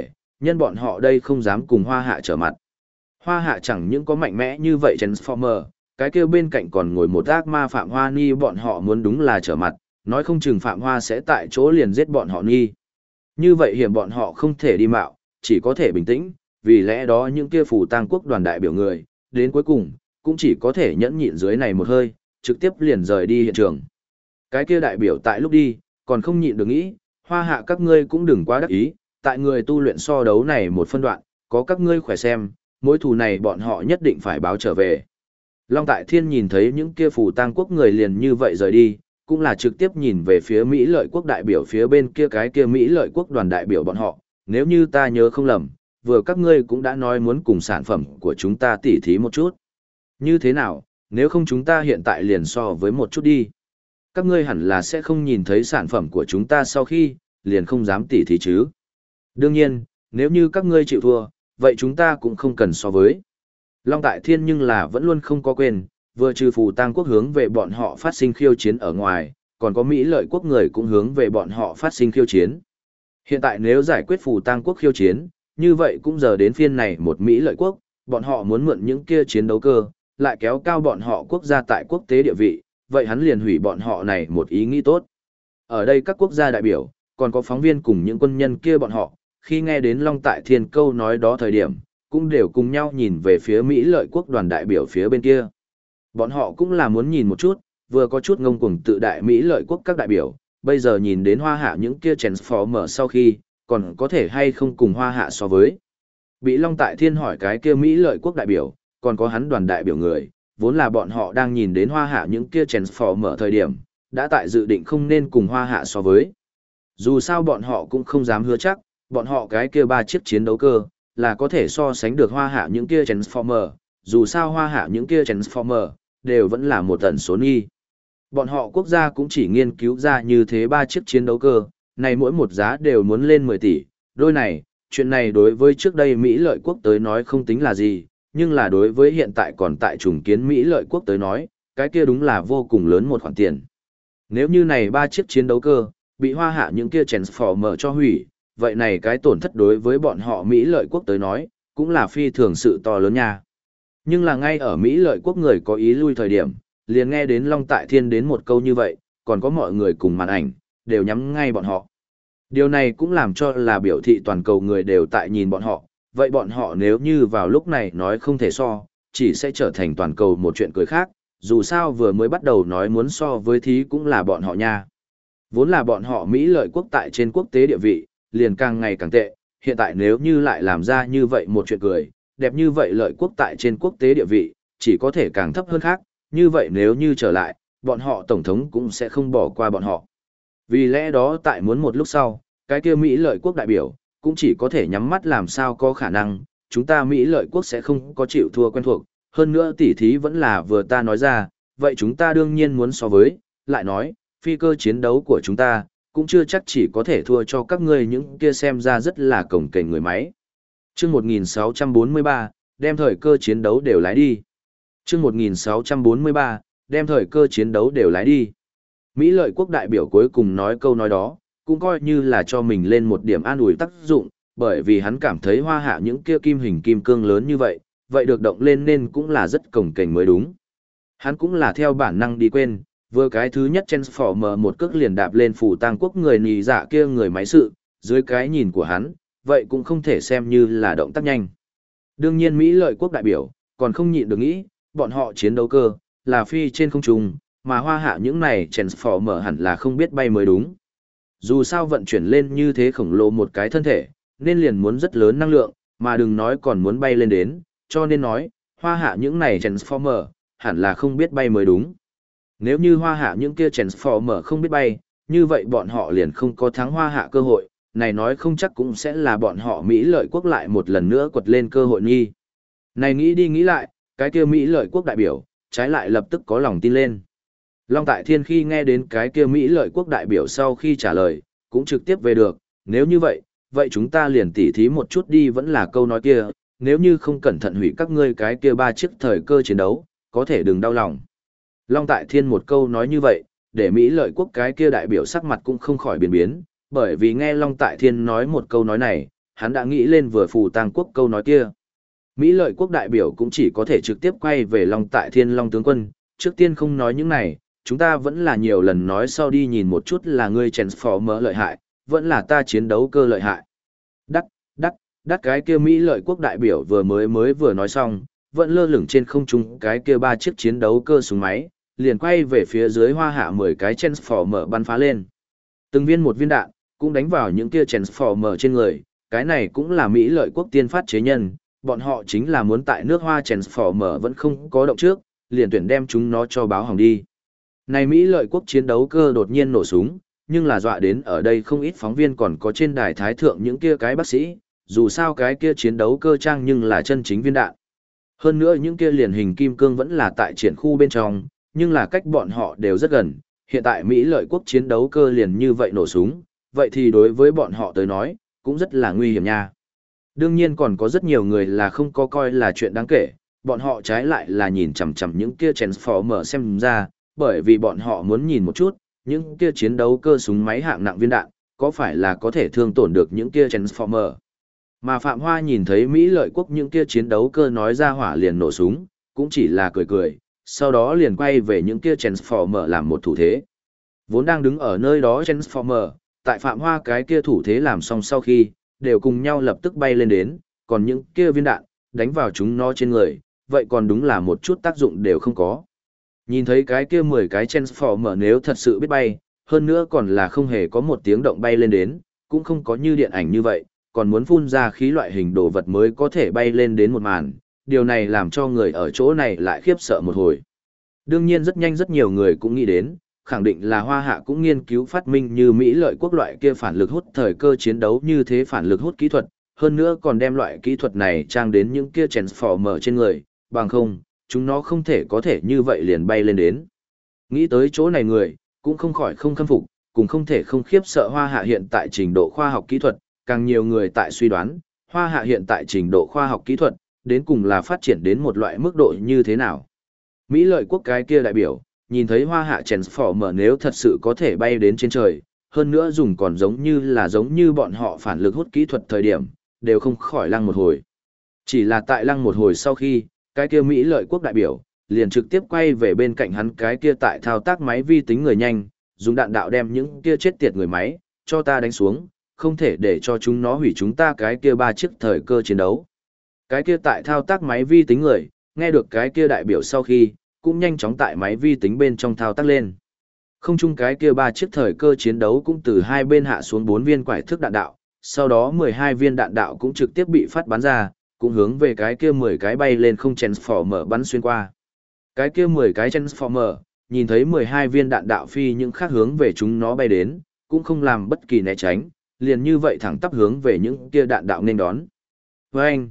nhân bọn họ đây không dám cùng Hoa Hạ trở mặt. Hoa Hạ chẳng những có mạnh mẽ như vậy Transformer, cái kia bên cạnh còn ngồi một ác ma Phạm Hoa Ni, bọn họ muốn đúng là trở mặt, nói không chừng Phạm Hoa sẽ tại chỗ liền giết bọn họ Ni. Như vậy hiểm bọn họ không thể đi mạo, chỉ có thể bình tĩnh, vì lẽ đó những kia phù tang quốc đoàn đại biểu người, đến cuối cùng, cũng chỉ có thể nhẫn nhịn dưới này một hơi, trực tiếp liền rời đi hiện trường. Cái kia đại biểu tại lúc đi, còn không nhịn được nghĩ, Hoa Hạ các ngươi cũng đừng quá đắc ý, tại người tu luyện so đấu này một phân đoạn, có các ngươi khỏe xem, mối thù này bọn họ nhất định phải báo trở về. Long Tại Thiên nhìn thấy những kia phù tang quốc người liền như vậy rời đi, cũng là trực tiếp nhìn về phía Mỹ lợi quốc đại biểu phía bên kia cái kia Mỹ lợi quốc đoàn đại biểu bọn họ, nếu như ta nhớ không lầm, vừa các ngươi cũng đã nói muốn cùng sản phẩm của chúng ta tỉ thí một chút. Như thế nào, nếu không chúng ta hiện tại liền so với một chút đi. Các ngươi hẳn là sẽ không nhìn thấy sản phẩm của chúng ta sau khi, liền không dám tỉ thí chứ. Đương nhiên, nếu như các ngươi chịu thua, vậy chúng ta cũng không cần so với. Long Tại Thiên nhưng là vẫn luôn không có quên, vừa trừ phù tang quốc hướng về bọn họ phát sinh khiêu chiến ở ngoài, còn có Mỹ lợi quốc người cũng hướng về bọn họ phát sinh khiêu chiến. Hiện tại nếu giải quyết phù tang quốc khiêu chiến, như vậy cũng giờ đến phiên này một Mỹ lợi quốc, bọn họ muốn mượn những kia chiến đấu cơ, lại kéo cao bọn họ quốc gia tại quốc tế địa vị, vậy hắn liền hủy bọn họ này một ý nghĩ tốt. Ở đây các quốc gia đại biểu, còn có phóng viên cùng những quân nhân kia bọn họ, khi nghe đến Long Tại Thiên câu nói đó thời điểm, cũng đều cùng nhau nhìn về phía Mỹ lợi quốc đoàn đại biểu phía bên kia. Bọn họ cũng là muốn nhìn một chút, vừa có chút ngông cuồng tự đại Mỹ lợi quốc các đại biểu, bây giờ nhìn đến Hoa Hạ những kia Transformer sau khi, còn có thể hay không cùng Hoa Hạ so với. Bị Long Tại Thiên hỏi cái kia Mỹ lợi quốc đại biểu, còn có hắn đoàn đại biểu người, vốn là bọn họ đang nhìn đến Hoa Hạ những kia Transformer thời điểm, đã tại dự định không nên cùng Hoa Hạ so với. Dù sao bọn họ cũng không dám hứa chắc, bọn họ cái kia 3 chiếc chiến đấu cơ, là có thể so sánh được Hoa Hạ những kia Transformer, dù sao Hoa Hạ những kia Transformer, đều vẫn là một tần số nghi. Bọn họ quốc gia cũng chỉ nghiên cứu ra như thế 3 chiếc chiến đấu cơ, này mỗi một giá đều muốn lên 10 tỷ, đôi này, chuyện này đối với trước đây Mỹ lợi quốc tới nói không tính là gì, nhưng là đối với hiện tại còn tại trùng kiến Mỹ lợi quốc tới nói, cái kia đúng là vô cùng lớn một khoản tiền. Nếu như này 3 chiếc chiến đấu cơ, bị Hoa Hạ những kia Transformer cho hủy, vậy này cái tổn thất đối với bọn họ Mỹ lợi quốc tới nói, cũng là phi thường sự to lớn nha. Nhưng là ngay ở Mỹ lợi quốc người có ý lui thời điểm, liền nghe đến Long Tại Thiên đến một câu như vậy, còn có mọi người cùng màn ảnh, đều nhắm ngay bọn họ. Điều này cũng làm cho là biểu thị toàn cầu người đều tại nhìn bọn họ, vậy bọn họ nếu như vào lúc này nói không thể so, chỉ sẽ trở thành toàn cầu một chuyện cười khác, dù sao vừa mới bắt đầu nói muốn so với thí cũng là bọn họ nha. Vốn là bọn họ Mỹ lợi quốc tại trên quốc tế địa vị, liền càng ngày càng tệ, hiện tại nếu như lại làm ra như vậy một chuyện cười, đẹp như vậy lợi quốc tại trên quốc tế địa vị, chỉ có thể càng thấp hơn khác, như vậy nếu như trở lại, bọn họ tổng thống cũng sẽ không bỏ qua bọn họ. Vì lẽ đó tại muốn một lúc sau, cái kia Mỹ lợi quốc đại biểu, cũng chỉ có thể nhắm mắt làm sao có khả năng, chúng ta Mỹ lợi quốc sẽ không có chịu thua quen thuộc, hơn nữa tỉ thí vẫn là vừa ta nói ra, vậy chúng ta đương nhiên muốn so với, lại nói, phi cơ chiến đấu của chúng ta, cũng chưa chắc chỉ có thể thua cho các ngươi những kia xem ra rất là cồng kềnh người máy. Chương 1643, đem thời cơ chiến đấu đều lái đi. Chương 1643, đem thời cơ chiến đấu đều lái đi. Mỹ lợi quốc đại biểu cuối cùng nói câu nói đó, cũng coi như là cho mình lên một điểm an ủi tác dụng, bởi vì hắn cảm thấy Hoa Hạ những kia kim hình kim cương lớn như vậy, vậy được động lên nên cũng là rất cồng kềnh mới đúng. Hắn cũng là theo bản năng đi quên, vừa cái thứ nhất Transformer một cước liền đạp lên phủ tang quốc người nì dạ kia người máy sự, dưới cái nhìn của hắn, vậy cũng không thể xem như là động tác nhanh. Đương nhiên Mỹ lợi quốc đại biểu, còn không nhịn được nghĩ, bọn họ chiến đấu cơ, là phi trên không trung, mà Hoa Hạ những này Transformer hẳn là không biết bay mới đúng. Dù sao vận chuyển lên như thế khổng lồ một cái thân thể, nên liền muốn rất lớn năng lượng, mà đừng nói còn muốn bay lên đến, cho nên nói, Hoa Hạ những này Transformer, hẳn là không biết bay mới đúng. Nếu như Hoa Hạ những kia Transformer không biết bay, như vậy bọn họ liền không có thắng Hoa Hạ cơ hội, này nói không chắc cũng sẽ là bọn họ Mỹ lợi quốc lại một lần nữa quật lên cơ hội nghi. Này nghĩ đi nghĩ lại, cái kia Mỹ lợi quốc đại biểu, trái lại lập tức có lòng tin lên. Long Tại Thiên khi nghe đến cái kia Mỹ lợi quốc đại biểu sau khi trả lời, cũng trực tiếp về được, nếu như vậy, vậy chúng ta liền tỉ thí một chút đi vẫn là câu nói kia, nếu như không cẩn thận hủy các ngươi cái kia 3 chiếc thời cơ chiến đấu, có thể đừng đau lòng. Long Tại Thiên một câu nói như vậy, để Mỹ lợi quốc cái kia đại biểu sắc mặt cũng không khỏi biến biến, bởi vì nghe Long Tại Thiên nói một câu nói này, hắn đã nghĩ lên vừa phù tang quốc câu nói kia. Mỹ lợi quốc đại biểu cũng chỉ có thể trực tiếp quay về Long Tại Thiên Long tướng quân, trước tiên không nói những này, chúng ta vẫn là nhiều lần nói sau đi nhìn một chút là ngươi Transformer lợi hại, vẫn là ta chiến đấu cơ lợi hại. Đắt cái kia Mỹ lợi quốc đại biểu vừa nói xong, vẫn lơ lửng trên không trung cái kia 3 chiếc chiến đấu cơ súng máy, liền quay về phía dưới Hoa Hạ 10 cái Transformer bắn phá lên. Từng viên một viên đạn, cũng đánh vào những kia Transformer trên người, cái này cũng là Mỹ lợi quốc tiên phát chế nhân, bọn họ chính là muốn tại nước Hoa Transformer vẫn không có động trước, liền tuyển đem chúng nó cho báo hỏng đi. Này Mỹ lợi quốc chiến đấu cơ đột nhiên nổ súng, nhưng là dọa đến ở đây không ít phóng viên còn có trên đài thái thượng những kia cái bác sĩ, dù sao cái kia chiến đấu cơ trang nhưng là chân chính viên đạn. Hơn nữa những kia liền hình kim cương vẫn là tại triển khu bên trong, nhưng là cách bọn họ đều rất gần, hiện tại Mỹ lợi quốc chiến đấu cơ liền như vậy nổ súng, vậy thì đối với bọn họ tới nói, cũng rất là nguy hiểm nha. Đương nhiên còn có rất nhiều người là không có coi là chuyện đáng kể, bọn họ trái lại là nhìn chằm chằm những kia Transformer xem ra, bởi vì bọn họ muốn nhìn một chút, những kia chiến đấu cơ súng máy hạng nặng viên đạn, có phải là có thể thương tổn được những kia Transformer. Mà Phạm Hoa nhìn thấy Mỹ lợi quốc những kia chiến đấu cơ nói ra hỏa liền nổ súng, cũng chỉ là cười cười, sau đó liền quay về những kia Transformer làm một thủ thế. Vốn đang đứng ở nơi đó Transformer, tại Phạm Hoa cái kia thủ thế làm xong sau khi, đều cùng nhau lập tức bay lên đến, còn những kia viên đạn, đánh vào chúng nó trên người, vậy còn đúng là một chút tác dụng đều không có. Nhìn thấy cái kia 10 cái Transformer nếu thật sự biết bay, hơn nữa còn là không hề có một tiếng động bay lên đến, cũng không có như điện ảnh như vậy, còn muốn phun ra khí loại hình đồ vật mới có thể bay lên đến một màn, điều này làm cho người ở chỗ này lại khiếp sợ một hồi. Đương nhiên rất nhanh rất nhiều người cũng nghĩ đến, khẳng định là Hoa Hạ cũng nghiên cứu phát minh như Mỹ lợi quốc loại kia phản lực hút thời cơ chiến đấu như thế phản lực hút kỹ thuật, hơn nữa còn đem loại kỹ thuật này trang đến những kia Transformer trên người, bằng không, chúng nó không thể có thể như vậy liền bay lên đến. Nghĩ tới chỗ này người, cũng không khỏi không khâm phục, cũng không thể không khiếp sợ Hoa Hạ hiện tại trình độ khoa học kỹ thuật, càng nhiều người tại suy đoán, Hoa Hạ hiện tại trình độ khoa học kỹ thuật, đến cùng là phát triển đến một loại mức độ như thế nào. Mỹ lợi quốc cái kia đại biểu, nhìn thấy Hoa Hạ Transformer nếu thật sự có thể bay đến trên trời, hơn nữa dùng còn giống như bọn họ phản lực hút kỹ thuật thời điểm, đều không khỏi lăng một hồi. Chỉ là tại lăng một hồi sau khi, cái kia Mỹ lợi quốc đại biểu, liền trực tiếp quay về bên cạnh hắn cái kia tại thao tác máy vi tính người nhanh, dùng đạn đạo đem những kia chết tiệt người máy, cho ta đánh xuống, không thể để cho chúng nó hủy chúng ta cái kia 3 chiếc thời cơ chiến đấu. Cái kia tại thao tác máy vi tính người, nghe được cái kia đại biểu sau khi, cũng nhanh chóng tại máy vi tính bên trong thao tác lên. Không chung cái kia 3 chiếc thời cơ chiến đấu cũng từ hai bên hạ xuống 4 viên quải thước đạn đạo, sau đó 12 viên đạn đạo cũng trực tiếp bị phát bắn ra, cũng hướng về cái kia 10 cái bay lên không Transformer bắn xuyên qua. Cái kia 10 cái Transformer, nhìn thấy 12 viên đạn đạo phi những khác hướng về chúng nó bay đến, cũng không làm bất kỳ né tránh, liền như vậy thẳng tắp hướng về những kia đạn đạo nên đón. Vâng,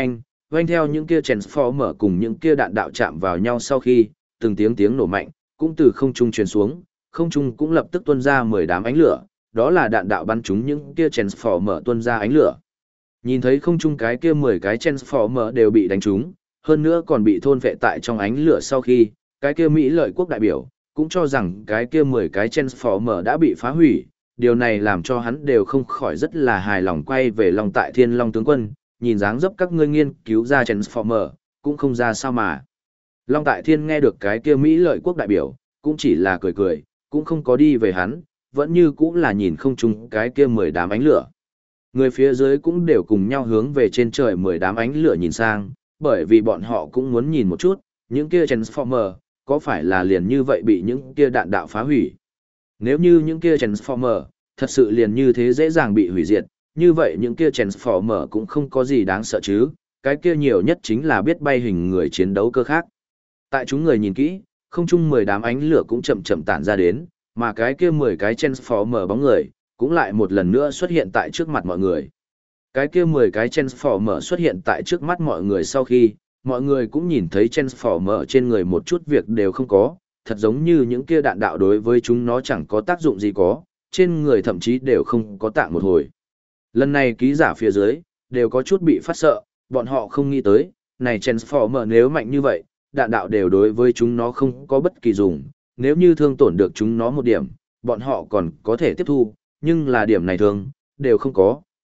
theo những kia Transformer cùng những kia đạn đạo chạm vào nhau sau khi, từng tiếng nổ mạnh, cũng từ không trung truyền xuống, không trung cũng lập tức tuôn ra 10 đám ánh lửa, đó là đạn đạo bắn trúng những kia Transformer tuôn ra ánh lửa. Nhìn thấy không trung cái kia 10 cái Transformer đều bị đánh trúng, hơn nữa còn bị thôn phệ tại trong ánh lửa sau khi, cái kia Mỹ lợi quốc đại biểu, cũng cho rằng cái kia 10 cái Transformer đã bị phá hủy, điều này làm cho hắn đều không khỏi rất là hài lòng quay về Long Tại Thiên Long tướng quân, nhìn dáng dấp các ngươi nghiên cứu ra Transformer, cũng không ra sao mà. Long Tại Thiên nghe được cái kia Mỹ lợi quốc đại biểu, cũng chỉ là cười cười, cũng không có đi về hắn, vẫn như cũng là nhìn không chung cái kia 10 đám ánh lửa. Người phía dưới cũng đều cùng nhau hướng về trên trời 10 đám ánh lửa nhìn sang, bởi vì bọn họ cũng muốn nhìn một chút, những kia Transformer, có phải là liền như vậy bị những kia đạn đạo phá hủy. Nếu như những kia Transformer, thật sự liền như thế dễ dàng bị hủy diệt, như vậy những kia Transformer cũng không có gì đáng sợ chứ, cái kia nhiều nhất chính là biết bay hình người chiến đấu cơ khác. Tại chúng người nhìn kỹ, không chung 10 đám ánh lửa cũng chậm chậm tản ra đến, mà cái kia 10 cái Transformer bóng người, cũng lại một lần nữa xuất hiện tại trước mặt mọi người. Cái kia 10 cái Transformer xuất hiện tại trước mắt mọi người sau khi, mọi người cũng nhìn thấy Transformer trên người một chút việc đều không có, thật giống như những kia đạn đạo đối với chúng nó chẳng có tác dụng gì có, trên người thậm chí đều không có tạng một hồi. Lần này ký giả phía dưới, đều có chút bị phát sợ, bọn họ không nghĩ tới, này Transformer nếu mạnh như vậy, đạn đạo đều đối với chúng nó không có bất kỳ dùng, nếu như thương tổn được chúng nó một điểm, bọn họ còn có thể tiếp thu, nhưng là điểm này thường, đều không có,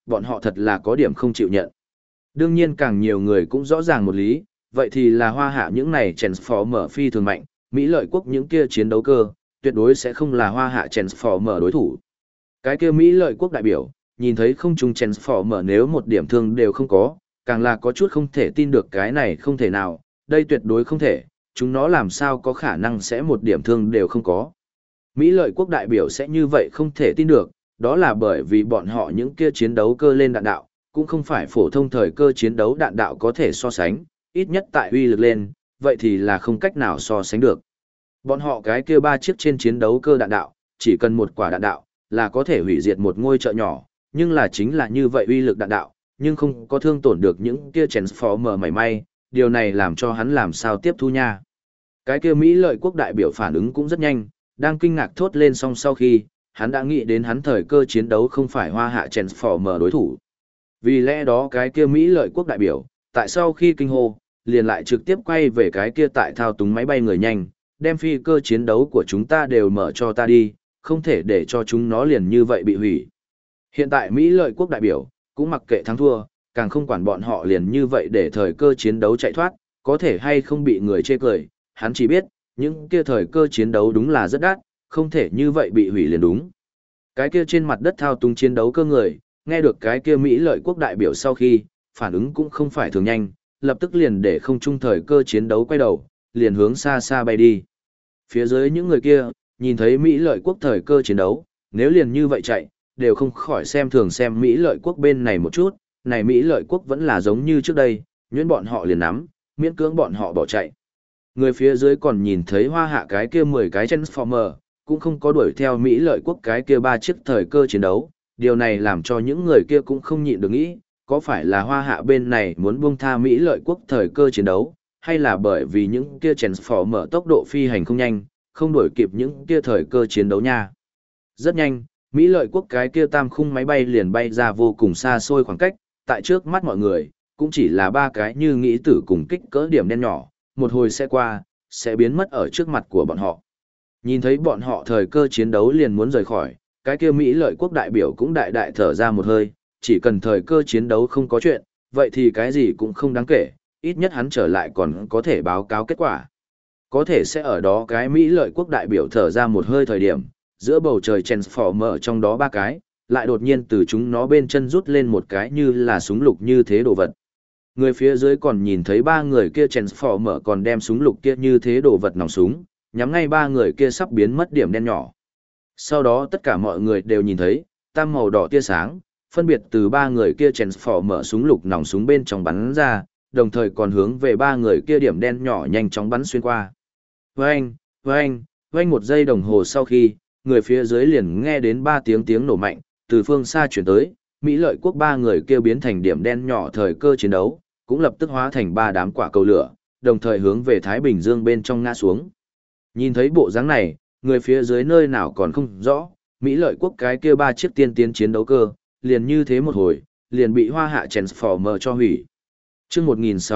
bọn họ thật là có điểm không chịu nhận. Đương nhiên càng nhiều người cũng rõ ràng một lý, vậy thì là Hoa Hạ những này Transformer phi thường mạnh, Mỹ lợi quốc những kia chiến đấu cơ, tuyệt đối sẽ không là Hoa Hạ Transformer đối thủ. Cái kia Mỹ lợi quốc đại biểu, nhìn thấy không trung Transformer nếu một điểm thương đều không có, càng là có chút không thể tin được cái này không thể nào, đây tuyệt đối không thể, chúng nó làm sao có khả năng sẽ một điểm thương đều không có. Mỹ lợi quốc đại biểu sẽ như vậy không thể tin được, đó là bởi vì bọn họ những kia chiến đấu cơ lên đạn đạo, cũng không phải phổ thông thời cơ chiến đấu đạn đạo có thể so sánh, ít nhất tại uy lực lên, vậy thì là không cách nào so sánh được. Bọn họ cái kia 3 chiếc trên chiến đấu cơ đạn đạo, chỉ cần một quả đạn đạo, là có thể hủy diệt một ngôi chợ nhỏ, nhưng là chính là như vậy uy lực đạn đạo, nhưng không có thương tổn được những kia Transformer mảy may, điều này làm cho hắn làm sao tiếp thu nha. Cái kia Mỹ lợi quốc đại biểu phản ứng cũng rất nhanh, đang kinh ngạc thốt lên xong sau khi, hắn đã nghĩ đến hắn thời cơ chiến đấu không phải Hoa Hạ Transformer đối thủ. Vì lẽ đó cái kia Mỹ lợi quốc đại biểu, tại sau khi kinh hô, liền lại trực tiếp quay về cái kia tại thao túng máy bay người nhanh, đem phi cơ chiến đấu của chúng ta đều mở cho ta đi, không thể để cho chúng nó liền như vậy bị hủy. Hiện tại Mỹ lợi quốc đại biểu, cũng mặc kệ thắng thua, càng không quản bọn họ liền như vậy để thời cơ chiến đấu chạy thoát, có thể hay không bị người chê cười, hắn chỉ biết, những kia thời cơ chiến đấu đúng là rất đắt, không thể như vậy bị hủy liền đúng. Cái kia trên mặt đất thao túng chiến đấu cơ người, nghe được cái kia Mỹ lợi quốc đại biểu sau khi, phản ứng cũng không phải thường nhanh, lập tức liền để không trung thời cơ chiến đấu quay đầu, liền hướng xa xa bay đi. Phía dưới những người kia, nhìn thấy Mỹ lợi quốc thời cơ chiến đấu, nếu liền như vậy chạy, đều không khỏi xem thường xem Mỹ lợi quốc bên này một chút, này Mỹ lợi quốc vẫn là giống như trước đây, nhuyễn bọn họ liền nắm, miễn cưỡng bọn họ bỏ chạy. Người phía dưới còn nhìn thấy Hoa Hạ cái kia 10 cái Transformer, cũng không có đuổi theo Mỹ lợi quốc cái kia 3 chiếc thời cơ chiến đấu, điều này làm cho những người kia cũng không nhịn được nghĩ, có phải là Hoa Hạ bên này muốn buông tha Mỹ lợi quốc thời cơ chiến đấu, hay là bởi vì những kia Transformer tốc độ phi hành không nhanh, không đuổi kịp những kia thời cơ chiến đấu nha. Rất nhanh, Mỹ lợi quốc cái kia tam khung máy bay liền bay ra vô cùng xa xôi khoảng cách, tại trước mắt mọi người, cũng chỉ là 3 cái như nghĩ tử cùng kích cỡ điểm đen nhỏ, một hồi sẽ qua, sẽ biến mất ở trước mặt của bọn họ. Nhìn thấy bọn họ thời cơ chiến đấu liền muốn rời khỏi, cái kia Mỹ lợi quốc đại biểu cũng đại đại thở ra một hơi, chỉ cần thời cơ chiến đấu không có chuyện, vậy thì cái gì cũng không đáng kể, ít nhất hắn trở lại còn có thể báo cáo kết quả. Có thể sẽ ở đó cái Mỹ lợi quốc đại biểu thở ra một hơi thời điểm, giữa bầu trời Transformer trong đó 3 cái, lại đột nhiên từ chúng nó bên chân rút lên một cái như là súng lục như thế đồ vật. Người phía dưới còn nhìn thấy 3 người kia Transformer còn đem súng lục kia như thế đồ vật nòng súng, nhắm ngay 3 người kia sắp biến mất điểm đen nhỏ. Sau đó tất cả mọi người đều nhìn thấy, tam màu đỏ tia sáng, phân biệt từ 3 người kia Transformer súng lục nòng súng bên trong bắn ra, đồng thời còn hướng về 3 người kia điểm đen nhỏ nhanh chóng bắn xuyên qua. Vâng, vâng, vâng, một giây đồng hồ sau khi, người phía dưới liền nghe đến 3 tiếng nổ mạnh, từ phương xa chuyển tới, Mỹ lợi quốc 3 người kia biến thành điểm đen nhỏ thời cơ chiến đấu, cũng lập tức hóa thành 3 đám quả cầu lửa, đồng thời hướng về Thái Bình Dương bên trong ngã xuống. Nhìn thấy bộ dáng này, người phía dưới nơi nào còn không rõ, Mỹ lợi quốc cái kia 3 chiếc tiên tiến chiến đấu cơ, liền như thế một hồi, liền bị Hoa Hạ Transformer cho hủy. Chương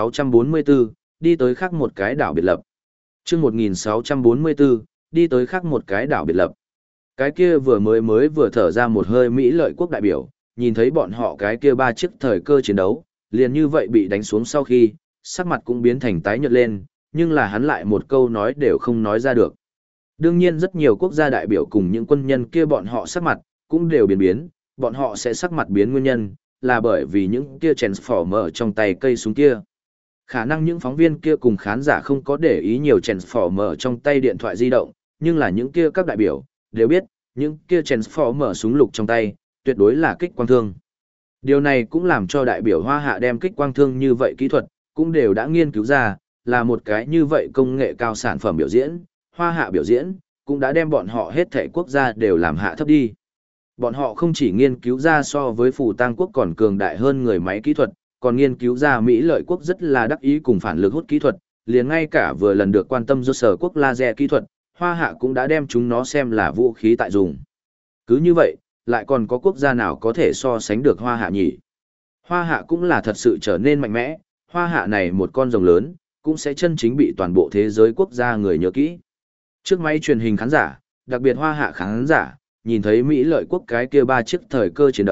1644, đi tới khác một cái đảo biệt lập. Chương 1644, đi tới khác một cái đảo biệt lập. Cái kia vừa vừa thở ra một hơi Mỹ lợi quốc đại biểu, nhìn thấy bọn họ cái kia 3 chiếc thời cơ chiến đấu, liền như vậy bị đánh xuống sau khi, sắc mặt cũng biến thành tái nhợt lên, nhưng là hắn lại một câu nói đều không nói ra được. Đương nhiên rất nhiều quốc gia đại biểu cùng những quân nhân kia bọn họ sắc mặt, cũng đều biến, bọn họ sẽ sắc mặt biến nguyên nhân, là bởi vì những kia Transformer trong tay cây súng kia. Khả năng những phóng viên kia cùng khán giả không có để ý nhiều Transformer trong tay điện thoại di động, nhưng là những kia các đại biểu, đều biết, những kia Transformer súng lục trong tay, tuyệt đối là kích quang thương. Điều này cũng làm cho đại biểu Hoa Hạ đem kích quang thương như vậy kỹ thuật, cũng đều đã nghiên cứu ra, là một cái như vậy công nghệ cao sản phẩm biểu diễn, Hoa Hạ biểu diễn, cũng đã đem bọn họ hết thảy quốc gia đều làm hạ thấp đi. Bọn họ không chỉ nghiên cứu ra so với Phù Tang quốc còn cường đại hơn người máy kỹ thuật, còn nghiên cứu ra Mỹ lợi quốc rất là đắc ý cùng phản lực hút kỹ thuật, liền ngay cả vừa lần được quan tâm do sở quốc laser kỹ thuật, Hoa Hạ cũng đã đem chúng nó xem là vũ khí tại dùng. Cứ như vậy, lại còn có quốc gia nào có thể so sánh được Hoa Hạ nhỉ? Hoa Hạ cũng là thật sự trở nên mạnh mẽ, Hoa Hạ này một con rồng lớn, cũng sẽ chân chính bị toàn bộ thế giới quốc gia người nhớ kỹ. Trước máy truyền hình khán giả, đặc biệt Hoa Hạ khán giả, nhìn thấy Mỹ lợi quốc cái kia 3 chiếc thời cơ chiến đấu,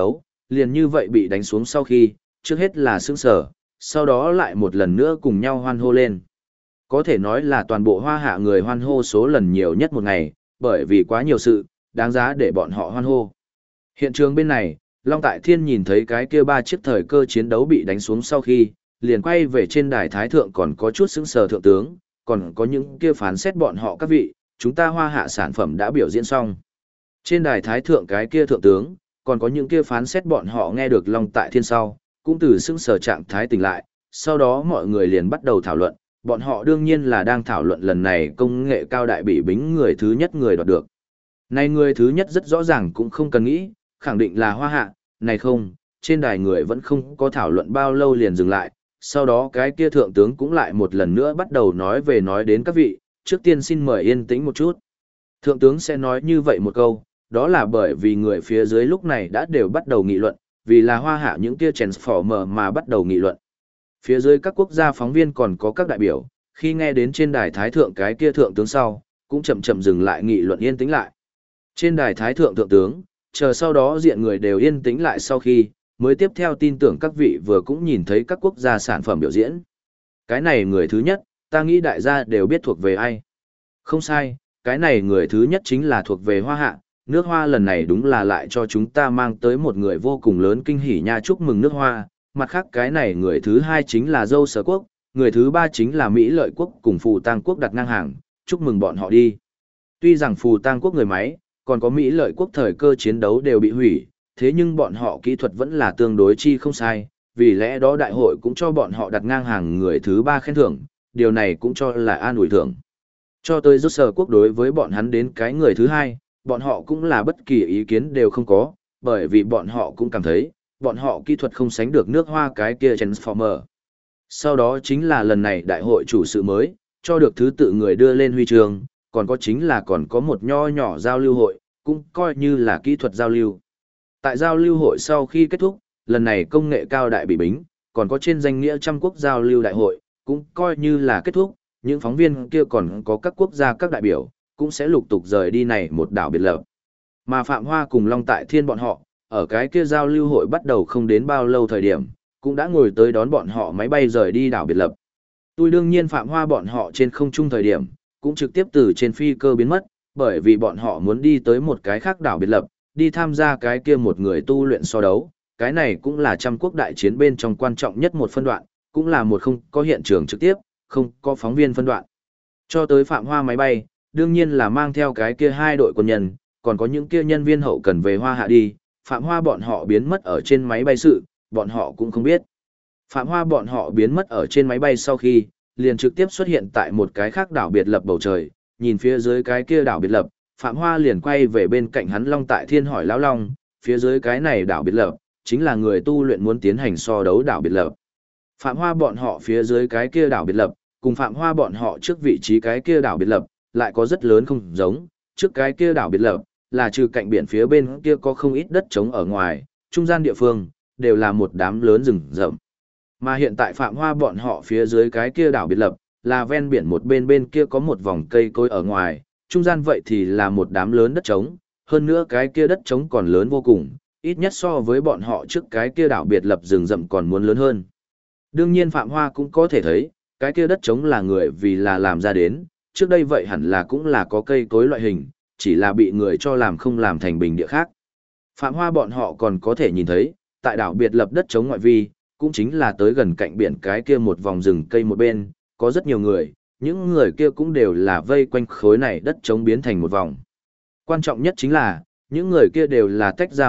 liền như vậy bị đánh xuống sau khi, trước hết là sững sờ, sau đó lại một lần nữa cùng nhau hoan hô lên. Có thể nói là toàn bộ Hoa Hạ người hoan hô số lần nhiều nhất một ngày, bởi vì quá nhiều sự, đáng giá để bọn họ hoan hô. Hiện trường bên này, Long Tại Thiên nhìn thấy cái kia 3 chiếc thời cơ chiến đấu bị đánh xuống sau khi, liền quay về trên đài thái thượng còn có chút sững sờ thượng tướng, còn có những kia phán xét bọn họ các vị, chúng ta Hoa Hạ sản phẩm đã biểu diễn xong. Trên đài thái thượng cái kia thượng tướng, còn có những kia phán xét bọn họ nghe được Long Tại Thiên sau, cũng từ sững sờ trạng thái tỉnh lại, sau đó mọi người liền bắt đầu thảo luận, bọn họ đương nhiên là đang thảo luận lần này công nghệ cao đại bỉ bính người thứ nhất người đoạt được. Này người thứ nhất rất rõ ràng cũng không cần nghĩ, khẳng định là Hoa Hạ, này không, trên đài người vẫn không có thảo luận bao lâu liền dừng lại, sau đó cái kia thượng tướng cũng lại một lần nữa bắt đầu nói đến các vị, trước tiên xin mời yên tĩnh một chút. Thượng tướng sẽ nói như vậy một câu, đó là bởi vì người phía dưới lúc này đã đều bắt đầu nghị luận, vì là Hoa Hạ những kia Transformer mà bắt đầu nghị luận. Phía dưới các quốc gia phóng viên còn có các đại biểu, khi nghe đến trên đài thái thượng cái kia thượng tướng sau, cũng chậm chậm dừng lại nghị luận yên tĩnh lại. Trên đài thái thượng thượng tướng, chờ sau đó diện người đều yên tĩnh lại sau khi, mới tiếp theo tin tưởng các vị vừa cũng nhìn thấy các quốc gia sản phẩm biểu diễn. Cái này người thứ nhất, ta nghĩ đại gia đều biết thuộc về ai. Không sai, cái này người thứ nhất chính là thuộc về Hoa Hạ, nước Hoa lần này đúng là lại cho chúng ta mang tới một người vô cùng lớn kinh hỉ nha, chúc mừng nước Hoa. Mặt khác cái này người thứ hai chính là Dâu Sở Quốc, người thứ ba chính là Mỹ Lợi Quốc cùng Phù Tang Quốc đặt ngang hàng, chúc mừng bọn họ đi. Tuy rằng Phù Tang Quốc người máy, còn có Mỹ Lợi Quốc thời cơ chiến đấu đều bị hủy, thế nhưng bọn họ kỹ thuật vẫn là tương đối chi không sai, vì lẽ đó đại hội cũng cho bọn họ đặt ngang hàng người thứ ba khen thưởng, điều này cũng cho là an ủi thưởng. Cho tới Dâu Sở Quốc đối với bọn hắn đến cái người thứ hai, bọn họ cũng là bất kỳ ý kiến đều không có, bởi vì bọn họ cũng cảm thấy, bọn họ kỹ thuật không sánh được nước Hoa cái kia Transformer. Sau đó chính là lần này đại hội chủ sự mới, cho được thứ tự người đưa lên huy chương, còn có chính là còn có một nho nhỏ giao lưu hội, cũng coi như là kỹ thuật giao lưu. Tại giao lưu hội sau khi kết thúc, lần này công nghệ cao đại bỉ bính, còn có trên danh nghĩa trăm quốc giao lưu đại hội, cũng coi như là kết thúc, những phóng viên kia còn có các quốc gia các đại biểu, cũng sẽ lục tục rời đi này một đảo biệt lập. Mà Phạm Hoa cùng Long Tại Thiên bọn họ, ở cái kia giao lưu hội bắt đầu không đến bao lâu thời điểm, cũng đã ngồi tới đón bọn họ máy bay rời đi đảo biệt lập. Tôi đương nhiên Phạm Hoa bọn họ trên không trung thời điểm, cũng trực tiếp từ trên phi cơ biến mất, bởi vì bọn họ muốn đi tới một cái khác đảo biệt lập, đi tham gia cái kia một người tu luyện so đấu, cái này cũng là trăm quốc đại chiến bên trong quan trọng nhất một phân đoạn, cũng là một không có hiện trường trực tiếp, không có phóng viên phân đoạn. Cho tới Phạm Hoa máy bay, đương nhiên là mang theo cái kia hai đội quân nhân, còn có những kia nhân viên hậu cần về Hoa Hạ đi, Phạm Hoa bọn họ biến mất ở trên máy bay sự, bọn họ cũng không biết. Phạm Hoa bọn họ biến mất ở trên máy bay sau khi, liền trực tiếp xuất hiện tại một cái khác đảo biệt lập bầu trời, nhìn phía dưới cái kia đảo biệt lập, Phạm Hoa liền quay về bên cạnh hắn Long Tại Thiên hỏi Lão Long, phía dưới cái này đảo biệt lập, chính là người tu luyện muốn tiến hành so đấu đảo biệt lập. Phạm Hoa bọn họ phía dưới cái kia đảo biệt lập, cùng Phạm Hoa bọn họ trước vị trí cái kia đảo biệt lập, lại có rất lớn không giống, trước cái kia đảo biệt lập, là trừ cạnh biển phía bên kia có không ít đất trống ở ngoài, trung gian địa phương, đều là một đám lớn rừng rậm. Mà hiện tại Phạm Hoa bọn họ phía dưới cái kia đảo biệt lập, là ven biển một bên bên kia có một vòng cây cối ở ngoài, trung gian vậy thì là một đám lớn đất trống, hơn nữa cái kia đất trống còn lớn vô cùng, ít nhất so với bọn họ trước cái kia đảo biệt lập rừng rậm còn muốn lớn hơn. Đương nhiên Phạm Hoa cũng có thể thấy, cái kia đất trống là người vì là làm ra đến, trước đây vậy hẳn là cũng là có cây cối loại hình, chỉ là bị người cho làm không làm thành bình địa khác. Phạm Hoa bọn họ còn có thể nhìn thấy, tại đảo biệt lập đất trống ngoại vi, cũng chính là tới gần cạnh biển cái kia một vòng rừng cây một bên, có rất nhiều người, những người kia cũng đều là vây quanh khối này đất trống biến thành một vòng. Quan trọng nhất chính là, những người kia đều là tách ra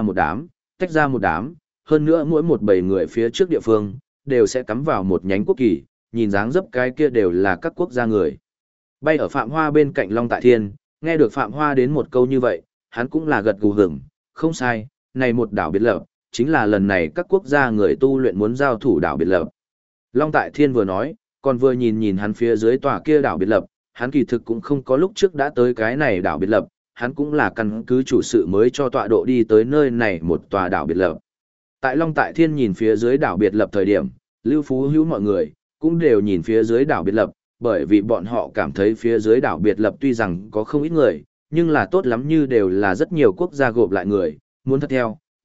một đám, hơn nữa mỗi một bầy người phía trước địa phương, đều sẽ cắm vào một nhánh quốc kỳ, nhìn dáng dấp cái kia đều là các quốc gia người. Bay ở Phạm Hoa bên cạnh Long Tại Thiên, nghe được Phạm Hoa đến một câu như vậy, hắn cũng là gật gù hưởng, không sai, này một đảo biệt lập, chính là lần này các quốc gia người tu luyện muốn giao thủ đảo biệt lập. Long Tại Thiên vừa nói, còn vừa nhìn hắn phía dưới tòa kia đảo biệt lập, hắn kỳ thực cũng không có lúc trước đã tới cái này đảo biệt lập, hắn cũng là căn cứ chủ sự mới cho tọa độ đi tới nơi này một tòa đảo biệt lập. Tại Long Tại Thiên nhìn phía dưới đảo biệt lập thời điểm, Lưu Phú Hữu mọi người, cũng đều nhìn phía dưới đảo biệt lập, bởi vì bọn họ cảm thấy phía dưới đảo biệt lập tuy rằng có không ít người, nhưng là tốt lắm như đều là rất nhiều quốc gia gộp lại người, muốn thật theo,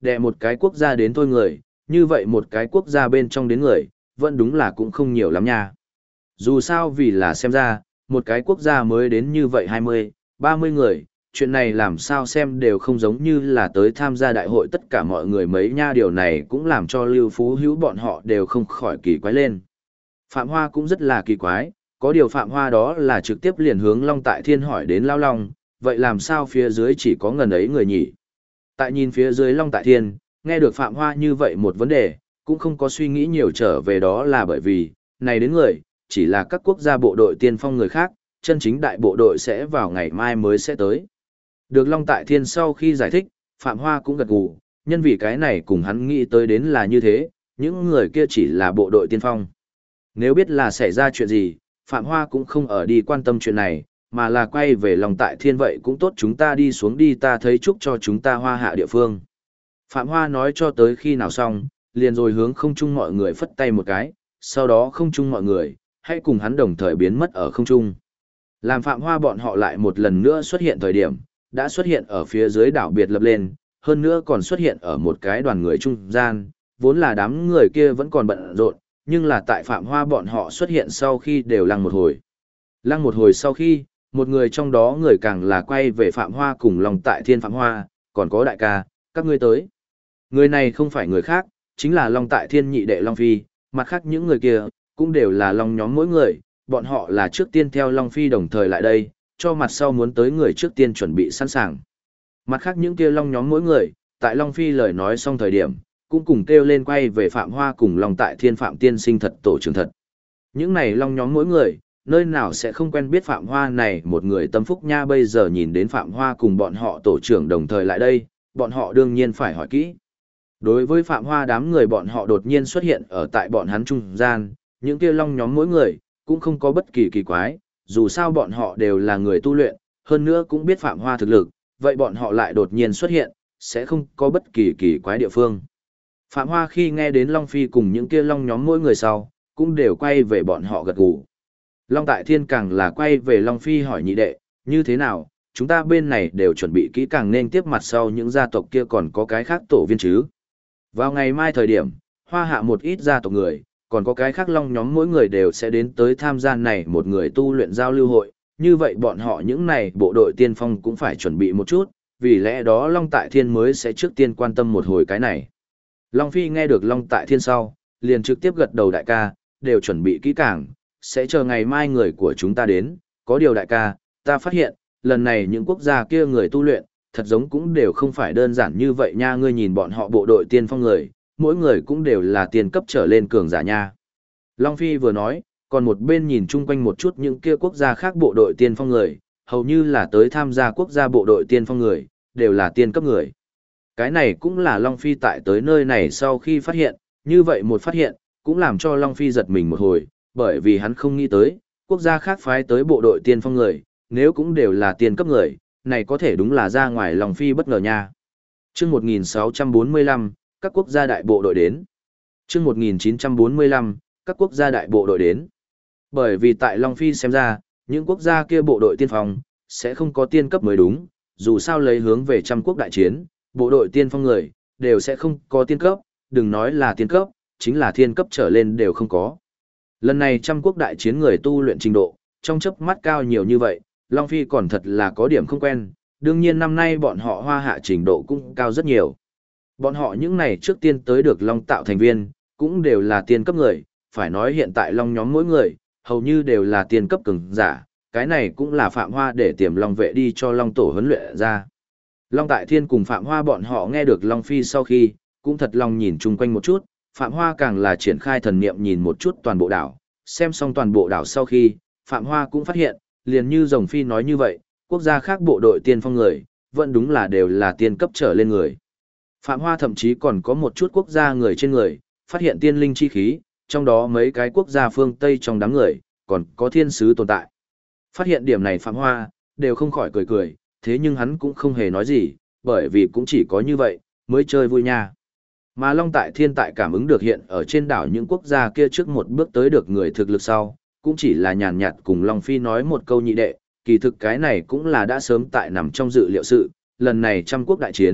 đè một cái quốc gia đến thôi người, như vậy một cái quốc gia bên trong đến người, vẫn đúng là cũng không nhiều lắm nha. Dù sao vì là xem ra, một cái quốc gia mới đến như vậy 20, 30 người, chuyện này làm sao xem đều không giống như là tới tham gia đại hội tất cả mọi người mấy nha, điều này cũng làm cho Lưu Phú Hữu bọn họ đều không khỏi kỳ quái lên. Phạm Hoa cũng rất là kỳ quái, có điều Phạm Hoa đó là trực tiếp liền hướng Long Tại Thiên hỏi đến Lao Long, vậy làm sao phía dưới chỉ có ngần ấy người nhỉ? Tại nhìn phía dưới Long Tại Thiên, nghe được Phạm Hoa như vậy một vấn đề, cũng không có suy nghĩ nhiều trở về, đó là bởi vì, này đến người, chỉ là các quốc gia bộ đội tiên phong người khác, chân chính đại bộ đội sẽ vào ngày mai mới sẽ tới. Được Long Tại Thiên sau khi giải thích, Phạm Hoa cũng gật gù, nhân vì cái này cùng hắn nghĩ tới đến là như thế, những người kia chỉ là bộ đội tiên phong. Nếu biết là xảy ra chuyện gì, Phạm Hoa cũng không ở đi quan tâm chuyện này, mà là quay về Long Tại Thiên, vậy cũng tốt chúng ta đi xuống đi, ta thấy chúc cho chúng ta Hoa hạ địa phương. Phạm Hoa nói cho tới khi nào xong, liền rồi hướng không trung mọi người phất tay một cái, sau đó không trung mọi người, hãy cùng hắn đồng thời biến mất ở không trung. Làm Phạm Hoa bọn họ lại một lần nữa xuất hiện thời điểm, đã xuất hiện ở phía dưới đảo biệt lập lên, hơn nữa còn xuất hiện ở một cái đoàn người trung gian, vốn là đám người kia vẫn còn bận rộn, nhưng là tại Phạm Hoa bọn họ xuất hiện sau khi đều lăng một hồi. Lăng một hồi sau khi, một người trong đó người càng là quay về Phạm Hoa cùng Long Tại Thiên. Phạm Hoa, còn có đại ca, các ngươi tới. Người này không phải người khác, chính là Long Tại Thiên nhị đệ Long Phi, mặt khác những người kia, cũng đều là Long nhóm mỗi người, bọn họ là trước tiên theo Long Phi đồng thời lại đây, cho mặt sau muốn tới người trước tiên chuẩn bị sẵn sàng. Mặt khác những kia Long nhóm mỗi người, tại Long Phi lời nói xong thời điểm, cũng cùng kêu lên quay về Phạm Hoa cùng Long Tại Thiên Phạm tiên sinh thật tổ trưởng thật. Những này Long nhóm mỗi người, nơi nào sẽ không quen biết Phạm Hoa này một người tâm phúc nha, bây giờ nhìn đến Phạm Hoa cùng bọn họ tổ trưởng đồng thời lại đây, bọn họ đương nhiên phải hỏi kỹ. Đối với Phạm Hoa đám người bọn họ đột nhiên xuất hiện ở tại bọn hắn trung gian, những kia Long nhóm mỗi người, cũng không có bất kỳ kỳ quái, dù sao bọn họ đều là người tu luyện, hơn nữa cũng biết Phạm Hoa thực lực, vậy bọn họ lại đột nhiên xuất hiện, sẽ không có bất kỳ kỳ quái địa phương. Phạm Hoa khi nghe đến Long Phi cùng những kia Long nhóm mỗi người sau, cũng đều quay về bọn họ gật gù. Long Tại Thiên càng là quay về Long Phi hỏi nhị đệ, như thế nào, chúng ta bên này đều chuẩn bị kỹ càng nên tiếp mặt sau những gia tộc kia còn có cái khác tổ viên chứ. Vào ngày mai thời điểm, Hoa hạ một ít gia tộc người, còn có cái khác Long nhóm mỗi người đều sẽ đến tới tham gia này một người tu luyện giao lưu hội, như vậy bọn họ những này bộ đội tiên phong cũng phải chuẩn bị một chút, vì lẽ đó Long Tại Thiên mới sẽ trước tiên quan tâm một hồi cái này. Long Phi nghe được Long Tại Thiên sau, liền trực tiếp gật đầu đại ca, đều chuẩn bị kỹ càng, sẽ chờ ngày mai người của chúng ta đến, có điều đại ca, ta phát hiện, lần này những quốc gia kia người tu luyện, thật giống cũng đều không phải đơn giản như vậy nha, ngươi nhìn bọn họ bộ đội tiên phong người, mỗi người cũng đều là tiền cấp trở lên cường giả nha. Long Phi vừa nói, còn một bên nhìn chung quanh một chút những kia quốc gia khác bộ đội tiên phong người, hầu như là tới tham gia quốc gia bộ đội tiên phong người, đều là tiên cấp người. Cái này cũng là Long Phi tại tới nơi này sau khi phát hiện, như vậy một phát hiện, cũng làm cho Long Phi giật mình một hồi, bởi vì hắn không nghĩ tới, quốc gia khác phái tới bộ đội tiên phong người, nếu cũng đều là tiên cấp người, này có thể đúng là ra ngoài Long Phi bất ngờ nha. Chương 1645, các quốc gia đại bộ đội đến. Chương 1945, các quốc gia đại bộ đội đến. Bởi vì tại Long Phi xem ra, những quốc gia kia bộ đội tiên phong, sẽ không có tiên cấp mới đúng, dù sao lấy hướng về trăm quốc đại chiến, bộ đội tiên phong người, đều sẽ không có tiên cấp, đừng nói là tiên cấp, chính là thiên cấp trở lên đều không có. Lần này trăm quốc đại chiến người tu luyện trình độ, trong chớp mắt cao nhiều như vậy, Long Phi còn thật là có điểm không quen, đương nhiên năm nay bọn họ Hoa hạ trình độ cũng cao rất nhiều. Bọn họ những này trước tiên tới được Long tạo thành viên, cũng đều là tiên cấp người, phải nói hiện tại Long nhóm mỗi người, hầu như đều là tiên cấp cường giả, cái này cũng là Phạm Hoa để tiềm Long vệ đi cho Long tổ huấn luyện ra. Long Tại Thiên cùng Phạm Hoa bọn họ nghe được Long Phi sau khi, cũng thật lòng nhìn chung quanh một chút, Phạm Hoa càng là triển khai thần niệm nhìn một chút toàn bộ đảo, xem xong toàn bộ đảo sau khi, Phạm Hoa cũng phát hiện, liền như Rồng Phi nói như vậy, quốc gia khác bộ đội tiên phong người, vẫn đúng là đều là tiên cấp trở lên người. Phạm Hoa thậm chí còn có một chút quốc gia người trên người, phát hiện tiên linh chi khí, trong đó mấy cái quốc gia phương Tây trong đám người, còn có thiên sứ tồn tại. Phát hiện điểm này Phạm Hoa, đều không khỏi cười cười, thế nhưng hắn cũng không hề nói gì, bởi vì cũng chỉ có như vậy, mới chơi vui nha. Mà Long Tại Thiên tại cảm ứng được hiện ở trên đảo những quốc gia kia trước một bước tới được người thực lực sau, cũng chỉ là nhàn nhạt cùng Long Phi nói một câu nhị đệ, kỳ thực cái này cũng là đã sớm tại nằm trong dự liệu sự, lần này trăm quốc đại chiến,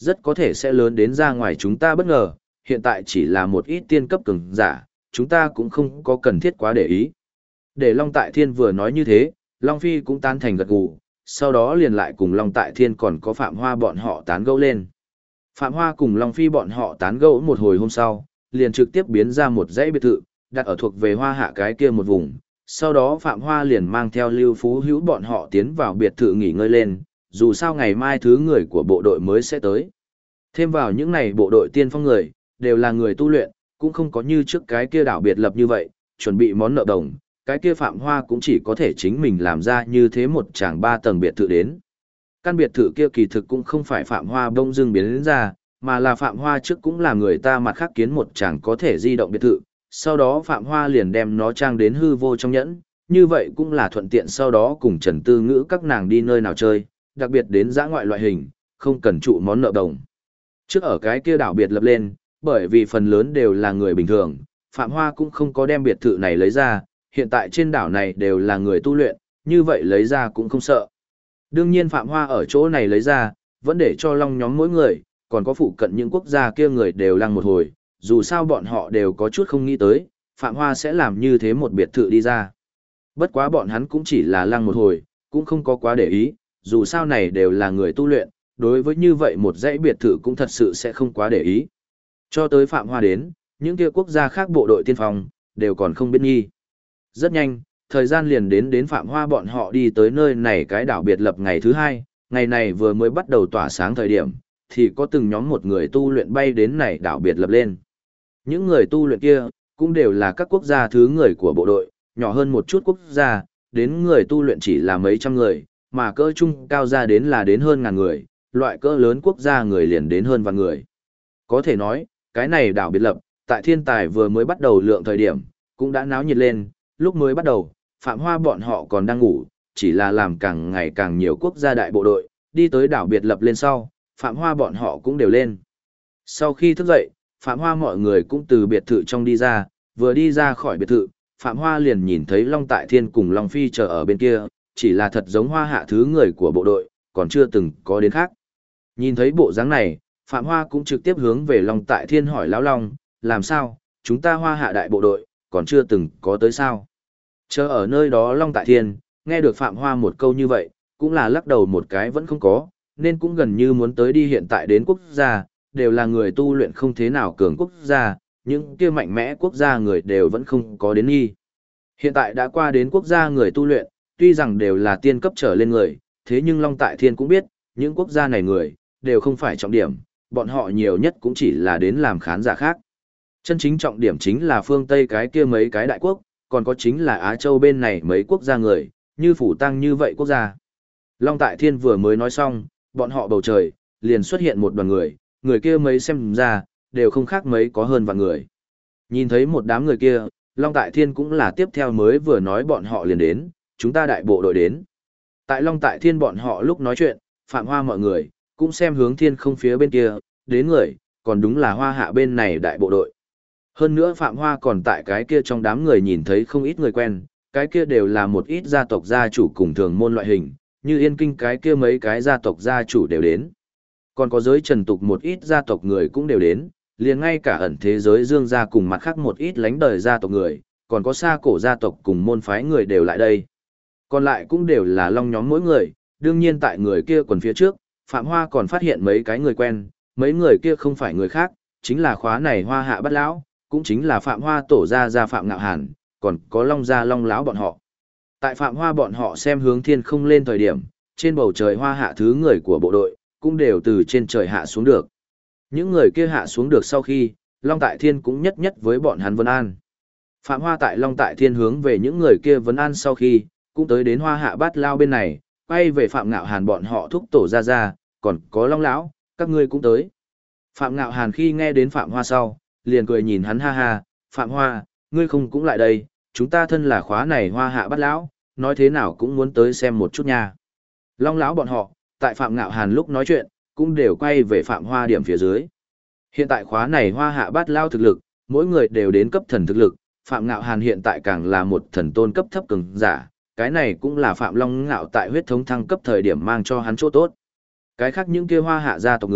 rất có thể sẽ lớn đến ra ngoài chúng ta bất ngờ, hiện tại chỉ là một ít tiên cấp cường giả, chúng ta cũng không có cần thiết quá để ý. Để Long Tại Thiên vừa nói như thế, Long Phi cũng tán thành gật gù, sau đó liền lại cùng Long Tại Thiên còn có Phạm Hoa bọn họ tán gẫu lên. Phạm Hoa cùng Long Phi bọn họ tán gẫu một hồi hôm sau, liền trực tiếp biến ra một dãy biệt thự, đặt ở thuộc về Hoa Hạ cái kia một vùng. Sau đó Phạm Hoa liền mang theo Lưu Phú Hữu bọn họ tiến vào biệt thự nghỉ ngơi lên, dù sao ngày mai thứ người của bộ đội mới sẽ tới. Thêm vào những này bộ đội tiên phong người, đều là người tu luyện, cũng không có như trước cái kia đảo biệt lập như vậy, chuẩn bị món nợ đồng, cái kia Phạm Hoa cũng chỉ có thể chính mình làm ra như thế một tràng 3 tầng biệt thự đến. Căn biệt thự kia kỳ thực cũng không phải Phạm Hoa bông dưng biến đến ra, mà là Phạm Hoa trước cũng là người ta mặt khác kiến một tràng có thể di động biệt thự, sau đó Phạm Hoa liền đem nó trang đến hư vô trong nhẫn, như vậy cũng là thuận tiện sau đó cùng Trần Tư Ngữ các nàng đi nơi nào chơi, đặc biệt đến dã ngoại loại hình, không cần trụ món nợ đồng. Trước ở cái kia đảo biệt lập lên, bởi vì phần lớn đều là người bình thường, Phạm Hoa cũng không có đem biệt thự này lấy ra, hiện tại trên đảo này đều là người tu luyện, như vậy lấy ra cũng không sợ. Đương nhiên Phạm Hoa ở chỗ này lấy ra, vẫn để cho Long nhóm mỗi người, còn có phụ cận những quốc gia kia người đều lăng một hồi, dù sao bọn họ đều có chút không nghĩ tới, Phạm Hoa sẽ làm như thế một biệt thự đi ra. Bất quá bọn hắn cũng chỉ là lăng một hồi, cũng không có quá để ý, dù sao này đều là người tu luyện, đối với như vậy một dãy biệt thự cũng thật sự sẽ không quá để ý. Cho tới Phạm Hoa đến, những kia quốc gia khác bộ đội tiên phong, đều còn không biết nghi. Rất nhanh, thời gian liền đến Phạm Hoa bọn họ đi tới nơi này cái đảo biệt lập ngày thứ 2, ngày này vừa mới bắt đầu tỏa sáng thời điểm, thì có từng nhóm một người tu luyện bay đến này đảo biệt lập lên. Những người tu luyện kia, cũng đều là các quốc gia thứ người của bộ đội, nhỏ hơn một chút quốc gia, đến người tu luyện chỉ là mấy trăm người, mà cỡ trung cao ra đến hơn ngàn người, loại cỡ lớn quốc gia người liền đến hơn vạn người. Có thể nói, cái này đảo biệt lập, tại thiên tài vừa mới bắt đầu lượng thời điểm, cũng đã náo nhiệt lên, lúc mới bắt đầu, Phạm Hoa bọn họ còn đang ngủ, chỉ là làm càng ngày càng nhiều quốc gia đại bộ đội, đi tới đảo biệt lập lên sau, Phạm Hoa bọn họ cũng đều lên. Sau khi thức dậy, Phạm Hoa mọi người cũng từ biệt thự trong đi ra, vừa đi ra khỏi biệt thự, Phạm Hoa liền nhìn thấy Long Tại Thiên cùng Long Phi chờ ở bên kia, chỉ là thật giống Hoa Hạ thứ người của bộ đội, còn chưa từng có đến khác. Nhìn thấy bộ dáng này, Phạm Hoa cũng trực tiếp hướng về Long Tại Thiên hỏi Lão Long, làm sao, chúng ta Hoa Hạ đại bộ đội, còn chưa từng có tới sao? Chờ ở nơi đó Long Tại Thiên, nghe được Phạm Hoa một câu như vậy, cũng là lắc đầu một cái vẫn không có, nên cũng gần như muốn tới đi hiện tại đến quốc gia, đều là người tu luyện không thế nào cường quốc gia, những kia mạnh mẽ quốc gia người đều vẫn không có đến nghi. Hiện tại đã qua đến quốc gia người tu luyện, tuy rằng đều là tiên cấp trở lên người, thế nhưng Long Tại Thiên cũng biết, những quốc gia này người, đều không phải trọng điểm, bọn họ nhiều nhất cũng chỉ là đến làm khán giả khác. Chân chính trọng điểm chính là phương Tây cái kia mấy cái đại quốc, còn có chính là Á Châu bên này mấy quốc gia người, như Phủ Tăng như vậy quốc gia. Long Tại Thiên vừa mới nói xong, bọn họ bầu trời, liền xuất hiện một đoàn người, người kia mấy xem ra, đều không khác mấy có hơn vạn người. Nhìn thấy một đám người kia, Long Tại Thiên cũng là tiếp theo mới vừa nói bọn họ liền đến, chúng ta đại bộ đội đến. Tại Long Tại Thiên bọn họ lúc nói chuyện, Phạm Hoa mọi người, cũng xem hướng thiên không phía bên kia, đến người, còn đúng là Hoa Hạ bên này đại bộ đội. Hơn nữa Phạm Hoa còn tại cái kia trong đám người nhìn thấy không ít người quen, cái kia đều là một ít gia tộc gia chủ cùng thường môn loại hình, như Yên Kinh cái kia mấy cái gia tộc gia chủ đều đến. Còn có giới trần tục một ít gia tộc người cũng đều đến, liền ngay cả ẩn thế giới dương gia cùng mặt khác một ít lánh đời gia tộc người, còn có xa cổ gia tộc cùng môn phái người đều lại đây. Còn lại cũng đều là Long nhóm mỗi người, đương nhiên tại người kia quần phía trước, Phạm Hoa còn phát hiện mấy cái người quen, mấy người kia không phải người khác, chính là khóa này Hoa Hạ Bát Lão, cũng chính là Phạm Hoa tổ gia Phạm Ngạo Hàn, còn có Long gia Long lão bọn họ. Tại Phạm Hoa bọn họ xem hướng thiên không lên thời điểm, trên bầu trời Hoa Hạ thứ người của bộ đội, cũng đều từ trên trời hạ xuống được. Những người kia hạ xuống được sau khi, Long Tại Thiên cũng nhất nhất với bọn hắn vấn an. Phạm Hoa tại Long Tại Thiên hướng về những người kia vấn an sau khi, cũng tới đến Hoa Hạ Bát Lao bên này, quay về Phạm Ngạo Hàn bọn họ thúc tổ ra, còn có Long lão, các ngươi cũng tới. Phạm Ngạo Hàn khi nghe đến Phạm Hoa sau, liền cười nhìn hắn ha ha, Phạm Hoa, ngươi không cũng lại đây, chúng ta thân là khóa này Hoa Hạ Bát Lão, nói thế nào cũng muốn tới xem một chút nha. Long lão bọn họ, tại Phạm Ngạo Hàn lúc nói chuyện, cũng đều quay về Phạm Hoa điểm phía dưới. Hiện tại khóa này Hoa Hạ Bát Lão thực lực, mỗi người đều đến cấp thần thực lực, Phạm Ngạo Hàn hiện tại càng là một thần tôn cấp thấp cường giả, cái này cũng là Phạm Long Ngạo tại huyết thống thăng cấp thời điểm mang cho hắn chỗ tốt. Cái khác những kia Hoa Hạ gia tộc người,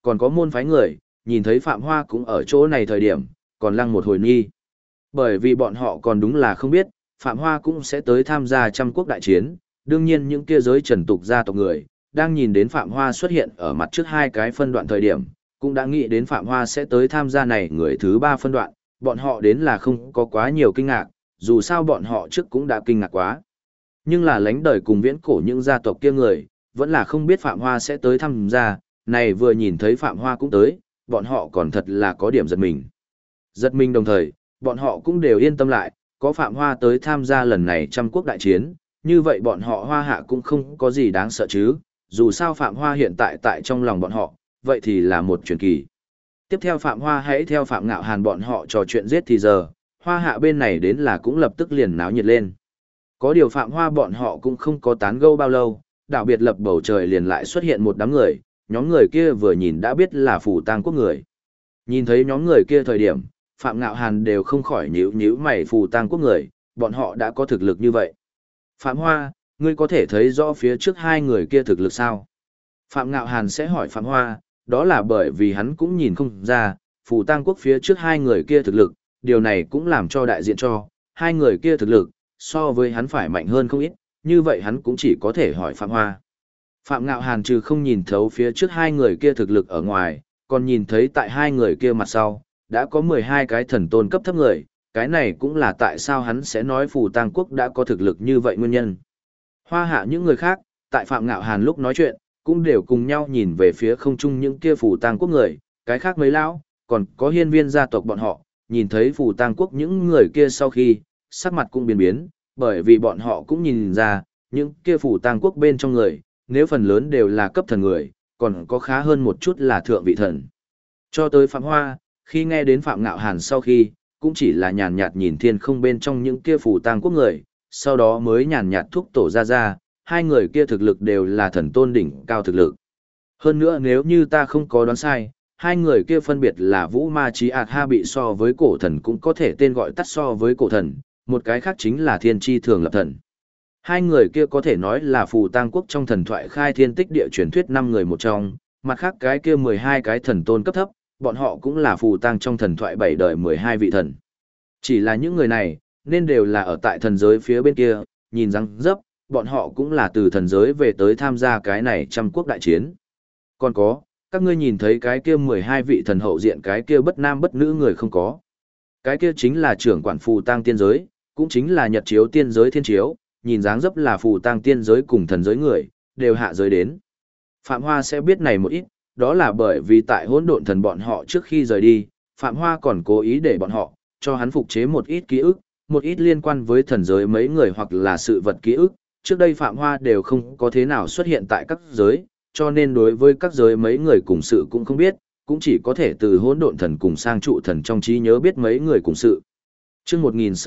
còn có môn phái người, nhìn thấy Phạm Hoa cũng ở chỗ này thời điểm, còn lăng một hồi nghi. Bởi vì bọn họ còn đúng là không biết, Phạm Hoa cũng sẽ tới tham gia trăm quốc đại chiến, đương nhiên những kia giới trần tục gia tộc người, đang nhìn đến Phạm Hoa xuất hiện ở mặt trước hai cái phân đoạn thời điểm, cũng đã nghĩ đến Phạm Hoa sẽ tới tham gia này người thứ ba phân đoạn, bọn họ đến là không có quá nhiều kinh ngạc, dù sao bọn họ trước cũng đã kinh ngạc quá. Nhưng là lãnh đời cùng viễn cổ những gia tộc kia người, vẫn là không biết Phạm Hoa sẽ tới tham gia, này vừa nhìn thấy Phạm Hoa cũng tới, bọn họ còn thật là có điểm giật mình. Giật mình đồng thời, bọn họ cũng đều yên tâm lại, có Phạm Hoa tới tham gia lần này trăm quốc đại chiến, như vậy bọn họ Hoa Hạ cũng không có gì đáng sợ chứ, dù sao Phạm Hoa hiện tại tại trong lòng bọn họ, vậy thì là một truyền kỳ. Tiếp theo Phạm Hoa hãy theo Phạm Ngạo Hàn bọn họ trò chuyện giết thì giờ, Hoa Hạ bên này đến là cũng lập tức liền náo nhiệt lên. Có điều Phạm Hoa bọn họ cũng không có tán gẫu bao lâu, đảo biệt lập bầu trời liền lại xuất hiện một đám người, nhóm người kia vừa nhìn đã biết là Phù Tang quốc người. Nhìn thấy nhóm người kia thời điểm, Phạm Ngạo Hàn đều không khỏi nhíu nhíu mày, Phù Tang quốc người, bọn họ đã có thực lực như vậy. Phạm Hoa, ngươi có thể thấy rõ phía trước hai người kia thực lực sao? Phạm Ngạo Hàn sẽ hỏi Phạm Hoa, đó là bởi vì hắn cũng nhìn không ra, Phù Tang quốc phía trước hai người kia thực lực, điều này cũng làm cho đại diện cho, hai người kia thực lực, so với hắn phải mạnh hơn không ít, như vậy hắn cũng chỉ có thể hỏi Phạm Hoa. Phạm Ngạo Hàn trừ không nhìn thấu phía trước hai người kia thực lực ở ngoài, còn nhìn thấy tại hai người kia mặt sau, đã có 12 cái thần tôn cấp thấp người, cái này cũng là tại sao hắn sẽ nói Phù Tang quốc đã có thực lực như vậy nguyên nhân. Hoa Hạ những người khác, tại Phạm Ngạo Hàn lúc nói chuyện, cũng đều cùng nhau nhìn về phía không trung những kia Phù Tang quốc người, cái khác mấy lão, còn có hiên viên gia tộc bọn họ, nhìn thấy Phù Tang quốc những người kia sau khi, sắc mặt cũng biến biến, bởi vì bọn họ cũng nhìn ra, những kia Phù Tang quốc bên trong người, nếu phần lớn đều là cấp thần người, còn có khá hơn một chút là thượng vị thần. Cho tới Phạm Hoa, khi nghe đến Phạm Ngạo Hàn sau khi, cũng chỉ là nhàn nhạt nhìn thiên không bên trong những kia Phù Tang quốc người, sau đó mới nhàn nhạt thúc tổ ra, hai người kia thực lực đều là thần tôn đỉnh cao thực lực. Hơn nữa nếu như ta không có đoán sai, hai người kia phân biệt là Vũ Ma Chí Ảt Ha bị so với cổ thần cũng có thể tên gọi tắt so với cổ thần, một cái khác chính là Thiên Chi Thường Lập Thần. Hai người kia có thể nói là Phù Tang quốc trong thần thoại khai thiên tích địa truyền thuyết 5 người một trong, mặt khác cái kia 12 cái thần tôn cấp thấp, bọn họ cũng là Phù Tang trong thần thoại 7 đời 12 vị thần. Chỉ là những người này, nên đều là ở tại thần giới phía bên kia, nhìn răng dấp, bọn họ cũng là từ thần giới về tới tham gia cái này trăm quốc đại chiến. Còn có, các ngươi nhìn thấy cái kia 12 vị thần hậu diện cái kia bất nam bất nữ người không có. Cái kia chính là trưởng quản Phù Tang tiên giới, cũng chính là Nhật chiếu tiên giới thiên chiếu, nhìn dáng dấp là Phù Tang tiên giới cùng thần giới người, đều hạ giới đến. Phạm Hoa sẽ biết này một ít, đó là bởi vì tại hỗn độn thần bọn họ trước khi rời đi, Phạm Hoa còn cố ý để bọn họ, cho hắn phục chế một ít ký ức, một ít liên quan với thần giới mấy người hoặc là sự vật ký ức. Trước đây Phạm Hoa đều không có thế nào xuất hiện tại các giới, cho nên đối với các giới mấy người cùng sự cũng không biết, cũng chỉ có thể từ hỗn độn thần cùng sang trụ thần trong trí nhớ biết mấy người cùng sự. Chương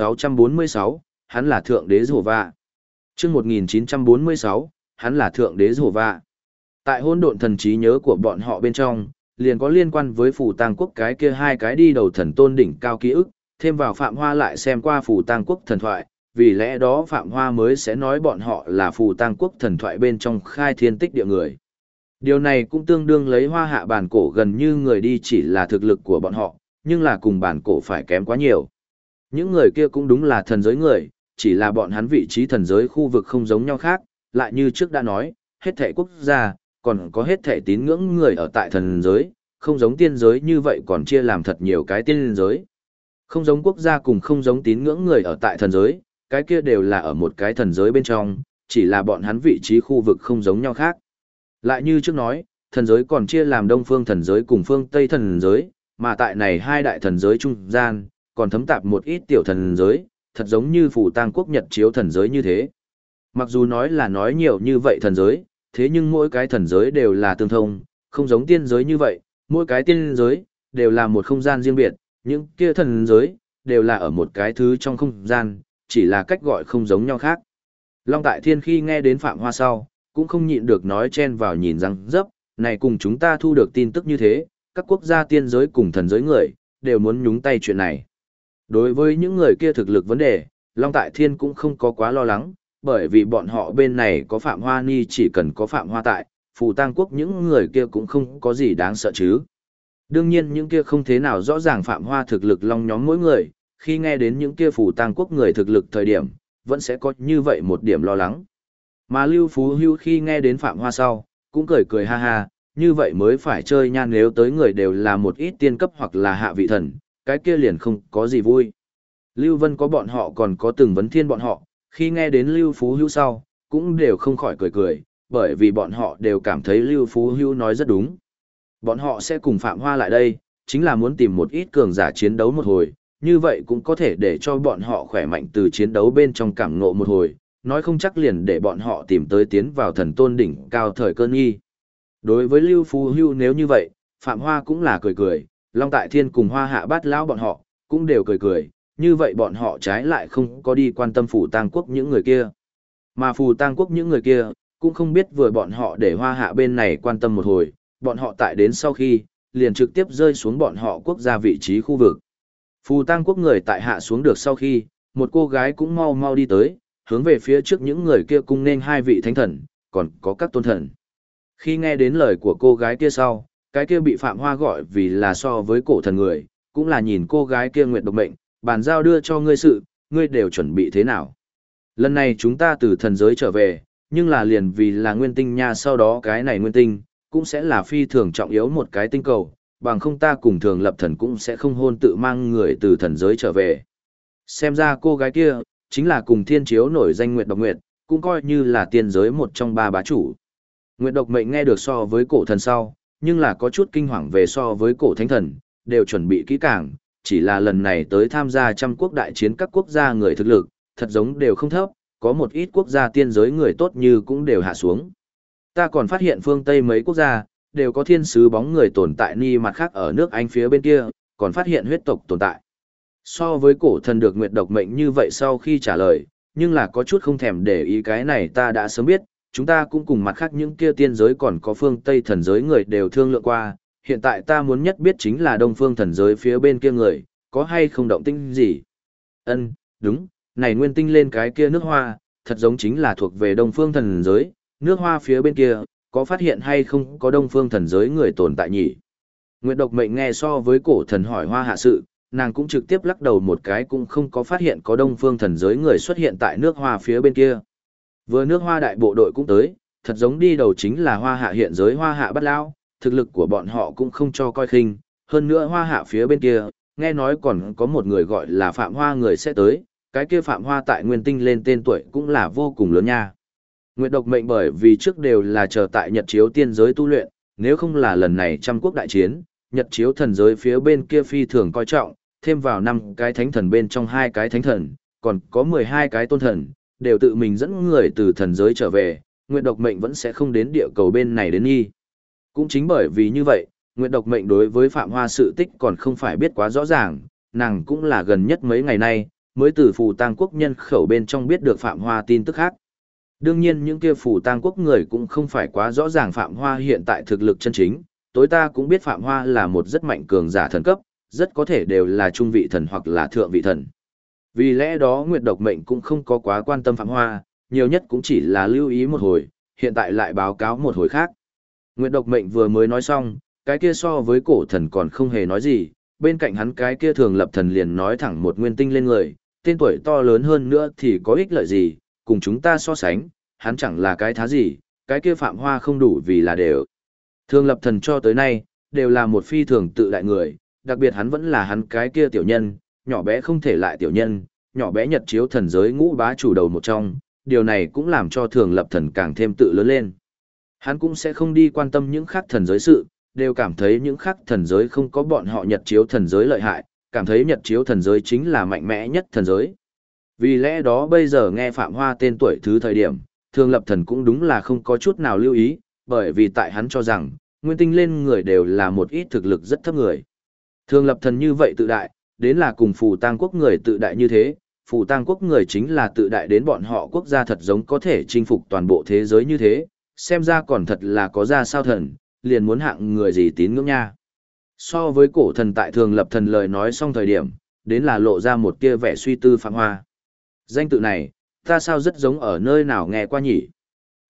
1646, hắn là thượng đế Giê-hô-va. Chương 1946, hắn là thượng đế Giê-hô-va. Tại hỗn độn thần trí nhớ của bọn họ bên trong, liền có liên quan với Phù Tang quốc cái kia hai cái đi đầu thần tôn đỉnh cao ký ức, thêm vào Phạm Hoa lại xem qua Phù Tang quốc thần thoại, vì lẽ đó Phạm Hoa mới sẽ nói bọn họ là Phù Tang quốc thần thoại bên trong khai thiên tích địa người. Điều này cũng tương đương lấy Hoa Hạ bản cổ gần như người đi chỉ là thực lực của bọn họ, nhưng là cùng bản cổ phải kém quá nhiều. Những người kia cũng đúng là thần giới người, chỉ là bọn hắn vị trí thần giới khu vực không giống nhau khác, lại như trước đã nói, hết thảy quốc gia, còn có hết thảy tín ngưỡng người ở tại thần giới, không giống tiên giới như vậy còn chia làm thật nhiều cái tiên giới. Không giống quốc gia cùng không giống tín ngưỡng người ở tại thần giới, cái kia đều là ở một cái thần giới bên trong, chỉ là bọn hắn vị trí khu vực không giống nhau khác. Lại như trước nói, thần giới còn chia làm đông phương thần giới cùng phương tây thần giới, mà tại này hai đại thần giới trung gian, còn thấm tạp một ít tiểu thần giới, thật giống như Phù Tang quốc Nhật chiếu thần giới như thế. Mặc dù nói là nói nhiều như vậy thần giới, thế nhưng mỗi cái thần giới đều là tương thông, không giống tiên giới như vậy, mỗi cái tiên giới đều là một không gian riêng biệt, những kia thần giới đều là ở một cái thứ trong không gian, chỉ là cách gọi không giống nhau khác. Long Tại Thiên khi nghe đến Phạm Hoa sau, cũng không nhịn được nói chen vào nhìn răng dấp, này cùng chúng ta thu được tin tức như thế, các quốc gia tiên giới cùng thần giới người, đều muốn nhúng tay chuyện này. Đối với những người kia thực lực vấn đề, Long Tại Thiên cũng không có quá lo lắng, bởi vì bọn họ bên này có Phạm Hoa Ni, chỉ cần có Phạm Hoa tại, Phù Tang quốc những người kia cũng không có gì đáng sợ chứ. Đương nhiên những kia không thế nào rõ ràng Phạm Hoa thực lực long nhóm mỗi người, khi nghe đến những kia Phù Tang quốc người thực lực thời điểm, vẫn sẽ có như vậy một điểm lo lắng. Mà Lưu Phú Hưu khi nghe đến Phạm Hoa sau, cũng cười cười ha ha, như vậy mới phải chơi nha, nếu tới người đều là một ít tiên cấp hoặc là hạ vị thần, cái kia liền không có gì vui. Lưu Vân có bọn họ còn có từng vấn thiên bọn họ, khi nghe đến Lưu Phú Hưu sau, cũng đều không khỏi cười cười, bởi vì bọn họ đều cảm thấy Lưu Phú Hưu nói rất đúng. Bọn họ sẽ cùng Phạm Hoa lại đây, chính là muốn tìm một ít cường giả chiến đấu một hồi, như vậy cũng có thể để cho bọn họ khỏe mạnh từ chiến đấu bên trong cảm ngộ một hồi, nói không chắc liền để bọn họ tìm tới tiến vào thần tôn đỉnh cao thời cơn nghi. Đối với Lưu Phú Hưu nếu như vậy, Phạm Hoa cũng là cười cười, Long Tại Thiên cùng Hoa Hạ Bát Lão bọn họ, cũng đều cười cười, như vậy bọn họ trái lại không có đi quan tâm Phù Tang quốc những người kia. Mà Phù Tang quốc những người kia, cũng không biết vừa bọn họ để Hoa Hạ bên này quan tâm một hồi, bọn họ tại đến sau khi, liền trực tiếp rơi xuống bọn họ quốc gia vị trí khu vực. Phù Tang quốc người tại hạ xuống được sau khi, một cô gái cũng mau mau đi tới, hướng về phía trước những người kia cung nên hai vị thánh thần, còn có các tôn thần. Khi nghe đến lời của cô gái kia sau, cái kia bị Phạm Hoa gọi vì là so với cổ thần người, cũng là nhìn cô gái kia nguyện độc mệnh, bàn giao đưa cho ngươi sự, ngươi đều chuẩn bị thế nào. Lần này chúng ta từ thần giới trở về, nhưng là liền vì là nguyên tinh nha, sau đó cái này nguyên tinh, cũng sẽ là phi thường trọng yếu một cái tinh cầu, bằng không ta cùng Thường Lập Thần cũng sẽ không hôn tự mang người từ thần giới trở về. Xem ra cô gái kia, chính là cùng thiên chiếu nổi danh Nguyệt Độc Nguyệt, cũng coi như là tiên giới một trong ba bá chủ. Nguyệt Độc Mệnh nghe được so với cổ thần sau, nhưng là có chút kinh hoàng về so với cổ thánh thần, đều chuẩn bị kỹ càng, chỉ là lần này tới tham gia trăm quốc đại chiến các quốc gia người thực lực, thật giống đều không thấp, có một ít quốc gia tiên giới người tốt như cũng đều hạ xuống. Ta còn phát hiện phương Tây mấy quốc gia, đều có thiên sứ bóng người tồn tại, ni mặt khác ở nước Anh phía bên kia, còn phát hiện huyết tộc tồn tại. So với cổ thần được Nguyệt Độc Mệnh như vậy sau khi trả lời, nhưng là có chút không thèm để ý, cái này ta đã sớm biết, chúng ta cũng cùng mặt khác những kia tiên giới còn có phương Tây thần giới người đều thương lượng qua, hiện tại ta muốn nhất biết chính là đông phương thần giới phía bên kia người, có hay không động tĩnh gì. Đúng, này nguyên tinh lên cái kia nước hoa, thật giống chính là thuộc về đông phương thần giới, nước hoa phía bên kia, có phát hiện hay không có đông phương thần giới người tồn tại nhỉ? Nguyệt Độc Mệnh nghe so với cổ thần hỏi Hoa Hạ sự, nàng cũng trực tiếp lắc đầu một cái, cũng không có phát hiện có đông phương thần giới người xuất hiện tại nước hoa phía bên kia. Vừa nước hoa đại bộ đội cũng tới, thật giống đi đầu chính là Hoa Hạ hiện giới Hoa Hạ Bát Lão, thực lực của bọn họ cũng không cho coi khinh, hơn nữa Hoa Hạ phía bên kia, nghe nói còn có một người gọi là Phạm Hoa người sẽ tới, cái kia Phạm Hoa tại nguyên tinh lên tên tuổi cũng là vô cùng lớn nha. Nguyệt Độc Mệnh bởi vì trước đều là chờ tại Nhật Chiếu tiên giới tu luyện, nếu không là lần này trăm quốc đại chiến, Nhật Chiếu thần giới phía bên kia phi thường coi trọng, thêm vào 5 cái thánh thần bên trong 2 cái thánh thần, còn có 12 cái tôn thần, đều tự mình dẫn người từ thần giới trở về, Nguyệt Độc Mệnh vẫn sẽ không đến địa cầu bên này đến nghi. Cũng chính bởi vì như vậy, Nguyệt Độc Mệnh đối với Phạm Hoa sự tích còn không phải biết quá rõ ràng, nàng cũng là gần nhất mấy ngày nay, mới từ Phù Tang quốc nhân khẩu bên trong biết được Phạm Hoa tin tức khác. Đương nhiên những kia Phù Tang quốc người cũng không phải quá rõ ràng Phạm Hoa hiện tại thực lực chân chính, tối ta cũng biết Phạm Hoa là một rất mạnh cường giả thần cấp, rất có thể đều là trung vị thần hoặc là thượng vị thần. Vì lẽ đó Nguyệt Độc Mệnh cũng không có quá quan tâm Phạm Hoa, nhiều nhất cũng chỉ là lưu ý một hồi, hiện tại lại báo cáo một hồi khác. Nguyệt Độc Mệnh vừa mới nói xong, cái kia so với cổ thần còn không hề nói gì, bên cạnh hắn cái kia Thường Lập Thần liền nói thẳng một nguyên tinh lên người, tên tuổi to lớn hơn nữa thì có ích lợi gì, cùng chúng ta so sánh, hắn chẳng là cái thá gì, cái kia Phạm Hoa không đủ vì là đều. Thường Lập Thần cho tới nay, đều là một phi thường tự đại người, đặc biệt hắn vẫn là hắn cái kia tiểu nhân, nhỏ bé không thể lại tiểu nhân, nhỏ bé Nhật Chiếu thần giới ngũ bá chủ đầu một trong, điều này cũng làm cho Thường Lập Thần càng thêm tự lớn lên. Hắn cũng sẽ không đi quan tâm những khác thần giới sự, đều cảm thấy những khác thần giới không có bọn họ Nhật Chiếu thần giới lợi hại, cảm thấy Nhật Chiếu thần giới chính là mạnh mẽ nhất thần giới. Vì lẽ đó bây giờ nghe Phạm Hoa tên tuổi thứ thời điểm, Thường Lập Thần cũng đúng là không có chút nào lưu ý, bởi vì tại hắn cho rằng, nguyên tinh lên người đều là một ít thực lực rất thấp người. Thường Lập Thần như vậy tự đại, đến là cùng Phù Tang quốc người tự đại như thế, Phù Tang quốc người chính là tự đại đến bọn họ quốc gia thật giống có thể chinh phục toàn bộ thế giới như thế, xem ra còn thật là có ra sao thần, liền muốn hạng người gì tín ngưỡng nha. So với cổ thần tại Thường Lập Thần lời nói xong thời điểm, đến là lộ ra một kia vẻ suy tư Phạm Hoa. Danh tự này, ta sao rất giống ở nơi nào nghe qua nhỉ?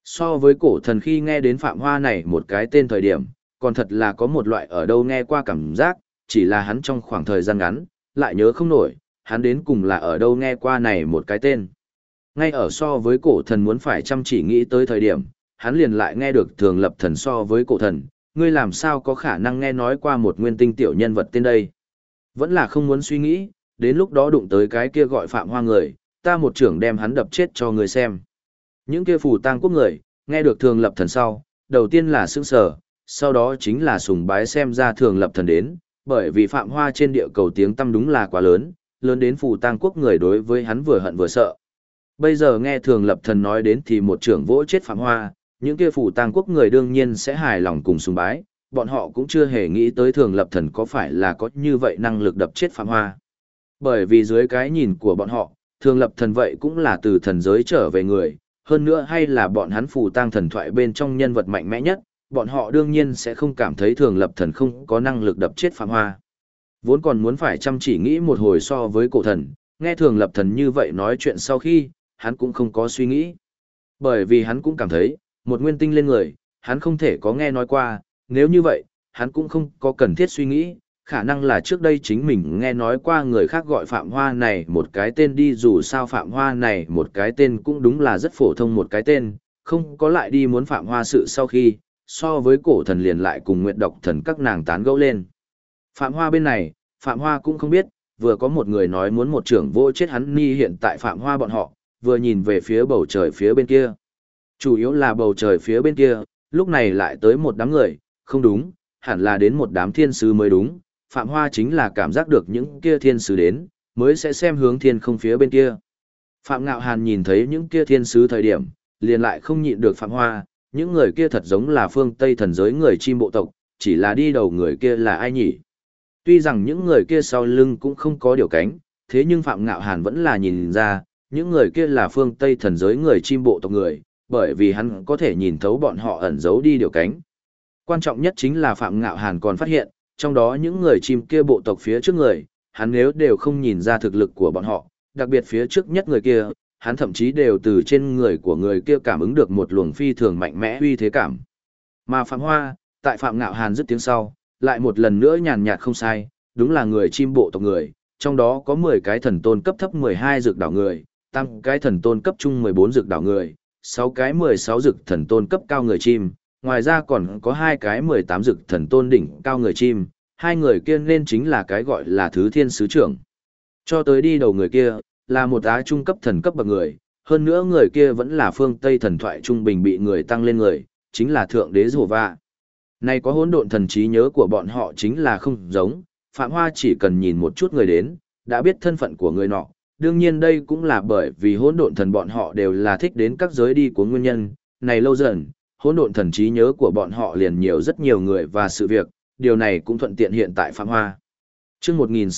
So với cổ thần khi nghe đến Phạm Hoa này một cái tên thời điểm, còn thật là có một loại ở đâu nghe qua cảm giác, chỉ là hắn trong khoảng thời gian ngắn, lại nhớ không nổi, hắn đến cùng là ở đâu nghe qua này một cái tên. Ngay ở so với cổ thần muốn phải chăm chỉ nghĩ tới thời điểm, hắn liền lại nghe được Thường Lập Thần so với cổ thần, ngươi làm sao có khả năng nghe nói qua một nguyên tinh tiểu nhân vật tên đây. Vẫn là không muốn suy nghĩ, đến lúc đó đụng tới cái kia gọi Phạm Hoa người, ta một trưởng đem hắn đập chết cho người xem. Những kia phù tang quốc người, nghe được Thường Lập Thần sau, đầu tiên là sững sờ, sau đó chính là sùng bái xem ra Thường Lập Thần đến, bởi vì Phạm Hoa trên địa cầu tiếng tăm đúng là quá lớn, lớn đến phù tang quốc người đối với hắn vừa hận vừa sợ. Bây giờ nghe Thường Lập Thần nói đến thì một trưởng vỗ chết Phạm Hoa, những kia phù tang quốc người đương nhiên sẽ hài lòng cùng sùng bái, bọn họ cũng chưa hề nghĩ tới Thường Lập Thần có phải là có như vậy năng lực đập chết Phạm Hoa. Bởi vì dưới cái nhìn của bọn họ, Thường Lập Thần vậy cũng là từ thần giới trở về người, hơn nữa hay là bọn hắn phù tang thần thoại bên trong nhân vật mạnh mẽ nhất, bọn họ đương nhiên sẽ không cảm thấy Thường Lập Thần không có năng lực đập chết Phạm Hoa. Vốn còn muốn phải chăm chỉ nghĩ một hồi so với cổ thần, nghe Thường Lập Thần như vậy nói chuyện sau khi, hắn cũng không có suy nghĩ. Bởi vì hắn cũng cảm thấy, một nguyên tinh lên người, hắn không thể có nghe nói qua, nếu như vậy, hắn cũng không có cần thiết suy nghĩ, khả năng là trước đây chính mình nghe nói qua người khác gọi Phạm Hoa này một cái tên đi, dù sao Phạm Hoa này một cái tên cũng đúng là rất phổ thông một cái tên, không có lại đi muốn Phạm Hoa sự sau khi, so với cổ thần liền lại cùng Nguyệt Độc Thần các nàng tán gẫu lên. Phạm Hoa bên này, Phạm Hoa cũng không biết, vừa có một người nói muốn một trưởng vô chết hắn ni hiện tại Phạm Hoa bọn họ, vừa nhìn về phía bầu trời phía bên kia. Chủ yếu là bầu trời phía bên kia, lúc này lại tới một đám người, không đúng, hẳn là đến một đám thiên sứ mới đúng. Phạm Hoa chính là cảm giác được những kia thiên sứ đến, mới sẽ xem hướng thiên không phía bên kia. Phạm Ngạo Hàn nhìn thấy những kia thiên sứ thời điểm, liền lại không nhịn được Phạm Hoa, những người kia thật giống là phương Tây thần giới người chim bộ tộc, chỉ là đi đầu người kia là ai nhỉ? Tuy rằng những người kia sau lưng cũng không có điều cánh, thế nhưng Phạm Ngạo Hàn vẫn là nhìn ra, những người kia là phương Tây thần giới người chim bộ tộc người, bởi vì hắn có thể nhìn thấu bọn họ ẩn giấu đi điều cánh. Quan trọng nhất chính là Phạm Ngạo Hàn còn phát hiện, trong đó những người chim kia bộ tộc phía trước người, hắn nếu đều không nhìn ra thực lực của bọn họ, đặc biệt phía trước nhất người kia, hắn thậm chí đều từ trên người của người kia cảm ứng được một luồng phi thường mạnh mẽ uy thế cảm. Mà Phạm Hoa, tại Phạm Ngạo Hàn dứt tiếng sau, lại một lần nữa nhàn nhạt không sai, đúng là người chim bộ tộc người, trong đó có 10 cái thần tôn cấp thấp 12 dược đảo người, tăng cái thần tôn cấp trung 14 dược đảo người, 6 cái 16 dược thần tôn cấp cao người chim, ngoài ra còn có 2 cái 18 dược thần tôn đỉnh cao người chim, hai người kia nên chính là cái gọi là thứ thiên sứ trưởng. Cho tới đi đầu người kia, là một á trung cấp thần cấp bậc người, hơn nữa người kia vẫn là phương Tây thần thoại trung bình bị người tăng lên người, chính là thượng đế Giê-hô-va. Này có hỗn độn thần trí nhớ của bọn họ chính là không giống, Phạm Hoa chỉ cần nhìn một chút người đến, đã biết thân phận của người nọ. Đương nhiên đây cũng là bởi vì hỗn độn thần bọn họ đều là thích đến các giới đi của nguyên nhân, này lâu dần, hỗn độn thần trí nhớ của bọn họ liền nhiều rất nhiều người và sự việc, điều này cũng thuận tiện hiện tại Phạm Hoa. Chương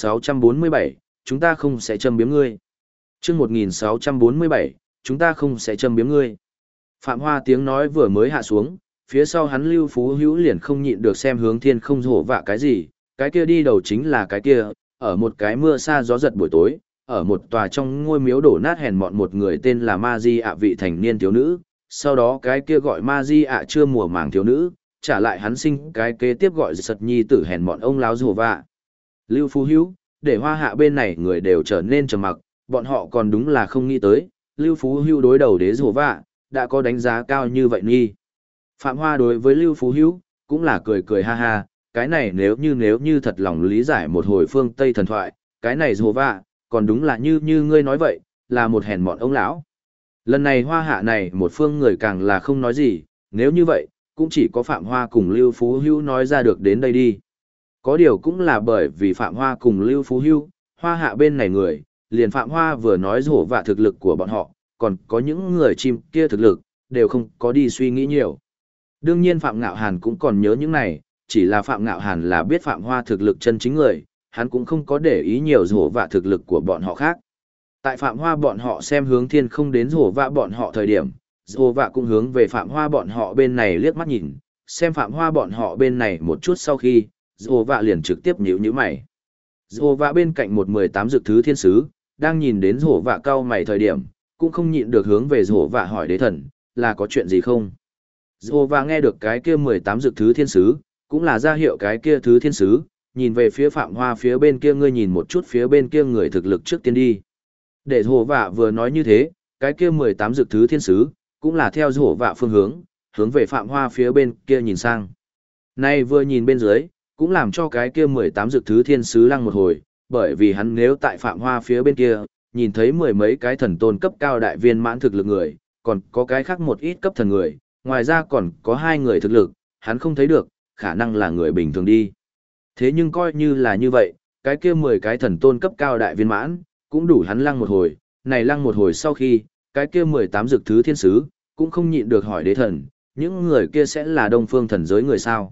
1647, chúng ta không sẽ châm biếm ngươi. Chương 1647, chúng ta không sẽ châm biếm ngươi. Phạm Hoa tiếng nói vừa mới hạ xuống, phía sau hắn Lưu Phú Hữu liền không nhịn được xem hướng thiên không hổ vạ cái gì, cái kia đi đầu chính là cái kia, ở một cái mưa sa gió giật buổi tối, ở một tòa trong ngôi miếu đổ nát hèn mọn một người tên là Ma Di ạ vị thành niên thiếu nữ, sau đó cái kia gọi Ma Di ạ chưa mùa màng thiếu nữ, trả lại hắn sinh cái kế tiếp gọi sật nhi tử hèn mọn ông láo rùa vạ. Lưu Phú Hữu, để Hoa Hạ bên này người đều trở nên trầm mặc, bọn họ còn đúng là không nghĩ tới, Lưu Phú Hữu đối đầu đế rùa vạ, đã có đánh giá cao như vậy nghi. Phạm Hoa đối với Lưu Phú Hữu cũng là cười cười ha ha, cái này nếu như thật lòng lý giải một hồi phương Tây thần thoại, cái này rùa vạ, còn đúng là như ngươi nói vậy, là một hèn mọn ông lão. Lần này Hoa Hạ này một phương người càng là không nói gì, nếu như vậy, cũng chỉ có Phạm Hoa cùng Lưu Phú Hữu nói ra được đến đây đi. Có điều cũng là bởi vì Phạm Hoa cùng Lưu Phú Hữu, Hoa Hạ bên này người, liền Phạm Hoa vừa nói rổ vạ thực lực của bọn họ, còn có những người chim kia thực lực, đều không có đi suy nghĩ nhiều. Đương nhiên Phạm Ngạo Hàn cũng còn nhớ những này, chỉ là Phạm Ngạo Hàn là biết Phạm Hoa thực lực chân chính người, hắn cũng không có để ý nhiều rổ vạ thực lực của bọn họ khác. Tại Phạm Hoa bọn họ xem hướng thiên không đến rổ vạ bọn họ thời điểm, rổ vạ cũng hướng về Phạm Hoa bọn họ bên này liếc mắt nhìn, xem Phạm Hoa bọn họ bên này một chút sau khi, rổ vạ liền trực tiếp nhíu mày. Rổ vạ bên cạnh một 18 dược thứ thiên sứ, đang nhìn đến rổ vạ cao mày thời điểm, cũng không nhịn được hướng về rổ vạ hỏi đế thần, là có chuyện gì không? Và nghe được cái kia 18 dược thứ thiên sứ, cũng là ra hiệu cái kia thứ thiên sứ, nhìn về phía Phạm Hoa phía bên kia, ngươi nhìn một chút phía bên kia người thực lực trước tiên đi. Để Hồ Vạ vừa nói như thế, cái kia 18 dược thứ thiên sứ, cũng là theo Hồ Vạ phương hướng về Phạm Hoa phía bên kia nhìn sang. Nay vừa nhìn bên dưới, cũng làm cho cái kia 18 dược thứ thiên sứ lăng một hồi, bởi vì hắn nếu tại Phạm Hoa phía bên kia, nhìn thấy mười mấy cái thần tôn cấp cao đại viên mãn thực lực người, còn có cái khác một ít cấp thần người, ngoài ra còn có hai người thực lực, hắn không thấy được, khả năng là người bình thường đi. Thế nhưng coi như là như vậy, cái kia 10 cái thần tôn cấp cao đại viên mãn, cũng đủ hắn lăng một hồi, này lăng một hồi sau khi, cái kia 18 dược thứ thiên sứ, cũng không nhịn được hỏi đế thần, những người kia sẽ là đông phương thần giới người sao?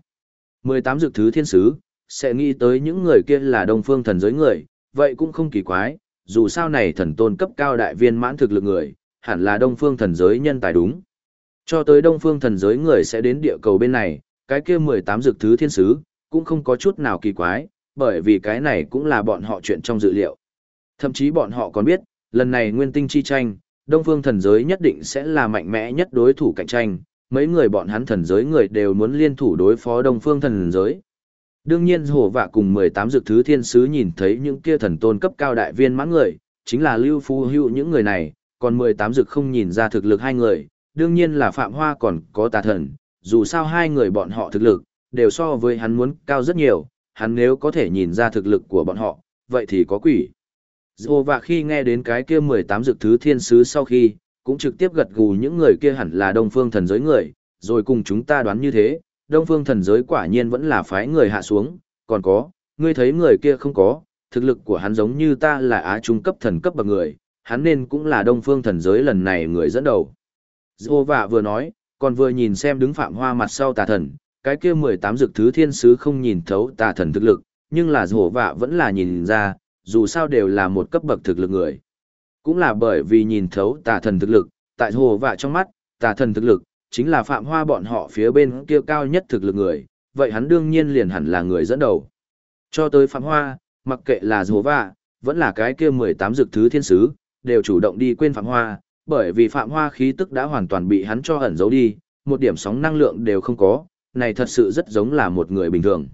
18 dược thứ thiên sứ, sẽ nghĩ tới những người kia là đông phương thần giới người, vậy cũng không kỳ quái, dù sao này thần tôn cấp cao đại viên mãn thực lực người, hẳn là đông phương thần giới nhân tài đúng. Cho tới đông phương thần giới người sẽ đến địa cầu bên này, cái kia 18 dược thứ thiên sứ, cũng không có chút nào kỳ quái, bởi vì cái này cũng là bọn họ chuyện trong dự liệu. Thậm chí bọn họ còn biết, lần này nguyên tinh chi tranh, đông phương thần giới nhất định sẽ là mạnh mẽ nhất đối thủ cạnh tranh, mấy người bọn hắn thần giới người đều muốn liên thủ đối phó đông phương thần giới. Đương nhiên Hồ Vạ cùng 18 dược thứ thiên sứ nhìn thấy những kia thần tôn cấp cao đại viên mãn người, chính là Lưu Phú Hữu những người này, còn 18 dược không nhìn ra thực lực hai người, đương nhiên là Phạm Hoa còn có Tà Thần, dù sao hai người bọn họ thực lực, đều so với hắn muốn cao rất nhiều, hắn nếu có thể nhìn ra thực lực của bọn họ, vậy thì có quỷ. Hồ Vạ khi nghe đến cái kia 18 dược thứ thiên sứ sau khi, cũng trực tiếp gật gù những người kia hẳn là đông phương thần giới người, rồi cùng chúng ta đoán như thế, đông phương thần giới quả nhiên vẫn là phái người hạ xuống, còn có, ngươi thấy người kia không có, thực lực của hắn giống như ta là á trung cấp thần cấp bậc người, hắn nên cũng là đông phương thần giới lần này người dẫn đầu. Dô Vạ vừa nói, còn vừa nhìn xem đứng Phạm Hoa mặt sau Tà Thần, cái kia 18 dược thứ thiên sứ không nhìn thấu Tà Thần thực lực, nhưng là Dô Vạ vẫn là nhìn ra, dù sao đều là một cấp bậc thực lực người. Cũng là bởi vì nhìn thấu Tà Thần thực lực, tại Dô Vạ trong mắt, Tà Thần thực lực, chính là Phạm Hoa bọn họ phía bên kia cao nhất thực lực người, vậy hắn đương nhiên liền hẳn là người dẫn đầu. Cho tới Phạm Hoa, mặc kệ là Dô Vạ, vẫn là cái kia 18 dược thứ thiên sứ, đều chủ động đi quên Phạm Hoa, bởi vì Phạm Hoa khí tức đã hoàn toàn bị hắn cho ẩn giấu đi, một điểm sóng năng lượng đều không có, này thật sự rất giống là một người bình thường.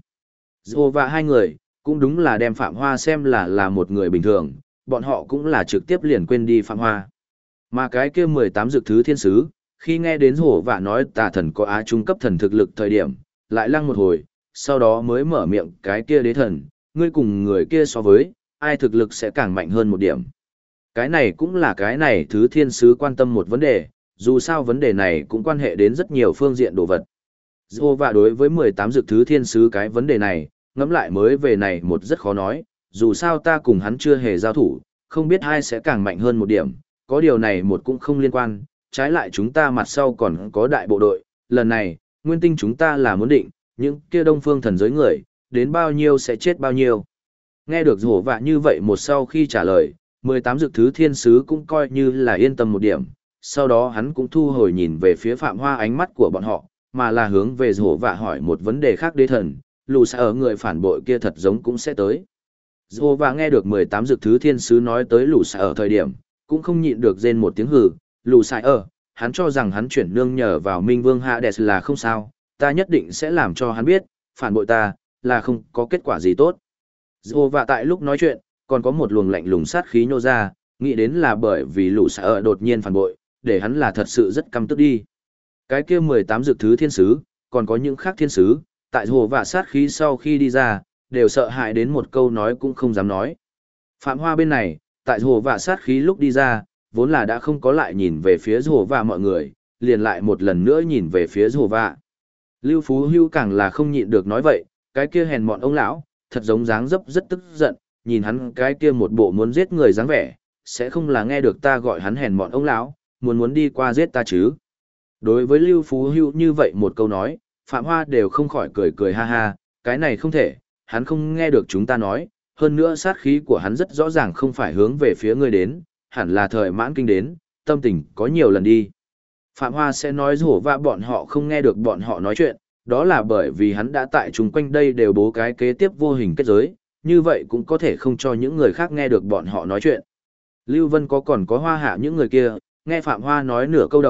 Dô và hai người, cũng đúng là đem Phạm Hoa xem là một người bình thường, bọn họ cũng là trực tiếp liền quên đi Phạm Hoa. Mà cái kia 18 dược thứ thiên sứ, khi nghe đến Hổ Vạ nói Tà Thần có á trung cấp thần thực lực thời điểm, lại lăng một hồi, sau đó mới mở miệng cái kia đế thần, ngươi cùng người kia so với, ai thực lực sẽ càng mạnh hơn một điểm. Cái này cũng là cái này thứ thiên sứ quan tâm một vấn đề, dù sao vấn đề này cũng quan hệ đến rất nhiều phương diện đồ vật. Dô và đối với 18 dược thứ thiên sứ cái vấn đề này, ngẫm lại mới về này một rất khó nói, dù sao ta cùng hắn chưa hề giao thủ, không biết ai sẽ càng mạnh hơn một điểm, có điều này một cũng không liên quan, trái lại chúng ta mặt sau còn có đại bộ đội, lần này, nguyên tinh chúng ta là muốn định, những kia đông phương thần giới người, đến bao nhiêu sẽ chết bao nhiêu. Nghe được Dô và như vậy một sau khi trả lời, 18 dược thứ thiên sứ cũng coi như là yên tâm một điểm, sau đó hắn cũng thu hồi nhìn về phía Phạm Hoa ánh mắt của bọn họ, mà là hướng về Dô và hỏi một vấn đề khác đế thần, lù xa ở người phản bội kia thật giống cũng sẽ tới. Dô và nghe được 18 dược thứ thiên sứ nói tới lù xa ở thời điểm, cũng không nhịn được rên một tiếng hừ, lù xa ở, hắn cho rằng hắn chuyển nương nhờ vào Minh Vương Hades là không sao, ta nhất định sẽ làm cho hắn biết, phản bội ta, là không có kết quả gì tốt. Dô và tại lúc nói chuyện, còn có một luồng lạnh lùng sát khí nhô ra, nghĩ đến là bởi vì lũ xạ ở đột nhiên phản bội, để hắn là thật sự rất căm tức đi. Cái kia 18 dược thứ thiên sứ, còn có những khác thiên sứ, tại hồ và sát khí sau khi đi ra, đều sợ hãi đến một câu nói cũng không dám nói. Phạm Hoa bên này, tại hồ và sát khí lúc đi ra, vốn là đã không có lại nhìn về phía hồ và mọi người, liền lại một lần nữa nhìn về phía hồ và. Lưu Phú Hưu càng là không nhịn được nói vậy, cái kia hèn mọn ông lão, thật giống dáng dấp rất tức giận, nhìn hắn cái kia một bộ muốn giết người dáng vẻ, sẽ không là nghe được ta gọi hắn hèn mọn ông lão, muốn đi qua giết ta chứ. Đối với Lưu Phú Hưu như vậy một câu nói, Phạm Hoa đều không khỏi cười cười ha ha, cái này không thể, hắn không nghe được chúng ta nói, hơn nữa sát khí của hắn rất rõ ràng không phải hướng về phía ngươi đến, hẳn là thời mãn kinh đến, tâm tình có nhiều lần đi. Phạm Hoa sẽ nói rủ và bọn họ không nghe được bọn họ nói chuyện, đó là bởi vì hắn đã tại chung quanh đây đều bố cái kế tiếp vô hình kết giới, như vậy cũng có thể không cho những người khác nghe được bọn họ nói chuyện. Lưu Vân còn có Hoa Hạ những người kia, nghe Phạm Hoa nói nửa câu đầu,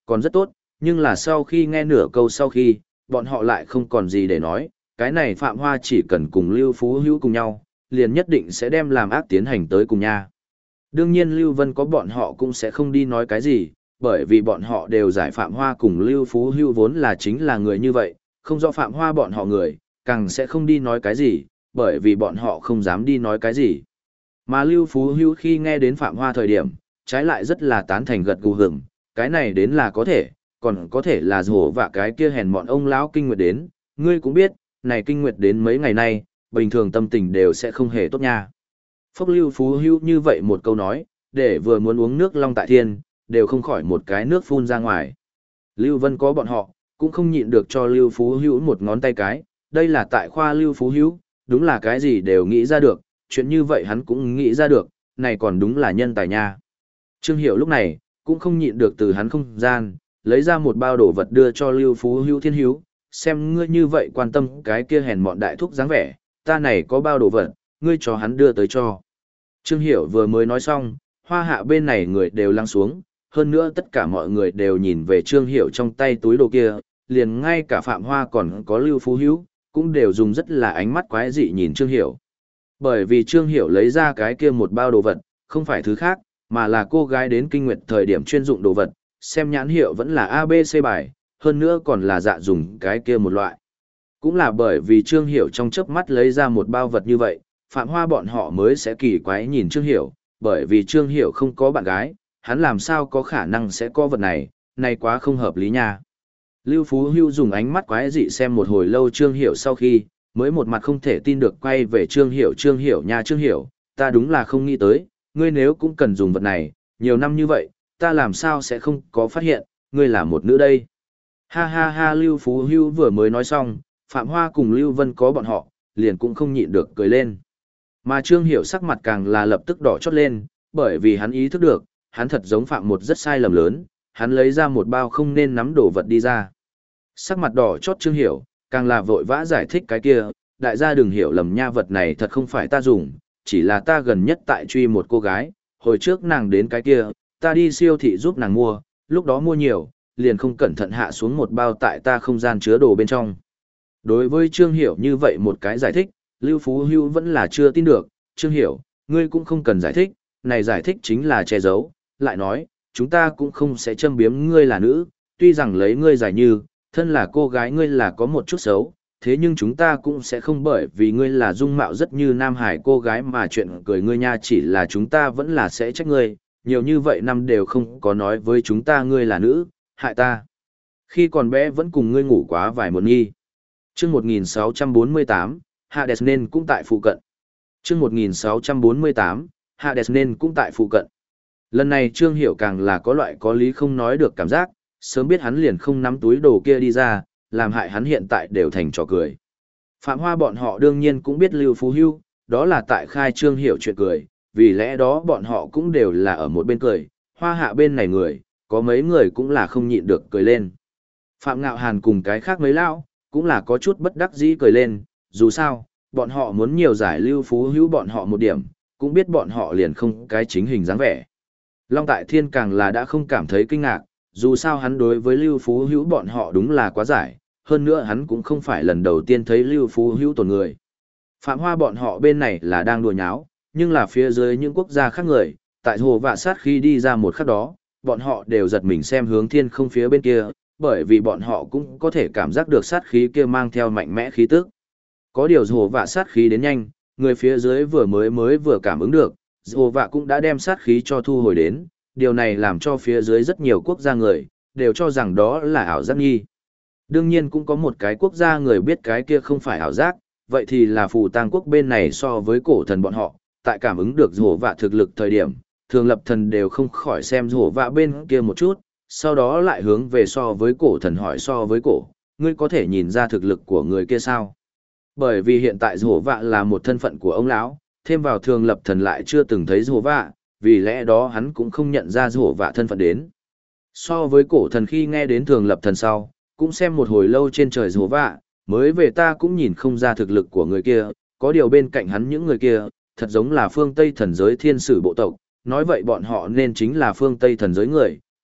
còn rất tốt, nhưng là sau khi nghe nửa câu sau khi, bọn họ lại không còn gì để nói, cái này Phạm Hoa chỉ cần cùng Lưu Phú Hữu cùng nhau, liền nhất định sẽ đem làm ác tiến hành tới cùng nha. Đương nhiên Lưu Vân có bọn họ cũng sẽ không đi nói cái gì, bởi vì bọn họ đều giải Phạm Hoa cùng Lưu Phú Hữu vốn là chính là người như vậy, không rõ Phạm Hoa bọn họ người, càng sẽ không đi nói cái gì, bởi vì bọn họ không dám đi nói cái gì. Mà Lưu Phú Hữu khi nghe đến Phạm Hoa thời điểm, trái lại rất là tán thành gật gù hưởng, cái này đến là có thể, còn có thể là rổ và cái kia hèn mọn ông lão kinh nguyệt đến, ngươi cũng biết, này kinh nguyệt đến mấy ngày nay, bình thường tâm tình đều sẽ không hề tốt nha. Phốc Lưu Phú Hữu như vậy một câu nói, để vừa muốn uống nước Long Tại Thiên, đều không khỏi một cái nước phun ra ngoài. Lưu Vân có bọn họ, cũng không nhịn được cho Lưu Phú Hữu một ngón tay cái, đây là tại khoa Lưu Phú Hữu, đúng là cái gì đều nghĩ ra được, chuyện như vậy hắn cũng nghĩ ra được, này còn đúng là nhân tài nha. Trương Hiểu lúc này, cũng không nhịn được từ hắn không gian, lấy ra một bao đồ vật đưa cho Lưu Phú Hữu Thiên Hữu, xem ngươi như vậy quan tâm cái kia hèn mọn đại thúc dáng vẻ, ta này có bao đồ vật, ngươi cho hắn đưa tới cho. Trương Hiểu vừa mới nói xong, Hoa Hạ bên này người đều lắng xuống, hơn nữa tất cả mọi người đều nhìn về Trương Hiểu trong tay túi đồ kia, liền ngay cả Phạm Hoa còn có Lưu Phú Hữu, cũng đều dùng rất là ánh mắt quái dị nhìn Trương Hiểu. Bởi vì Trương Hiểu lấy ra cái kia một bao đồ vật, không phải thứ khác, mà là cô gái đến kinh nguyệt thời điểm chuyên dụng đồ vật, xem nhãn hiệu vẫn là ABC bài, hơn nữa còn là dạ dùng cái kia một loại. Cũng là bởi vì Trương Hiểu trong chớp mắt lấy ra một bao vật như vậy, Phạm Hoa bọn họ mới sẽ kỳ quái nhìn Trương Hiểu, bởi vì Trương Hiểu không có bạn gái, hắn làm sao có khả năng sẽ có vật này quá không hợp lý nha. Lưu Phú Hưu dùng ánh mắt quái dị xem một hồi lâu Trương Hiểu sau khi, mới một mặt không thể tin được quay về Trương Hiểu nha Trương Hiểu, ta đúng là không nghĩ tới, ngươi nếu cũng cần dùng vật này, nhiều năm như vậy, ta làm sao sẽ không có phát hiện, ngươi là một nữ đây. Ha ha ha Lưu Phú Hưu vừa mới nói xong, Phạm Hoa cùng Lưu Vân có bọn họ, liền cũng không nhịn được cười lên. Mà Trương Hiểu sắc mặt càng là lập tức đỏ chót lên, bởi vì hắn ý thức được, hắn thật giống phạm một rất sai lầm lớn, hắn lấy ra một bao không nên nắm đồ vật đi ra. Sắc mặt đỏ chót Trương Hiểu, càng là vội vã giải thích cái kia, đại gia đừng hiểu lầm nha, vật này thật không phải ta dùng, chỉ là ta gần nhất tại truy một cô gái, hồi trước nàng đến cái kia, ta đi siêu thị giúp nàng mua, lúc đó mua nhiều, liền không cẩn thận hạ xuống một bao tại ta không gian chứa đồ bên trong. Đối với Trương Hiểu như vậy một cái giải thích, Lưu Phú Hưu vẫn là chưa tin được, Trương Hiểu, ngươi cũng không cần giải thích, này giải thích chính là che giấu, lại nói, chúng ta cũng không sẽ châm biếm ngươi là nữ, tuy rằng lấy ngươi giải như, thân là cô gái ngươi là có một chút xấu, thế nhưng chúng ta cũng sẽ không bởi vì ngươi là dung mạo rất như nam hải cô gái mà chuyện cười ngươi nha, chỉ là chúng ta vẫn là sẽ trách ngươi, nhiều như vậy năm đều không có nói với chúng ta ngươi là nữ, hại ta. Khi còn bé vẫn cùng ngươi ngủ quá vài một nghi. Chương 1648, Hades nên cũng tại phụ cận. Chương 1648, Hades nên cũng tại phụ cận. Lần này Trương Hiểu càng là có loại có lý không nói được cảm giác, sớm biết hắn liền không nắm túi đồ kia đi ra, làm hại hắn hiện tại đều thành trò cười. Phạm Hoa bọn họ đương nhiên cũng biết Lưu Phú Hưu, đó là tại khai Trương Hiểu chuyện cười, vì lẽ đó bọn họ cũng đều là ở một bên cười, Hoa Hạ bên này người, có mấy người cũng là không nhịn được cười lên. Phạm Ngạo Hàn cùng cái khác mấy lão, cũng là có chút bất đắc dĩ cười lên, dù sao, bọn họ muốn nhiều giải Lưu Phú Hữu bọn họ một điểm, cũng biết bọn họ liền không cái chính hình dáng vẻ. Long Tại Thiên càng là đã không cảm thấy kinh ngạc, dù sao hắn đối với Lưu Phú Hữu bọn họ đúng là quá giải, hơn nữa hắn cũng không phải lần đầu tiên thấy Lưu Phú Hữu tổn người. Phạm Hoa bọn họ bên này là đang đùa nháo, nhưng là phía dưới những quốc gia khác người, tại hồ vạ sát khi đi ra một khắc đó, bọn họ đều giật mình xem hướng thiên không phía bên kia, bởi vì bọn họ cũng có thể cảm giác được sát khí kia mang theo mạnh mẽ khí tức. Có điều hồ vạ sát khí đến nhanh, người phía dưới mới vừa cảm ứng được, hồ vạ cũng đã đem sát khí cho thu hồi đến, điều này làm cho phía dưới rất nhiều quốc gia người, đều cho rằng đó là ảo giác nghi. Đương nhiên cũng có một cái quốc gia người biết cái kia không phải ảo giác, vậy thì là phù tang quốc bên này so với cổ thần bọn họ, tại cảm ứng được hồ vạ thực lực thời điểm, thường lập thần đều không khỏi xem hồ vạ bên kia một chút, sau đó lại hướng về so với cổ thần hỏi so với cổ, ngươi có thể nhìn ra thực lực của người kia sao? Bởi vì hiện tại hồ vạ là một thân phận của ông lão, thêm vào thường lập thần lại chưa từng thấy hồ vạ, vì lẽ đó hắn cũng không nhận ra hồ vạ thân phận đến. So với cổ thần khi nghe đến thường lập thần sau, cũng xem một hồi lâu trên trời hồ vạ, mới về ta cũng nhìn không ra thực lực của người kia, có điều bên cạnh hắn những người kia, thật giống là phương Tây thần giới thiên sử bộ tộc, nói vậy bọn họ nên chính là phương Tây thần giới người,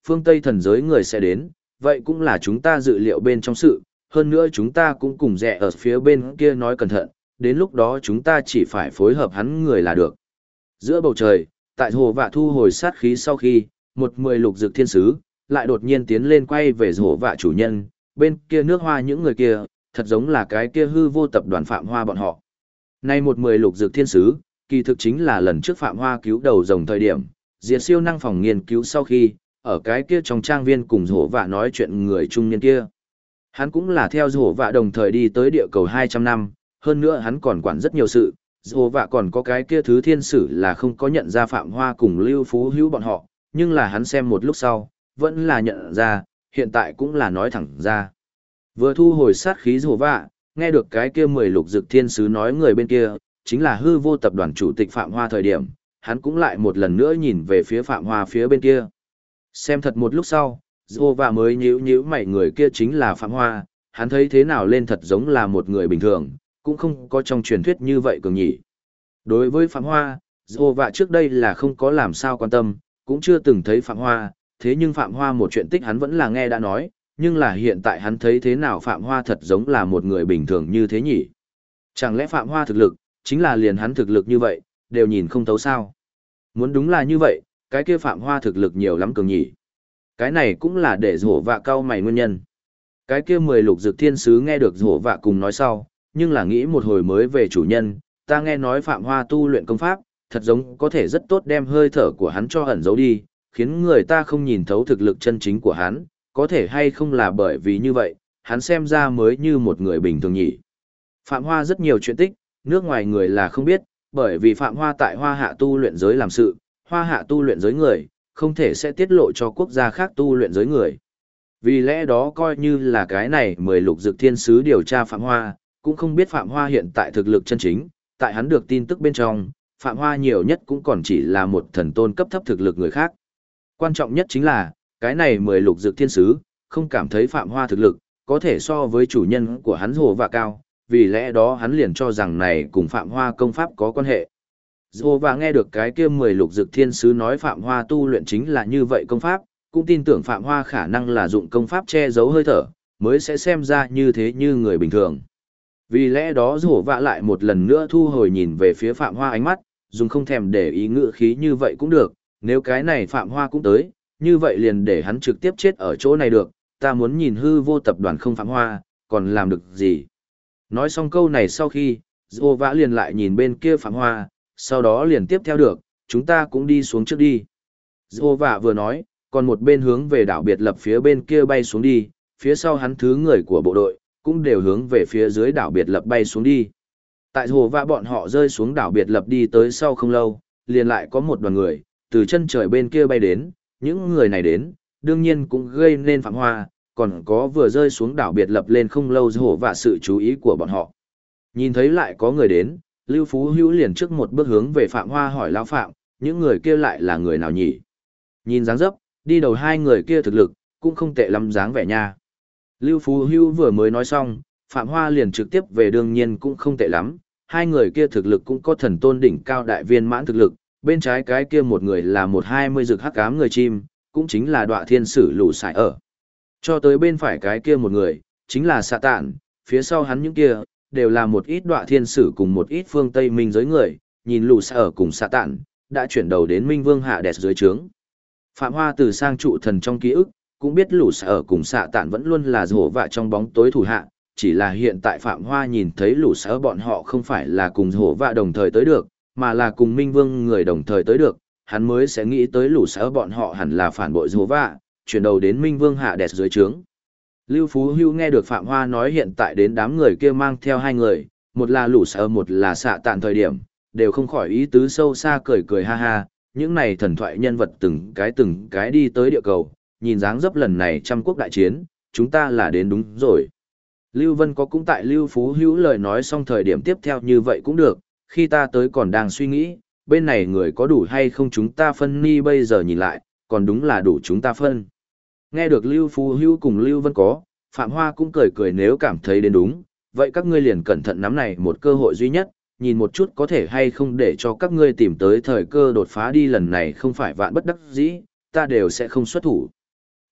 phương Tây thần giới người sẽ đến, vậy cũng là chúng ta dự liệu bên trong sự, hơn nữa chúng ta cũng cùng rẽ ở phía bên kia nói cẩn thận, đến lúc đó chúng ta chỉ phải phối hợp hắn người là được. Giữa bầu trời, tại hồ vạ thu hồi sát khí sau khi, một 10 lục dược thiên sứ, lại đột nhiên tiến lên quay về hồ vạ chủ nhân, bên kia nước hoa những người kia, thật giống là cái kia hư vô tập đoàn Phạm Hoa bọn họ. Nay một 10 lục dược thiên sứ, kỳ thực chính là lần trước Phạm Hoa cứu đầu rồng thời điểm, diệt siêu năng phòng nghiên cứu sau khi, ở cái kia trong trang viên cùng hổ vạ nói chuyện người trung niên kia. Hắn cũng là theo hổ vạ đồng thời đi tới địa cầu 200 năm, hơn nữa hắn còn quản rất nhiều sự, hổ vạ còn có cái kia thứ thiên sử là không có nhận ra Phạm Hoa cùng Lưu Phú Hữu bọn họ, nhưng là hắn xem một lúc sau, vẫn là nhận ra, hiện tại cũng là nói thẳng ra. Vừa thu hồi sát khí hổ vạ, nghe được cái kia 10 lục dực thiên sứ nói người bên kia, chính là hư vô tập đoàn chủ tịch Phạm Hoa thời điểm, hắn cũng lại một lần nữa nhìn về phía Phạm Hoa phía bên kia. Xem thật một lúc sau, Giova mới nhíu mày người kia chính là Phạm Hoa, hắn thấy thế nào lên thật giống là một người bình thường, cũng không có trong truyền thuyết như vậy cường nhỉ. Đối với Phạm Hoa, Giova trước đây là không có làm sao quan tâm, cũng chưa từng thấy Phạm Hoa, thế nhưng Phạm Hoa một chuyện tích hắn vẫn là nghe đã nói, nhưng là hiện tại hắn thấy thế nào Phạm Hoa thật giống là một người bình thường như thế nhỉ. Chẳng lẽ Phạm Hoa thực lực, chính là liền hắn thực lực như vậy, đều nhìn không thấu sao. Muốn đúng là như vậy, cái kia Phạm Hoa thực lực nhiều lắm cường nhỉ. Cái này cũng là để rổ vạ cao mày nguyên nhân. Cái kia 10 lục dược thiên sứ nghe được rổ vạ cùng nói sau, nhưng là nghĩ một hồi mới về chủ nhân, ta nghe nói Phạm Hoa tu luyện công pháp, thật giống có thể rất tốt đem hơi thở của hắn cho ẩn giấu đi, khiến người ta không nhìn thấu thực lực chân chính của hắn, có thể hay không là bởi vì như vậy, hắn xem ra mới như một người bình thường nhỉ. Phạm Hoa rất nhiều chuyện tích, nước ngoài người là không biết, bởi vì Phạm Hoa tại Hoa Hạ tu luyện giới làm sự, Hoa Hạ tu luyện giới người, không thể sẽ tiết lộ cho quốc gia khác tu luyện giới người. Vì lẽ đó coi như là cái này 10 lục dược thiên sứ điều tra Phạm Hoa, cũng không biết Phạm Hoa hiện tại thực lực chân chính, tại hắn được tin tức bên trong, Phạm Hoa nhiều nhất cũng còn chỉ là một thần tôn cấp thấp thực lực người khác. Quan trọng nhất chính là, cái này 10 lục dược thiên sứ, không cảm thấy Phạm Hoa thực lực, có thể so với chủ nhân của hắn hồ và cao, vì lẽ đó hắn liền cho rằng này cùng Phạm Hoa công pháp có quan hệ. Dô và nghe được cái kia 10 lục dực thiên sứ nói Phạm Hoa tu luyện chính là như vậy công pháp, cũng tin tưởng Phạm Hoa khả năng là dụng công pháp che giấu hơi thở, mới sẽ xem ra như thế như người bình thường. Vì lẽ đó Dô vạ lại một lần nữa thu hồi nhìn về phía Phạm Hoa ánh mắt, dùng không thèm để ý ngữ khí như vậy cũng được, nếu cái này Phạm Hoa cũng tới, như vậy liền để hắn trực tiếp chết ở chỗ này được, ta muốn nhìn hư vô tập đoàn không Phạm Hoa, còn làm được gì. Nói xong câu này sau khi, Dô vã liền lại nhìn bên kia Phạm Hoa, sau đó liền tiếp theo được, chúng ta cũng đi xuống trước đi. Dô vã vừa nói, còn một bên hướng về đảo biệt lập phía bên kia bay xuống đi, phía sau hắn thứ người của bộ đội, cũng đều hướng về phía dưới đảo biệt lập bay xuống đi. Tại hồ vã bọn họ rơi xuống đảo biệt lập đi tới sau không lâu, liền lại có một đoàn người, từ chân trời bên kia bay đến, những người này đến, đương nhiên cũng gây nên Phạm Hoa, còn có vừa rơi xuống đảo biệt lập lên không lâu hổ và sự chú ý của bọn họ. Nhìn thấy lại có người đến, Lưu Phú Hữu liền trước một bước hướng về Phạm Hoa hỏi lão Phạm, những người kia lại là người nào nhỉ? Nhìn dáng dấp, đi đầu hai người kia thực lực, cũng không tệ lắm dáng vẻ nha. Lưu Phú Hữu vừa mới nói xong, Phạm Hoa liền trực tiếp về đương nhiên cũng không tệ lắm, hai người kia thực lực cũng có thần tôn đỉnh cao đại viên mãn thực lực, bên trái cái kia một người là một 20 rực hắc ám người chim, cũng chính là Đọa Thiên Sử Lũ Sải ở. Cho tới bên phải cái kia một người, chính là Sạ Tản, phía sau hắn những kia, đều là một ít Đọa Thiên Sử cùng một ít phương Tây Minh giới người, nhìn Lũ Sải ở cùng Sạ Tản, đã chuyển đầu đến Minh Vương Hạ Đẹp dưới trướng. Phạm Hoa từ sang trụ thần trong ký ức, cũng biết Lũ Sải ở cùng Sạ Tản vẫn luôn là hổ vạ trong bóng tối thủ hạ, chỉ là hiện tại Phạm Hoa nhìn thấy Lũ Sải ở bọn họ không phải là cùng hổ vạ đồng thời tới được, mà là cùng Minh Vương người đồng thời tới được, hắn mới sẽ nghĩ tới Lũ Sải ở bọn họ hẳn là phản bội hổ vạ, chuyển đầu đến Minh Vương Hạ Đẹp dưới trướng. Lưu Phú Hữu nghe được Phạm Hoa nói hiện tại đến đám người kia mang theo hai người, một là Lũ Sải ở một là Sạ Tản thời điểm, đều không khỏi ý tứ sâu xa cười cười ha ha, những này thần thoại nhân vật từng cái đi tới địa cầu, nhìn dáng dấp lần này trăm quốc đại chiến, chúng ta là đến đúng rồi. Lưu Vân có cũng tại Lưu Phú Hữu lời nói xong thời điểm tiếp theo như vậy cũng được, khi ta tới còn đang suy nghĩ, bên này người có đủ hay không chúng ta phân ni bây giờ nhìn lại, còn đúng là đủ chúng ta phân. Nghe được Lưu Phú Hữu cùng Lưu Vân có, Phạm Hoa cũng cười cười nếu cảm thấy đến đúng, vậy các ngươi liền cẩn thận nắm này một cơ hội duy nhất, nhìn một chút có thể hay không để cho các ngươi tìm tới thời cơ đột phá đi lần này không phải vạn bất đắc dĩ, ta đều sẽ không xuất thủ.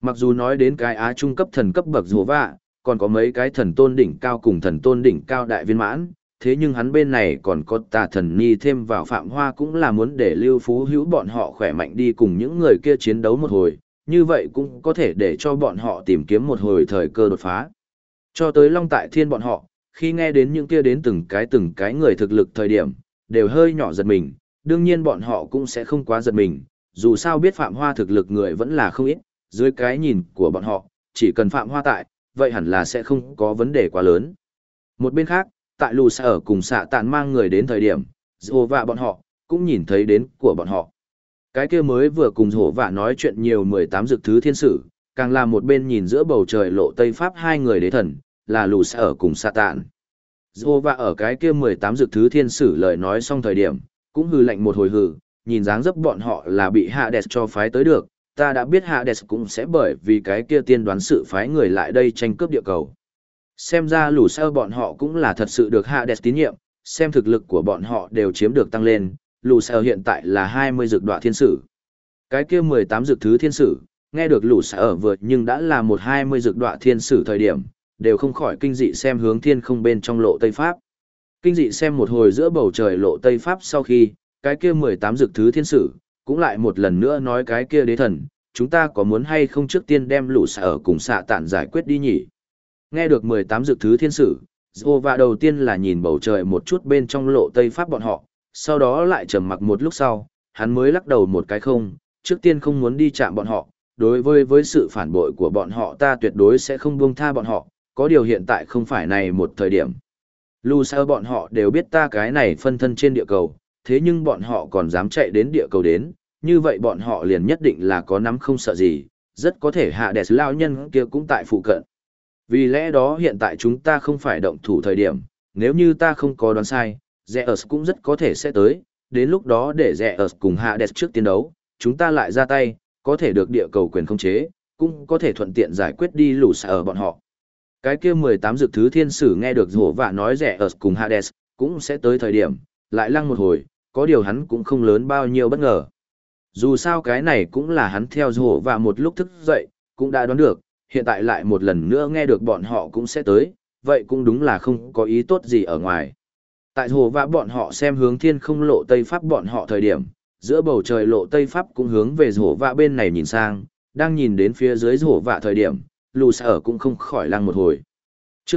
Mặc dù nói đến cái Á trung cấp thần cấp bậc rùa vạ, còn có mấy cái thần tôn đỉnh cao cùng thần tôn đỉnh cao đại viên mãn, thế nhưng hắn bên này còn có tà thần ni thêm vào Phạm Hoa cũng là muốn để Lưu Phú Hữu bọn họ khỏe mạnh đi cùng những người kia chiến đấu một hồi, như vậy cũng có thể để cho bọn họ tìm kiếm một hồi thời cơ đột phá. Cho tới Long Tại Thiên bọn họ, khi nghe đến những kia đến từng cái người thực lực thời điểm, đều hơi nhỏ giật mình, đương nhiên bọn họ cũng sẽ không quá giật mình, dù sao biết Phạm Hoa thực lực người vẫn là không ít, dưới cái nhìn của bọn họ, chỉ cần Phạm Hoa tại, vậy hẳn là sẽ không có vấn đề quá lớn. Một bên khác, tại lù xa ở cùng xạ tàn mang người đến thời điểm, Dô Vạ bọn họ, cũng nhìn thấy đến của bọn họ. Cái kia mới vừa cùng Dô Vạ nói chuyện nhiều 18 dược thứ thiên sử, càng là một bên nhìn giữa bầu trời lộ Tây Pháp hai người đế thần, là lù xa ở cùng xạ tàn. Dô Vạ ở cái kia 18 dược thứ thiên sử lời nói xong thời điểm, cũng hừ lạnh một hồi hừ, nhìn dáng dấp bọn họ là bị Hades cho phái tới được, ta đã biết Hades cũng sẽ bởi vì cái kia tiên đoán sự phái người lại đây tranh cướp địa cầu. Xem ra lũ sao bọn họ cũng là thật sự được Hades tín nhiệm, xem thực lực của bọn họ đều chiếm được tăng lên, lũ sao hiện tại là 20 dược đoạ thiên sử. Cái kia 18 dược thứ thiên sử, nghe được lũ sao ở vượt nhưng đã là một 20 dược đoạ thiên sử thời điểm, đều không khỏi kinh dị xem hướng thiên không bên trong lộ Tây Pháp. Kinh dị xem một hồi giữa bầu trời lộ Tây Pháp sau khi, cái kia 18 dược thứ thiên sử, cũng lại một lần nữa nói cái kia đế thần, chúng ta có muốn hay không trước tiên đem lũ xạ ở cùng xạ tản giải quyết đi nhỉ? Nghe được 18 dược thứ thiên sử, Dô Vạ đầu tiên là nhìn bầu trời một chút bên trong lộ Tây Pháp bọn họ, sau đó lại trầm mặc một lúc sau, hắn mới lắc đầu một cái không, trước tiên không muốn đi chạm bọn họ, đối với sự phản bội của bọn họ ta tuyệt đối sẽ không buông tha bọn họ, có điều hiện tại không phải này một thời điểm. Lù sao bọn họ đều biết ta cái này phân thân trên địa cầu, thế nhưng bọn họ còn dám chạy đến địa cầu đến, như vậy bọn họ liền nhất định là có nắm không sợ gì, rất có thể Hades lao nhân kia cũng tại phụ cận. Vì lẽ đó hiện tại chúng ta không phải động thủ thời điểm, nếu như ta không có đoán sai, Zeus cũng rất có thể sẽ tới, đến lúc đó để Zeus cùng Hades trước tiến đấu, chúng ta lại ra tay, có thể được địa cầu quyền khống chế, cũng có thể thuận tiện giải quyết đi lũ xạ ở bọn họ. Cái kia 18 dược thứ thiên sử nghe được Dô Vạ nói Zeus cùng Hades, cũng sẽ tới thời điểm, lại lăng một hồi, có điều hắn cũng không lớn bao nhiêu bất ngờ. Dù sao cái này cũng là hắn theo Dô Vạ một lúc thức dậy, cũng đã đoán được, hiện tại lại một lần nữa nghe được bọn họ cũng sẽ tới, vậy cũng đúng là không có ý tốt gì ở ngoài. Tại Dô Vạ bọn họ xem hướng thiên không lộ Tây Pháp bọn họ thời điểm, giữa bầu trời lộ Tây Pháp cũng hướng về Dô Vạ bên này nhìn sang, đang nhìn đến phía dưới Dô Vạ thời điểm, lù xa ở cũng không khỏi lăng một hồi. Chương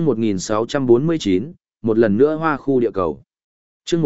1649, một lần nữa hoa khu địa cầu. Chương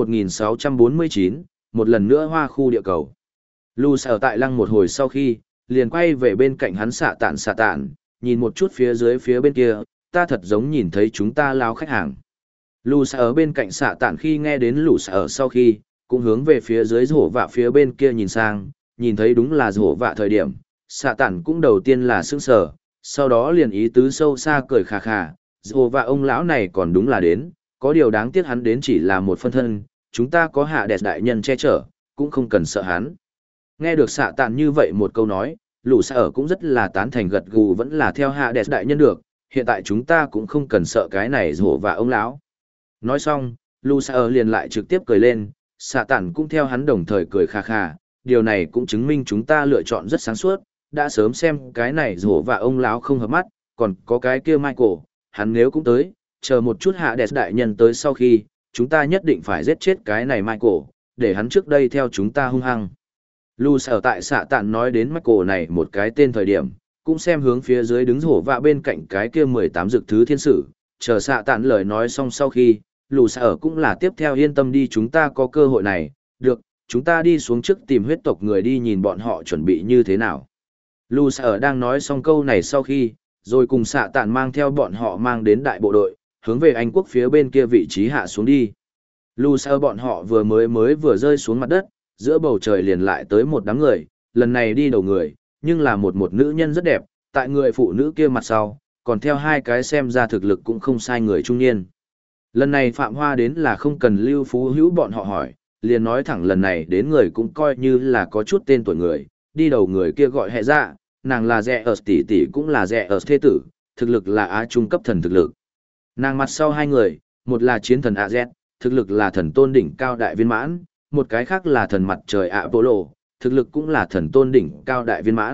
1649, một lần nữa hoa khu địa cầu. Lù xa ở tại lăng một hồi sau khi, liền quay về bên cạnh hắn xạ tản, nhìn một chút phía dưới phía bên kia, ta thật giống nhìn thấy chúng ta lao khách hàng. Lù xa ở bên cạnh xạ tản khi nghe đến lù xa ở sau khi, cũng hướng về phía dưới rổ vạ phía bên kia nhìn sang, nhìn thấy đúng là rổ vạ thời điểm, xạ tản cũng đầu tiên là sững sờ, sau đó liền ý tứ sâu xa cười khà khà, rổ vạ ông lão này còn đúng là đến, có điều đáng tiếc hắn đến chỉ là một phân thân, chúng ta có Hades đại nhân che chở, cũng không cần sợ hắn. Nghe được xạ tản như vậy một câu nói, lũ xa ở cũng rất là tán thành gật gù vẫn là theo Hades đại nhân được, hiện tại chúng ta cũng không cần sợ cái này rổ vạ ông lão. Nói xong, lũ xa ở liền lại trực tiếp cười lên, xạ tản cũng theo hắn đồng thời cười khà khà, điều này cũng chứng minh chúng ta lựa chọn rất sáng suốt, đã sớm xem cái này rổ vạ ông lão không hợp mắt, còn có cái kia Michael, hắn nếu cũng tới, chờ một chút Hades đại nhân tới sau khi, chúng ta nhất định phải giết chết cái này Michael, để hắn trước đây theo chúng ta hung hăng. Lù sở tại xạ tản nói đến Michael này một cái tên thời điểm, cũng xem hướng phía dưới đứng rổ vạ bên cạnh cái kia 18 dược thứ thiên sử, chờ xạ tản lời nói xong sau khi, lù sở cũng là tiếp theo yên tâm đi chúng ta có cơ hội này, được, chúng ta đi xuống trước tìm huyết tộc người đi nhìn bọn họ chuẩn bị như thế nào. Lù sở đang nói xong câu này sau khi, rồi cùng xạ tản mang theo bọn họ mang đến đại bộ đội, hướng về Anh quốc phía bên kia vị trí hạ xuống đi. Lù sở bọn họ mới vừa rơi xuống mặt đất, giữa bầu trời liền lại tới một đám người, lần này đi đầu người, nhưng là một nữ nhân rất đẹp, tại người phụ nữ kia mặt sau, còn theo hai cái xem ra thực lực cũng không sai người trung niên. Lần này Phạm Hoa đến là không cần Lưu Phú Hữu bọn họ hỏi, liền nói thẳng lần này đến người cũng coi như là có chút tên tuổi người, đi đầu người kia gọi hệ dạ, nàng là rẻ ở tỷ tỷ cũng là rẻ ở thế tử, thực lực là Á trung cấp thần thực lực. Nàng mặt sau hai người, một là chiến thần AZ, thực lực là thần tôn đỉnh cao đại viên mãn, một cái khác là thần mặt trời Apollo, thực lực cũng là thần tôn đỉnh cao đại viên mãn,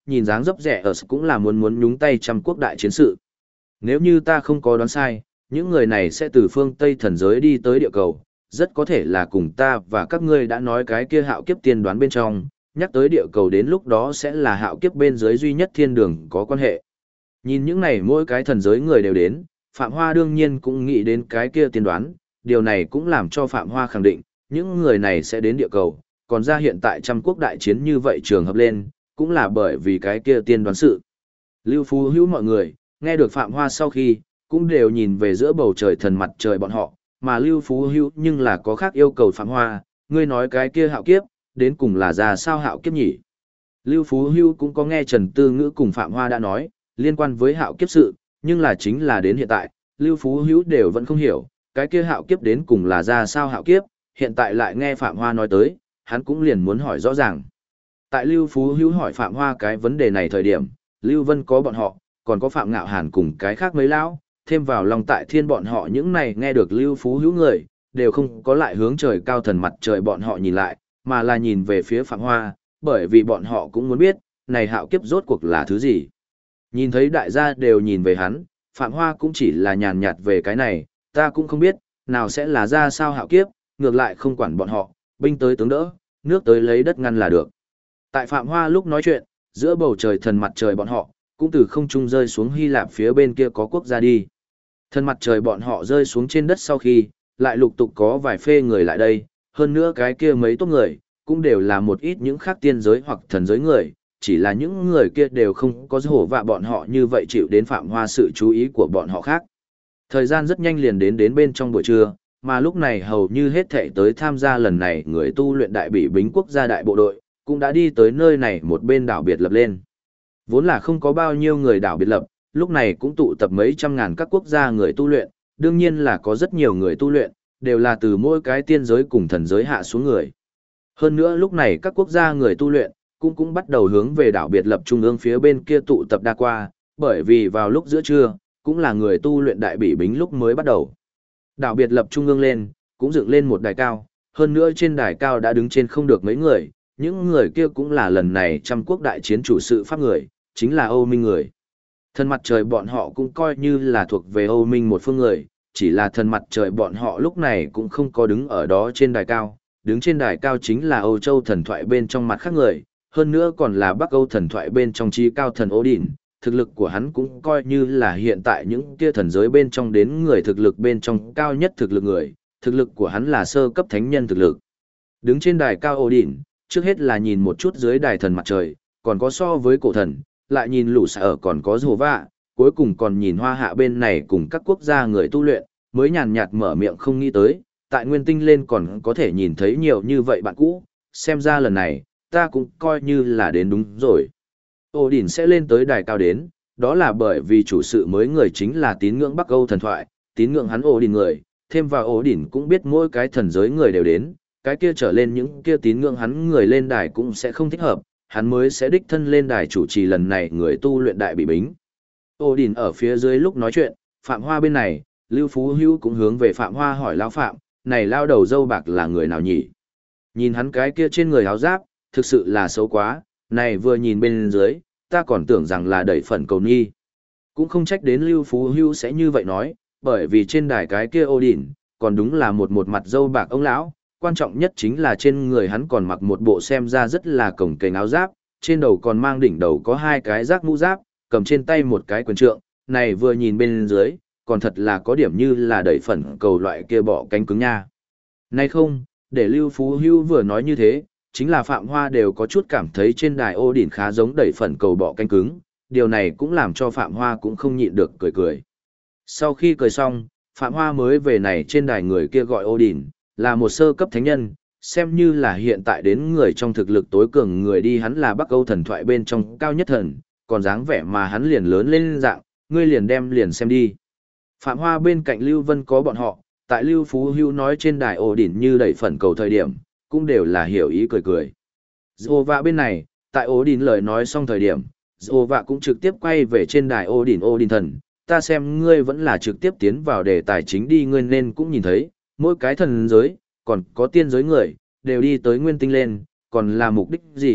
nhìn dáng dấp rẻ ở cũng là muốn nhúng tay trăm quốc đại chiến sự. Nếu như ta không có đoán sai, những người này sẽ từ phương Tây thần giới đi tới địa cầu, rất có thể là cùng ta và các ngươi đã nói cái kia hạo kiếp tiên đoán bên trong, nhắc tới địa cầu đến lúc đó sẽ là hạo kiếp bên dưới duy nhất thiên đường có quan hệ. Nhìn những này mỗi cái thần giới người đều đến, Phạm Hoa đương nhiên cũng nghĩ đến cái kia tiên đoán, điều này cũng làm cho Phạm Hoa khẳng định, những người này sẽ đến địa cầu, còn ra hiện tại trăm quốc đại chiến như vậy trường hợp lên, cũng là bởi vì cái kia tiên đoán sự. Lưu Phú Hữu mọi người, nghe được Phạm Hoa sau khi, cũng đều nhìn về giữa bầu trời thần mặt trời bọn họ, mà Lưu Phú Hữu nhưng là có khác yêu cầu Phạm Hoa, ngươi nói cái kia hạo kiếp, đến cùng là ra sao hạo kiếp nhỉ? Lưu Phú Hữu cũng có nghe Trần Tư Ngữ cùng Phạm Hoa đã nói, liên quan với hạo kiếp sự, nhưng là chính là đến hiện tại, Lưu Phú Hữu đều vẫn không hiểu, cái kia hạo kiếp đến cùng là ra sao hạo kiếp, hiện tại lại nghe Phạm Hoa nói tới, hắn cũng liền muốn hỏi rõ ràng. Tại Lưu Phú Hữu hỏi Phạm Hoa cái vấn đề này thời điểm, Lưu Vân có bọn họ, còn có Phạm Ngạo Hàn cùng cái khác mấy lão, thêm vào lòng tại thiên bọn họ những này nghe được Lưu Phú Hữu người, đều không có lại hướng trời cao thần mặt trời bọn họ nhìn lại, mà là nhìn về phía Phạm Hoa, bởi vì bọn họ cũng muốn biết, này hạo kiếp rốt cuộc là thứ gì. Nhìn thấy đại gia đều nhìn về hắn, Phạm Hoa cũng chỉ là nhàn nhạt về cái này, ta cũng không biết, nào sẽ là ra sao hạo kiếp, ngược lại không quản bọn họ, binh tới tướng đỡ, nước tới lấy đất ngăn là được. Tại Phạm Hoa lúc nói chuyện, giữa bầu trời thần mặt trời bọn họ, cũng từ không trung rơi xuống Hy Lạp phía bên kia có quốc gia đi. Thần mặt trời bọn họ rơi xuống trên đất sau khi, lại lục tục có vài phê người lại đây, hơn nữa cái kia mấy tốt người, cũng đều là một ít những khác tiên giới hoặc thần giới người, chỉ là những người kia đều không có hổ vạ bọn họ như vậy chịu đến Phạm Hoa sự chú ý của bọn họ khác. Thời gian rất nhanh liền đến bên trong buổi trưa, mà lúc này hầu như hết thảy tới tham gia lần này người tu luyện đại bỉ bính quốc gia đại bộ đội, cũng đã đi tới nơi này một bên đảo biệt lập lên. Vốn là không có bao nhiêu người đảo biệt lập, lúc này cũng tụ tập mấy trăm ngàn các quốc gia người tu luyện, đương nhiên là có rất nhiều người tu luyện, đều là từ mỗi cái tiên giới cùng thần giới hạ xuống người. Hơn nữa lúc này các quốc gia người tu luyện, cũng bắt đầu hướng về đảo biệt lập trung ương phía bên kia tụ tập đa qua, bởi vì vào lúc giữa trưa, cũng là người tu luyện đại bỉ bính lúc mới bắt đầu. Đảo biệt lập trung ương lên, cũng dựng lên một đài cao, hơn nữa trên đài cao đã đứng trên không được mấy người, những người kia cũng là lần này trăm quốc đại chiến chủ sự pháp người, chính là Âu Minh người. Thần mặt trời bọn họ cũng coi như là thuộc về Âu Minh một phương người, chỉ là thần mặt trời bọn họ lúc này cũng không có đứng ở đó trên đài cao, đứng trên đài cao chính là Âu Châu thần thoại bên trong mặt khác người, hơn nữa còn là Bắc Âu thần thoại bên trong trí cao thần Odin, thực lực của hắn cũng coi như là hiện tại những kia thần giới bên trong đến người thực lực bên trong cao nhất thực lực người, thực lực của hắn là sơ cấp thánh nhân thực lực. Đứng trên đài cao Odin, trước hết là nhìn một chút dưới đài thần mặt trời, còn có so với cổ thần, lại nhìn lũ sở còn có rồ vạ, cuối cùng còn nhìn hoa hạ bên này cùng các quốc gia người tu luyện, mới nhàn nhạt mở miệng không nghĩ tới, tại nguyên tinh lên còn có thể nhìn thấy nhiều như vậy bạn cũ, xem ra lần này, ta cũng coi như là đến đúng rồi. Odin sẽ lên tới đài cao đến, đó là bởi vì chủ sự mới người chính là tín ngưỡng Bắc Âu thần thoại, tín ngưỡng hắn Odin người, thêm vào Odin cũng biết mỗi cái thần giới người đều đến, cái kia trở lên những kia tín ngưỡng hắn người lên đài cũng sẽ không thích hợp, hắn mới sẽ đích thân lên đài chủ trì lần này người tu luyện đại bị bính. Odin ở phía dưới lúc nói chuyện, Phạm Hoa bên này, Lưu Phú Hữu cũng hướng về Phạm Hoa hỏi lão Phạm, này lao đầu dâu bạc là người nào nhỉ? Nhìn hắn cái kia trên người áo giáp, thực sự là xấu quá, này vừa nhìn bên dưới, ta còn tưởng rằng là đẩy phần cầu nhi. Cũng không trách đến Lưu Phú Hữu sẽ như vậy nói, bởi vì trên đài cái kia Odin, còn đúng là một mặt dâu bạc ông lão, quan trọng nhất chính là trên người hắn còn mặc một bộ xem ra rất là cồng kềnh áo giáp, trên đầu còn mang đỉnh đầu có hai cái rác mũ giáp, cầm trên tay một cái quyền trượng, này vừa nhìn bên dưới, còn thật là có điểm như là đẩy phần cầu loại kia bọ cánh cứng nha. Này không, để Lưu Phú Hữu vừa nói như thế, chính là Phạm Hoa đều có chút cảm thấy trên đài Odin khá giống đẩy phần cầu bọ cánh cứng, điều này cũng làm cho Phạm Hoa cũng không nhịn được cười cười. Sau khi cười xong, Phạm Hoa mới về này trên đài người kia gọi Odin, là một sơ cấp thánh nhân, xem như là hiện tại đến người trong thực lực tối cường người đi hắn là Bắc Âu thần thoại bên trong cao nhất thần, còn dáng vẻ mà hắn liền lớn lên dạng, ngươi liền đem liền xem đi. Phạm Hoa bên cạnh Lưu Vân có bọn họ, tại Lưu Phú Hữu nói trên đài Odin như đẩy phần cầu thời điểm, cũng đều là hiểu ý cười cười. Dô vạ bên này, tại Odin lời nói xong thời điểm, Dô vạ cũng trực tiếp quay về trên đài Odin thần, ta xem ngươi vẫn là trực tiếp tiến vào đề tài chính đi, ngươi nên cũng nhìn thấy, mỗi cái thần giới, còn có tiên giới người, đều đi tới nguyên tinh lên, còn là mục đích gì,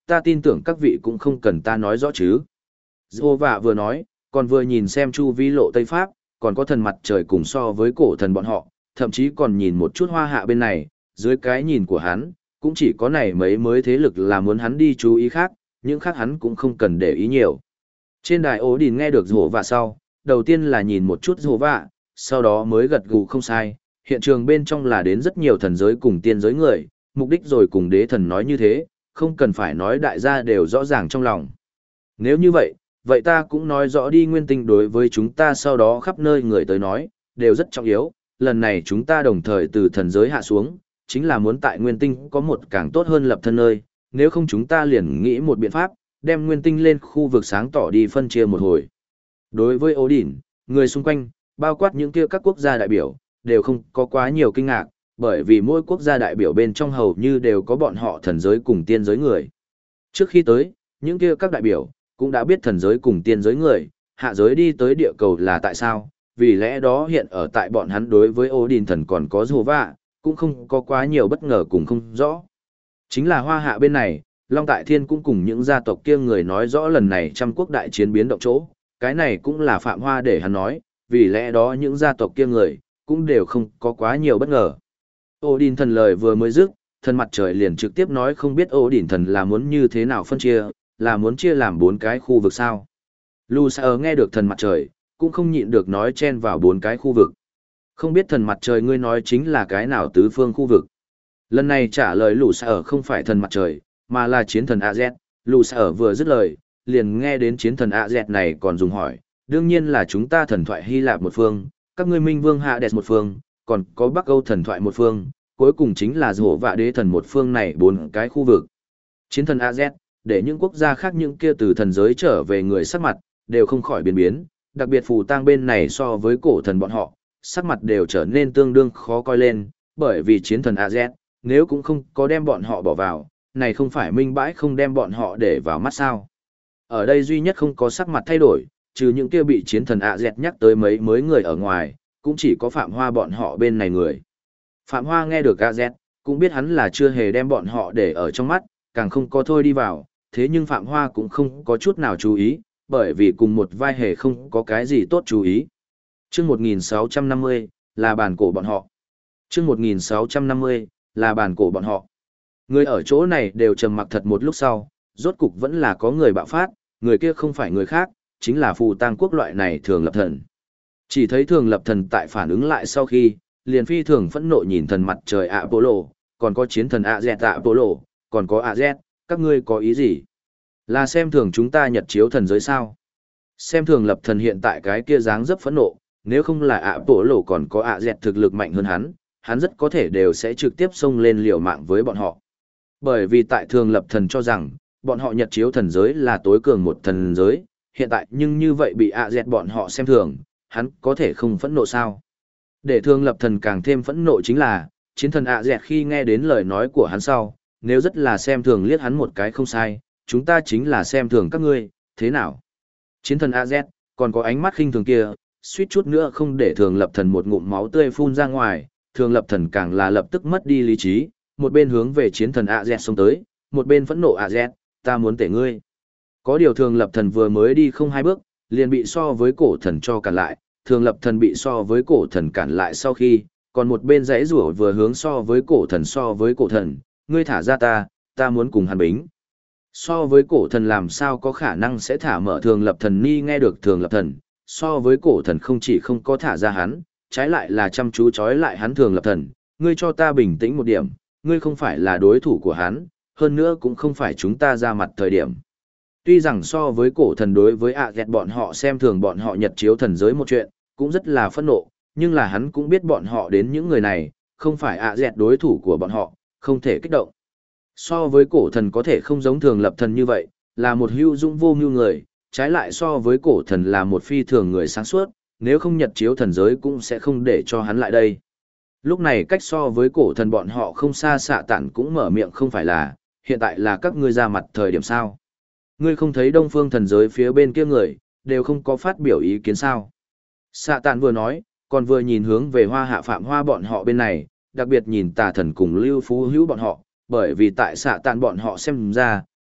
ta tin tưởng các vị cũng không cần ta nói rõ chứ. Giê-hô-va vừa nói, còn vừa nhìn xem chu vi lộ Tây Pháp, còn có thần mặt trời cùng so với cổ thần bọn họ, thậm chí còn nhìn một chút hoa hạ bên này, dưới cái nhìn của hắn, cũng chỉ có này mấy mới thế lực là muốn hắn đi chú ý khác, những khác hắn cũng không cần để ý nhiều. Trên đài ố đình nghe được Giê-hô-va sau, đầu tiên là nhìn một chút Giê-hô-va, sau đó mới gật gù không sai, hiện trường bên trong là đến rất nhiều thần giới cùng tiên giới người, mục đích rồi cùng đế thần nói như thế, không cần phải nói đại gia đều rõ ràng trong lòng. Nếu như vậy, vậy ta cũng nói rõ đi nguyên tinh đối với chúng ta sau đó khắp nơi người tới nói, đều rất trọng yếu, lần này chúng ta đồng thời từ thần giới hạ xuống, chính là muốn tại nguyên tinh có một càng tốt hơn lập thân nơi, nếu không chúng ta liền nghĩ một biện pháp, đem nguyên tinh lên khu vực sáng tỏ đi phân chia một hồi. Đối với Odin, người xung quanh, bao quát những kia các quốc gia đại biểu, đều không có quá nhiều kinh ngạc, bởi vì mỗi quốc gia đại biểu bên trong hầu như đều có bọn họ thần giới cùng tiên giới người. Trước khi tới, những kia các đại biểu, cũng đã biết thần giới cùng tiên giới người, hạ giới đi tới địa cầu là tại sao, vì lẽ đó hiện ở tại bọn hắn đối với Odin thần còn có Giê-hô-va, cũng không có quá nhiều bất ngờ cùng không rõ. Chính là hoa hạ bên này, Long Tại Thiên cũng cùng những gia tộc kia người nói rõ lần này trăm quốc đại chiến biến động chỗ, cái này cũng là Phạm Hoa để hắn nói, vì lẽ đó những gia tộc kia người, cũng đều không có quá nhiều bất ngờ. Odin thần lời vừa mới dứt, thần mặt trời liền trực tiếp nói không biết Odin thần là muốn như thế nào phân chia, là muốn chia làm 4 cái khu vực sao. Lucifer nghe được thần mặt trời, cũng không nhịn được nói chen vào 4 cái khu vực. Không biết thần mặt trời ngươi nói chính là cái nào tứ phương khu vực. Lần này trả lời Lucifer không phải thần mặt trời, mà là chiến thần AZ. Lucifer vừa dứt lời, liền nghe đến chiến thần AZ này còn dùng hỏi, đương nhiên là chúng ta thần thoại Hy Lạp một phương, các ngươi minh vương Hades một phương, còn có Bắc Âu thần thoại một phương, cuối cùng chính là Giê-hô-va đế thần một phương này 4 cái khu vực. Chiến thần AZ, để những quốc gia khác những kia từ thần giới trở về người sắc mặt, đều không khỏi biến biến, đặc biệt phù tang bên này so với cổ thần bọn họ, sắc mặt đều trở nên tương đương khó coi lên, bởi vì chiến thần AZ, nếu cũng không có đem bọn họ bỏ vào, này không phải minh bãi không đem bọn họ để vào mắt sao. Ở đây duy nhất không có sắc mặt thay đổi, trừ những kia bị chiến thần AZ nhắc tới mấy mới người ở ngoài, cũng chỉ có Phạm Hoa bọn họ bên này người. Phạm Hoa nghe được AZ, cũng biết hắn là chưa hề đem bọn họ để ở trong mắt, càng không có thôi đi vào, thế nhưng Phạm Hoa cũng không có chút nào chú ý, bởi vì cùng một vai hề không có cái gì tốt chú ý. Chương 1650, là bàn cổ bọn họ. Chương 1650, là bàn cổ bọn họ. Người ở chỗ này đều trầm mặc thật một lúc sau, rốt cục vẫn là có người bạo phát, người kia không phải người khác, chính là phù tang quốc loại này Thường Lập Thần. Chỉ thấy Thường Lập Thần tại phản ứng lại sau khi, liền phi thường phẫn nộ nhìn thần mặt trời Apollo, còn có chiến thần AZ Apollo, còn có AZ, các ngươi có ý gì? Là xem thường chúng ta nhật chiếu thần giới sao? Xem thường Lập Thần hiện tại cái kia dáng dấp phẫn nộ, nếu không là Apollo còn có AZ thực lực mạnh hơn hắn rất có thể đều sẽ trực tiếp xông lên liều mạng với bọn họ. Bởi vì tại Thường Lập Thần cho rằng, bọn họ nhật chiếu thần giới là tối cường một thần giới, hiện tại nhưng như vậy bị AZ bọn họ xem thường, hắn có thể không phẫn nộ sao? Để Thường Lập Thần càng thêm phẫn nộ chính là, chiến thần AZ khi nghe đến lời nói của hắn sau, nếu rất là xem thường liếc hắn một cái không sai, chúng ta chính là xem thường các ngươi, thế nào? Chiến thần AZ, còn có ánh mắt khinh thường kia, suýt chút nữa không để Thường Lập Thần một ngụm máu tươi phun ra ngoài, Thường Lập Thần càng là lập tức mất đi lý trí, một bên hướng về chiến thần AZ xông tới, một bên phẫn nộ AZ, ta muốn tể ngươi. Có điều Thường Lập Thần vừa mới đi không 2 bước, liền bị so với cổ thần cho cản lại, Thường Lập Thần bị so với cổ thần cản lại sau khi, còn một bên giãy giụa vừa hướng so với cổ thần, ngươi thả ra ta muốn cùng hắn bính. So với cổ thần làm sao có khả năng sẽ thả mở Thường Lập Thần ni nghe được Thường Lập Thần, so với cổ thần không chỉ không có thả ra hắn, trái lại là chăm chú trói lại hắn Thường Lập Thần, ngươi cho ta bình tĩnh một điểm, ngươi không phải là đối thủ của hắn, hơn nữa cũng không phải chúng ta ra mặt thời điểm. Tuy rằng so với cổ thần đối với ghét bọn họ xem thường bọn họ nhật chiếu thần giới một chuyện, cũng rất là phẫn nộ, nhưng là hắn cũng biết bọn họ đến những người này, không phải ghét đối thủ của bọn họ, không thể kích động. So với cổ thần có thể không giống Thường Lập Thần như vậy, là một hữu dũng vô mưu người, trái lại so với cổ thần là một phi thường người sáng suốt, nếu không nhật chiếu thần giới cũng sẽ không để cho hắn lại đây. Lúc này cách so với cổ thần bọn họ không xa xạ tản cũng mở miệng không phải là, hiện tại là các ngươi ra mặt thời điểm sao. Ngươi không thấy đông phương thần giới phía bên kia người, đều không có phát biểu ý kiến sao. Xạ tản vừa nói, còn vừa nhìn hướng về Hoa Hạ Phạm Hoa bọn họ bên này, đặc biệt nhìn Tà Thần cùng Lưu Phú Hữu bọn họ, bởi vì tại xạ tản bọn họ xem ra,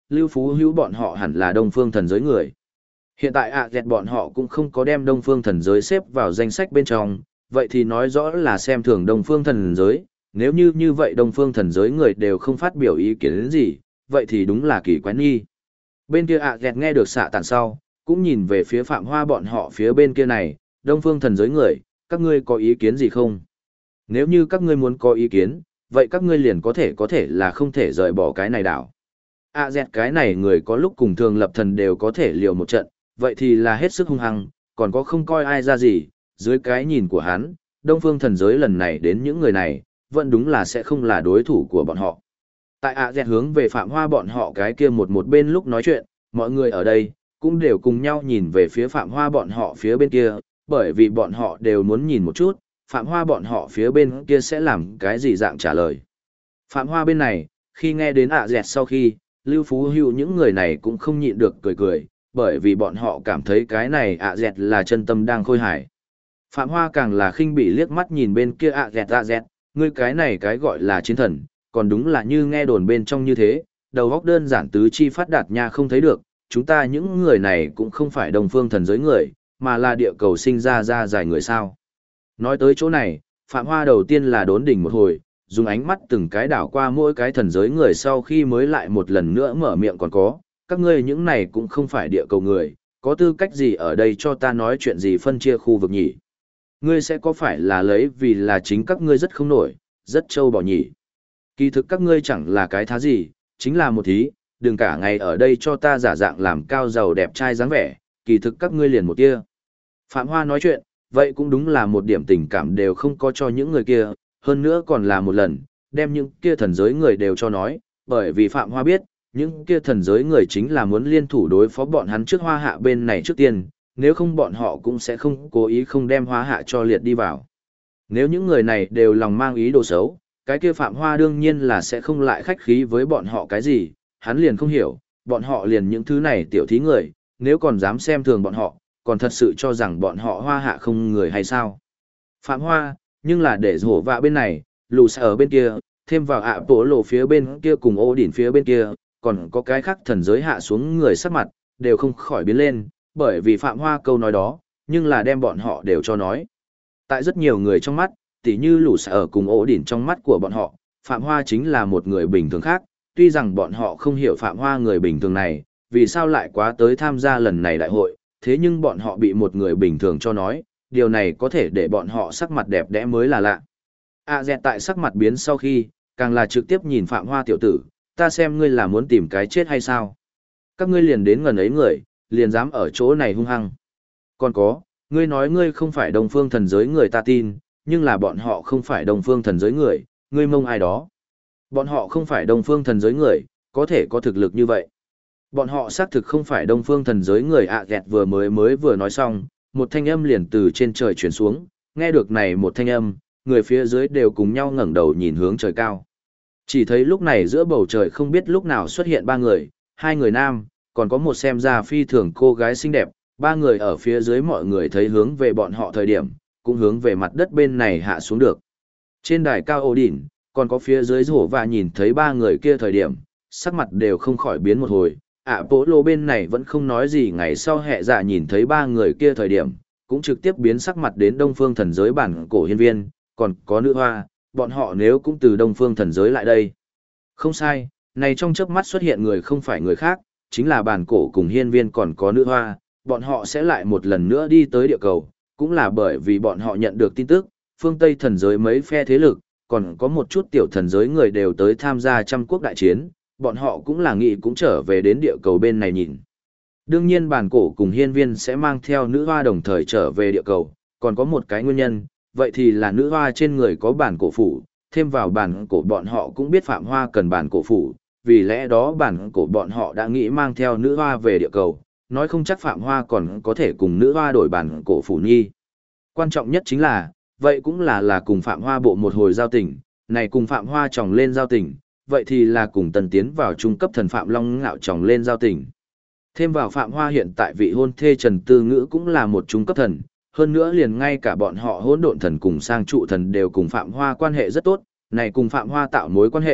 Lưu Phú Hữu bọn họ hẳn là Đông Phương thần giới người. Hiện tại dẹt bọn họ cũng không có đem Đông Phương thần giới xếp vào danh sách bên trong, vậy thì nói rõ là xem thường Đông Phương thần giới, nếu như vậy Đông Phương thần giới người đều không phát biểu ý kiến đến gì, vậy thì đúng là kỳ quái nghi. Bên kia dẹt nghe được xạ tàn sau, cũng nhìn về phía Phạm Hoa bọn họ phía bên kia này, Đông Phương thần giới người, các ngươi có ý kiến gì không? Nếu như các ngươi muốn có ý kiến, vậy các ngươi liền có thể là không thể rời bỏ cái này đảo. Dẹt cái này người có lúc cùng thường lập thần đều có thể liều một trận, vậy thì là hết sức hung hăng, còn có không coi ai ra gì, dưới cái nhìn của hắn, Đông Phương thần giới lần này đến những người này, vẫn đúng là sẽ không là đối thủ của bọn họ. Tại dẹt hướng về Phạm Hoa bọn họ cái kia một bên lúc nói chuyện, mọi người ở đây, cũng đều cùng nhau nhìn về phía Phạm Hoa bọn họ phía bên kia, bởi vì bọn họ đều muốn nhìn một chút, Phạm Hoa bọn họ phía bên kia sẽ làm cái gì dạng trả lời. Phạm Hoa bên này, khi nghe đến dẹt sau khi, Lưu Phú Hữu những người này cũng không nhịn được cười, bởi vì bọn họ cảm thấy cái này dẹt là chân tâm đang khôi hài. Phạm Hoa càng là khinh bỉ liếc mắt nhìn bên kia dẹt, ngươi cái này cái gọi là chiến thần, còn đúng là như nghe đồn bên trong như thế, đầu óc đơn giản tứ chi phát đạt nha không thấy được, chúng ta những người này cũng không phải Đông Phương thần giới người, mà là địa cầu sinh ra dài người sao. Nói tới chỗ này, Phạm Hoa đầu tiên là đốn đỉnh một hồi, dùng ánh mắt từng cái đảo qua mỗi cái thần giới người sau khi mới lại một lần nữa mở miệng còn có, các ngươi những này cũng không phải địa cầu người, có tư cách gì ở đây cho ta nói chuyện gì phân chia khu vực nhỉ? Ngươi sẽ có phải là lấy vì là chính các ngươi rất không nổi, rất trâu bò nhỉ? Kỳ thực các ngươi chẳng là cái thá gì, chính là một thí, đừng cả ngày ở đây cho ta giả dạng làm cao giàu đẹp trai dáng vẻ, kỳ thực các ngươi liền một kia. Phạm Hoa nói chuyện, vậy cũng đúng là một điểm tình cảm đều không có cho những người kia, hơn nữa còn là một lần, đem những kia thần giới người đều cho nói, bởi vì Phạm Hoa biết, những kia thần giới người chính là muốn liên thủ đối phó bọn hắn trước Hoa Hạ bên này trước tiên, nếu không bọn họ cũng sẽ không cố ý không đem Hoa Hạ cho liệt đi vào. Nếu những người này đều lòng mang ý đồ xấu, cái kia Phạm Hoa đương nhiên là sẽ không lại khách khí với bọn họ cái gì, hắn liền không hiểu, bọn họ liền những thứ này tiểu thí người, nếu còn dám xem thường bọn họ, còn thật sự cho rằng bọn họ Hoa Hạ không người hay sao. Phạm Hoa, nhưng là để hổ vạ bên này, lù xa ở bên kia, thêm vào bổ lộ phía bên kia cùng ô đỉnh phía bên kia, còn có cái khác thần giới hạ xuống người sắc mặt, đều không khỏi biến lên, bởi vì Phạm Hoa câu nói đó, nhưng là đem bọn họ đều cho nói. Tại rất nhiều người trong mắt, tỉ như lù xa ở cùng ô đỉnh trong mắt của bọn họ, Phạm Hoa chính là một người bình thường khác, tuy rằng bọn họ không hiểu Phạm Hoa người bình thường này, vì sao lại quá tới tham gia lần này đại hội, thế nhưng bọn họ bị một người bình thường cho nói, điều này có thể để bọn họ sắc mặt đẹp đẽ mới là lạ. Dẹt tại sắc mặt biến sau khi, càng là trực tiếp nhìn Phạm Hoa tiểu tử, ta xem ngươi là muốn tìm cái chết hay sao? Các ngươi liền đến gần ấy người, liền dám ở chỗ này hung hăng. Còn có, ngươi nói ngươi không phải Đông Phương thần giới người ta tin, nhưng là bọn họ không phải Đông Phương thần giới người, ngươi mông ai đó. Bọn họ không phải Đông Phương thần giới người, có thể có thực lực như vậy. Bọn họ xác thực không phải Đông Phương thần giới người dẹt vừa vừa nói xong, một thanh âm liền từ trên trời chuyển xuống, nghe được này một thanh âm, người phía dưới đều cùng nhau ngẩng đầu nhìn hướng trời cao. Chỉ thấy lúc này giữa bầu trời không biết lúc nào xuất hiện ba người, hai người nam, còn có một xem ra phi thường cô gái xinh đẹp, ba người ở phía dưới mọi người thấy hướng về bọn họ thời điểm, cũng hướng về mặt đất bên này hạ xuống được. Trên đài cao ổ đỉnh, còn có phía dưới rổ và nhìn thấy ba người kia thời điểm, sắc mặt đều không khỏi biến một hồi. Bố lô bên này vẫn không nói gì, ngày sau hệ dạ nhìn thấy ba người kia thời điểm, cũng trực tiếp biến sắc mặt đến Đông Phương thần giới bản cổ hiên viên, còn có nữ hoa, bọn họ nếu cũng từ Đông Phương thần giới lại đây. Không sai, này trong chớp mắt xuất hiện người không phải người khác, chính là bản cổ cùng hiên viên còn có nữ hoa, bọn họ sẽ lại một lần nữa đi tới địa cầu, cũng là bởi vì bọn họ nhận được tin tức, phương Tây thần giới mấy phe thế lực, còn có một chút tiểu thần giới người đều tới tham gia trăm quốc đại chiến, bọn họ cũng là nghĩ cũng trở về đến địa cầu bên này nhìn. Đương nhiên bản cổ cùng hiên viên sẽ mang theo nữ hoa đồng thời trở về địa cầu, còn có một cái nguyên nhân, vậy thì là nữ hoa trên người có bản cổ phủ, thêm vào bản cổ bọn họ cũng biết Phạm Hoa cần bản cổ phủ, vì lẽ đó bản cổ bọn họ đã nghĩ mang theo nữ hoa về địa cầu, nói không chắc Phạm Hoa còn có thể cùng nữ hoa đổi bản cổ phủ nhi. Quan trọng nhất chính là, vậy cũng là cùng Phạm Hoa bộ một hồi giao tình, này cùng Phạm Hoa chồng lên giao tình, vậy thì là cùng tần tiến vào trung cấp thần Phạm Long Ngạo chồng lên giao tình. Thêm vào Phạm Hoa hiện tại vị hôn thê Trần Tư Ngữ cũng là một trung cấp thần, hơn nữa liền ngay cả bọn họ hỗn độn thần cùng sang trụ thần đều cùng Phạm Hoa quan hệ rất tốt, này cùng Phạm Hoa tạo mối quan hệ,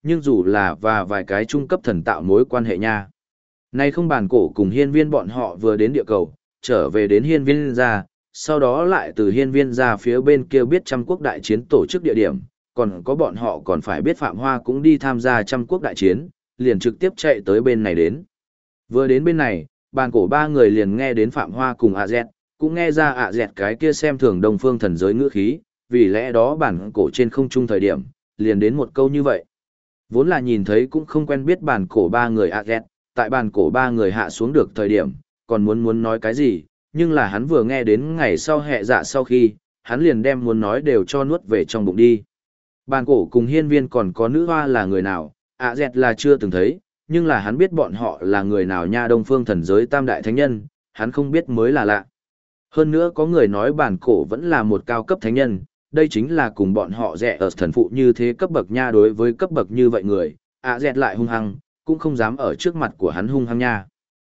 nhưng dù là và vài cái trung cấp thần tạo mối quan hệ nha. Nay không bàn cổ cùng hiên viên bọn họ vừa đến địa cầu, trở về đến hiên viên ra, sau đó lại từ hiên viên ra phía bên kia biết trăm quốc đại chiến tổ chức địa điểm, còn có bọn họ còn phải biết Phạm Hoa cũng đi tham gia trăm quốc đại chiến, liền trực tiếp chạy tới bên này đến. Vừa đến bên này, bàn cổ ba người liền nghe đến Phạm Hoa cùng ạ dẹt, cũng nghe ra ạ dẹt cái kia xem thường Đông Phương thần giới ngữ khí, vì lẽ đó bản cổ trên không trung thời điểm, liền đến một câu như vậy. Vốn là nhìn thấy cũng không quen biết bản cổ ba người ạ dẹt, tại bản cổ ba người hạ xuống được thời điểm, còn muốn nói cái gì, nhưng là hắn vừa nghe đến ngày sau hệ dạ sau khi, hắn liền đem muốn nói đều cho nuốt về trong bụng đi. Bản cổ cùng hiên viên còn có nữ hoa là người nào, ạ dẹt là chưa từng thấy, nhưng là hắn biết bọn họ là người nào nha. Đông Phương thần giới tam đại thánh nhân, hắn không biết mới là lạ. Hơn nữa có người nói bản cổ vẫn là một cao cấp thánh nhân, đây chính là cùng bọn họ rẻ ở thần phụ như thế cấp bậc nha. Đối với cấp bậc như vậy người, ạ dẹt lại hung hăng, cũng không dám ở trước mặt của hắn hung hăng nha.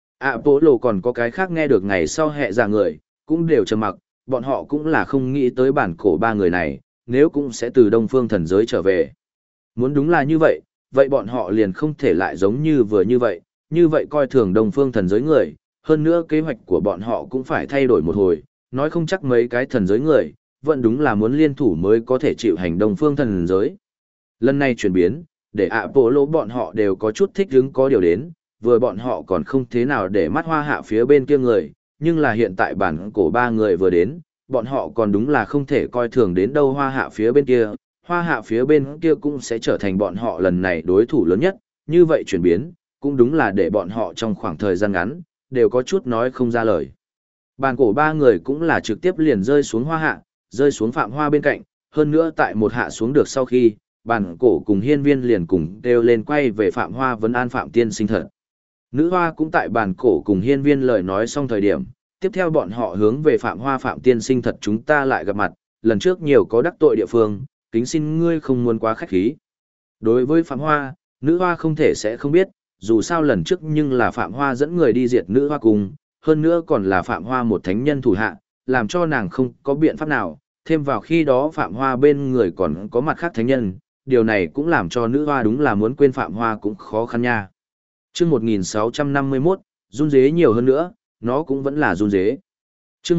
Bố lộ còn có cái khác nghe được ngày sau hệ giả người, cũng đều trầm mặc, bọn họ cũng là không nghĩ tới bản cổ ba người này, nếu cũng sẽ từ Đông Phương thần giới trở về. Muốn đúng là như vậy, vậy bọn họ liền không thể lại giống như vừa như vậy coi thường Đông Phương thần giới người, hơn nữa kế hoạch của bọn họ cũng phải thay đổi một hồi, nói không chắc mấy cái thần giới người, vẫn đúng là muốn liên thủ mới có thể chịu hành Đông Phương thần giới. Lần này chuyển biến, để bộ lỗ bọn họ đều có chút thích hứng có điều đến, vừa bọn họ còn không thế nào để mắt hoa hạ phía bên kia người, nhưng là hiện tại bản cổ ba người vừa đến, bọn họ còn đúng là không thể coi thường đến đâu hoa hạ phía bên kia. Hoa hạ phía bên kia cũng sẽ trở thành bọn họ lần này đối thủ lớn nhất, như vậy chuyển biến, cũng đúng là để bọn họ trong khoảng thời gian ngắn, đều có chút nói không ra lời. Bàn cổ ba người cũng là trực tiếp liền rơi xuống hoa hạ, rơi xuống Phạm Hoa bên cạnh, hơn nữa tại một hạ xuống được sau khi, bàn cổ cùng hiên viên liền cùng đều lên quay về Phạm Hoa vấn an Phạm tiên sinh thật. Nữ hoa cũng tại bàn cổ cùng hiên viên lời nói xong thời điểm, tiếp theo bọn họ hướng về Phạm Hoa Phạm tiên sinh thật chúng ta lại gặp mặt, lần trước nhiều có đắc tội địa phương, kính xin ngươi không muốn quá khách khí. Đối với Phạm Hoa, nữ hoa không thể sẽ không biết, dù sao lần trước nhưng là Phạm Hoa dẫn người đi diệt nữ hoa cùng, hơn nữa còn là Phạm Hoa một thánh nhân thủ hạ, làm cho nàng không có biện pháp nào, thêm vào khi đó Phạm Hoa bên người còn có mặt khác thánh nhân, điều này cũng làm cho nữ hoa đúng là muốn quên Phạm Hoa cũng khó khăn nha. Chương 1651, run dế nhiều hơn nữa, nó cũng vẫn là run dế. Chương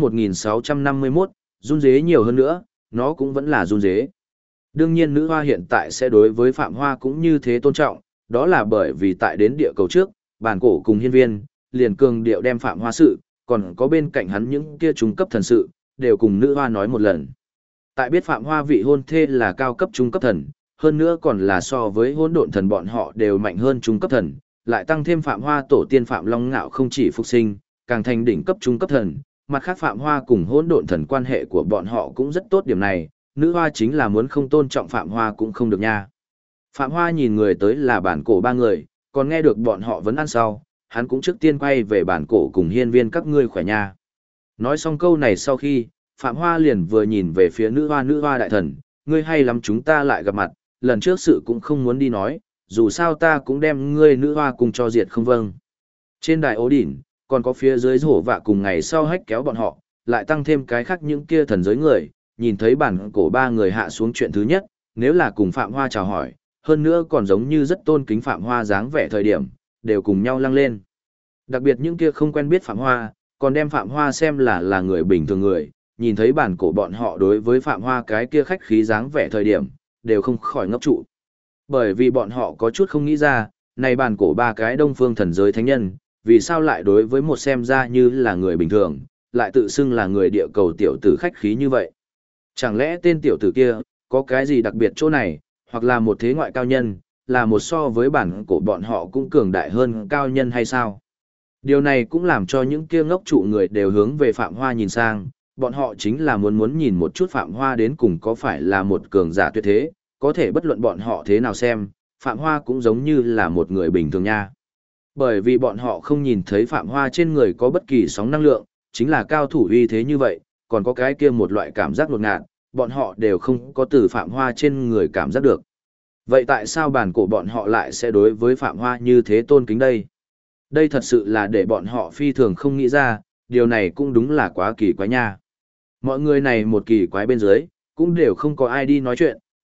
1651, run dế nhiều hơn nữa, nó cũng vẫn là run dế. Đương nhiên nữ hoa hiện tại sẽ đối với Phạm Hoa cũng như thế tôn trọng, đó là bởi vì tại đến địa cầu trước, bản cổ cùng hiên viên, liền cường điệu đem Phạm Hoa sự, còn có bên cạnh hắn những kia trung cấp thần sự, đều cùng nữ hoa nói một lần. Tại biết Phạm Hoa vị hôn thê là cao cấp trung cấp thần, hơn nữa còn là so với hỗn độn thần bọn họ đều mạnh hơn trung cấp thần, lại tăng thêm Phạm Hoa tổ tiên Phạm Long Ngạo không chỉ phục sinh, càng thành đỉnh cấp trung cấp thần, mặt khác Phạm Hoa cùng hỗn độn thần quan hệ của bọn họ cũng rất tốt điểm này, nữ hoa chính là muốn không tôn trọng Phạm Hoa cũng không được nha. Phạm Hoa nhìn người tới là bản cổ ba người, còn nghe được bọn họ vấn ăn sau, hắn cũng trước tiên quay về bản cổ cùng hiên viên các ngươi khỏe nha. Nói xong câu này sau khi, Phạm Hoa liền vừa nhìn về phía nữ hoa đại thần, ngươi hay lắm chúng ta lại gặp mặt, lần trước sự cũng không muốn đi nói, dù sao ta cũng đem ngươi nữ hoa cùng cho diệt không vâng. Trên đài ố đỉnh, còn có phía dưới hổ vạ cùng ngày sau hách kéo bọn họ, lại tăng thêm cái khác những kia thần giới người, nhìn thấy bản cổ ba người hạ xuống chuyện thứ nhất, nếu là cùng Phạm Hoa chào hỏi, hơn nữa còn giống như rất tôn kính Phạm Hoa dáng vẻ thời điểm, đều cùng nhau lăng lên. Đặc biệt những kia không quen biết Phạm Hoa, còn đem Phạm Hoa xem là người bình thường người, nhìn thấy bản cổ bọn họ đối với Phạm Hoa cái kia khách khí dáng vẻ thời điểm, đều không khỏi ngốc trụ. Bởi vì bọn họ có chút không nghĩ ra, này bản cổ ba cái Đông Phương thần giới thánh nhân, vì sao lại đối với một xem ra như là người bình thường, lại tự xưng là người địa cầu tiểu tử khách khí như vậy. Chẳng lẽ tên tiểu tử kia, có cái gì đặc biệt chỗ này, hoặc là một thế ngoại cao nhân, là một so với bản cổ bọn họ cũng cường đại hơn cao nhân hay sao? Điều này cũng làm cho những kia ngốc trụ người đều hướng về Phạm Hoa nhìn sang, bọn họ chính là muốn nhìn một chút Phạm Hoa đến cùng có phải là một cường giả tuyệt thế, có thể bất luận bọn họ thế nào xem, Phạm Hoa cũng giống như là một người bình thường nha. Bởi vì bọn họ không nhìn thấy Phạm Hoa trên người có bất kỳ sóng năng lượng, chính là cao thủ uy thế như vậy, còn có cái kia một loại cảm giác đột ngạt, bọn họ đều không có từ Phạm Hoa trên người cảm giác được. Vậy tại sao bản cổ bọn họ lại sẽ đối với Phạm Hoa như thế tôn kính đây? Đây thật sự là để bọn họ phi thường không nghĩ ra, điều này cũng đúng là quá kỳ quái nha. Mọi người này một kỳ quái bên dưới, cũng đều không có ai đi nói chuyện,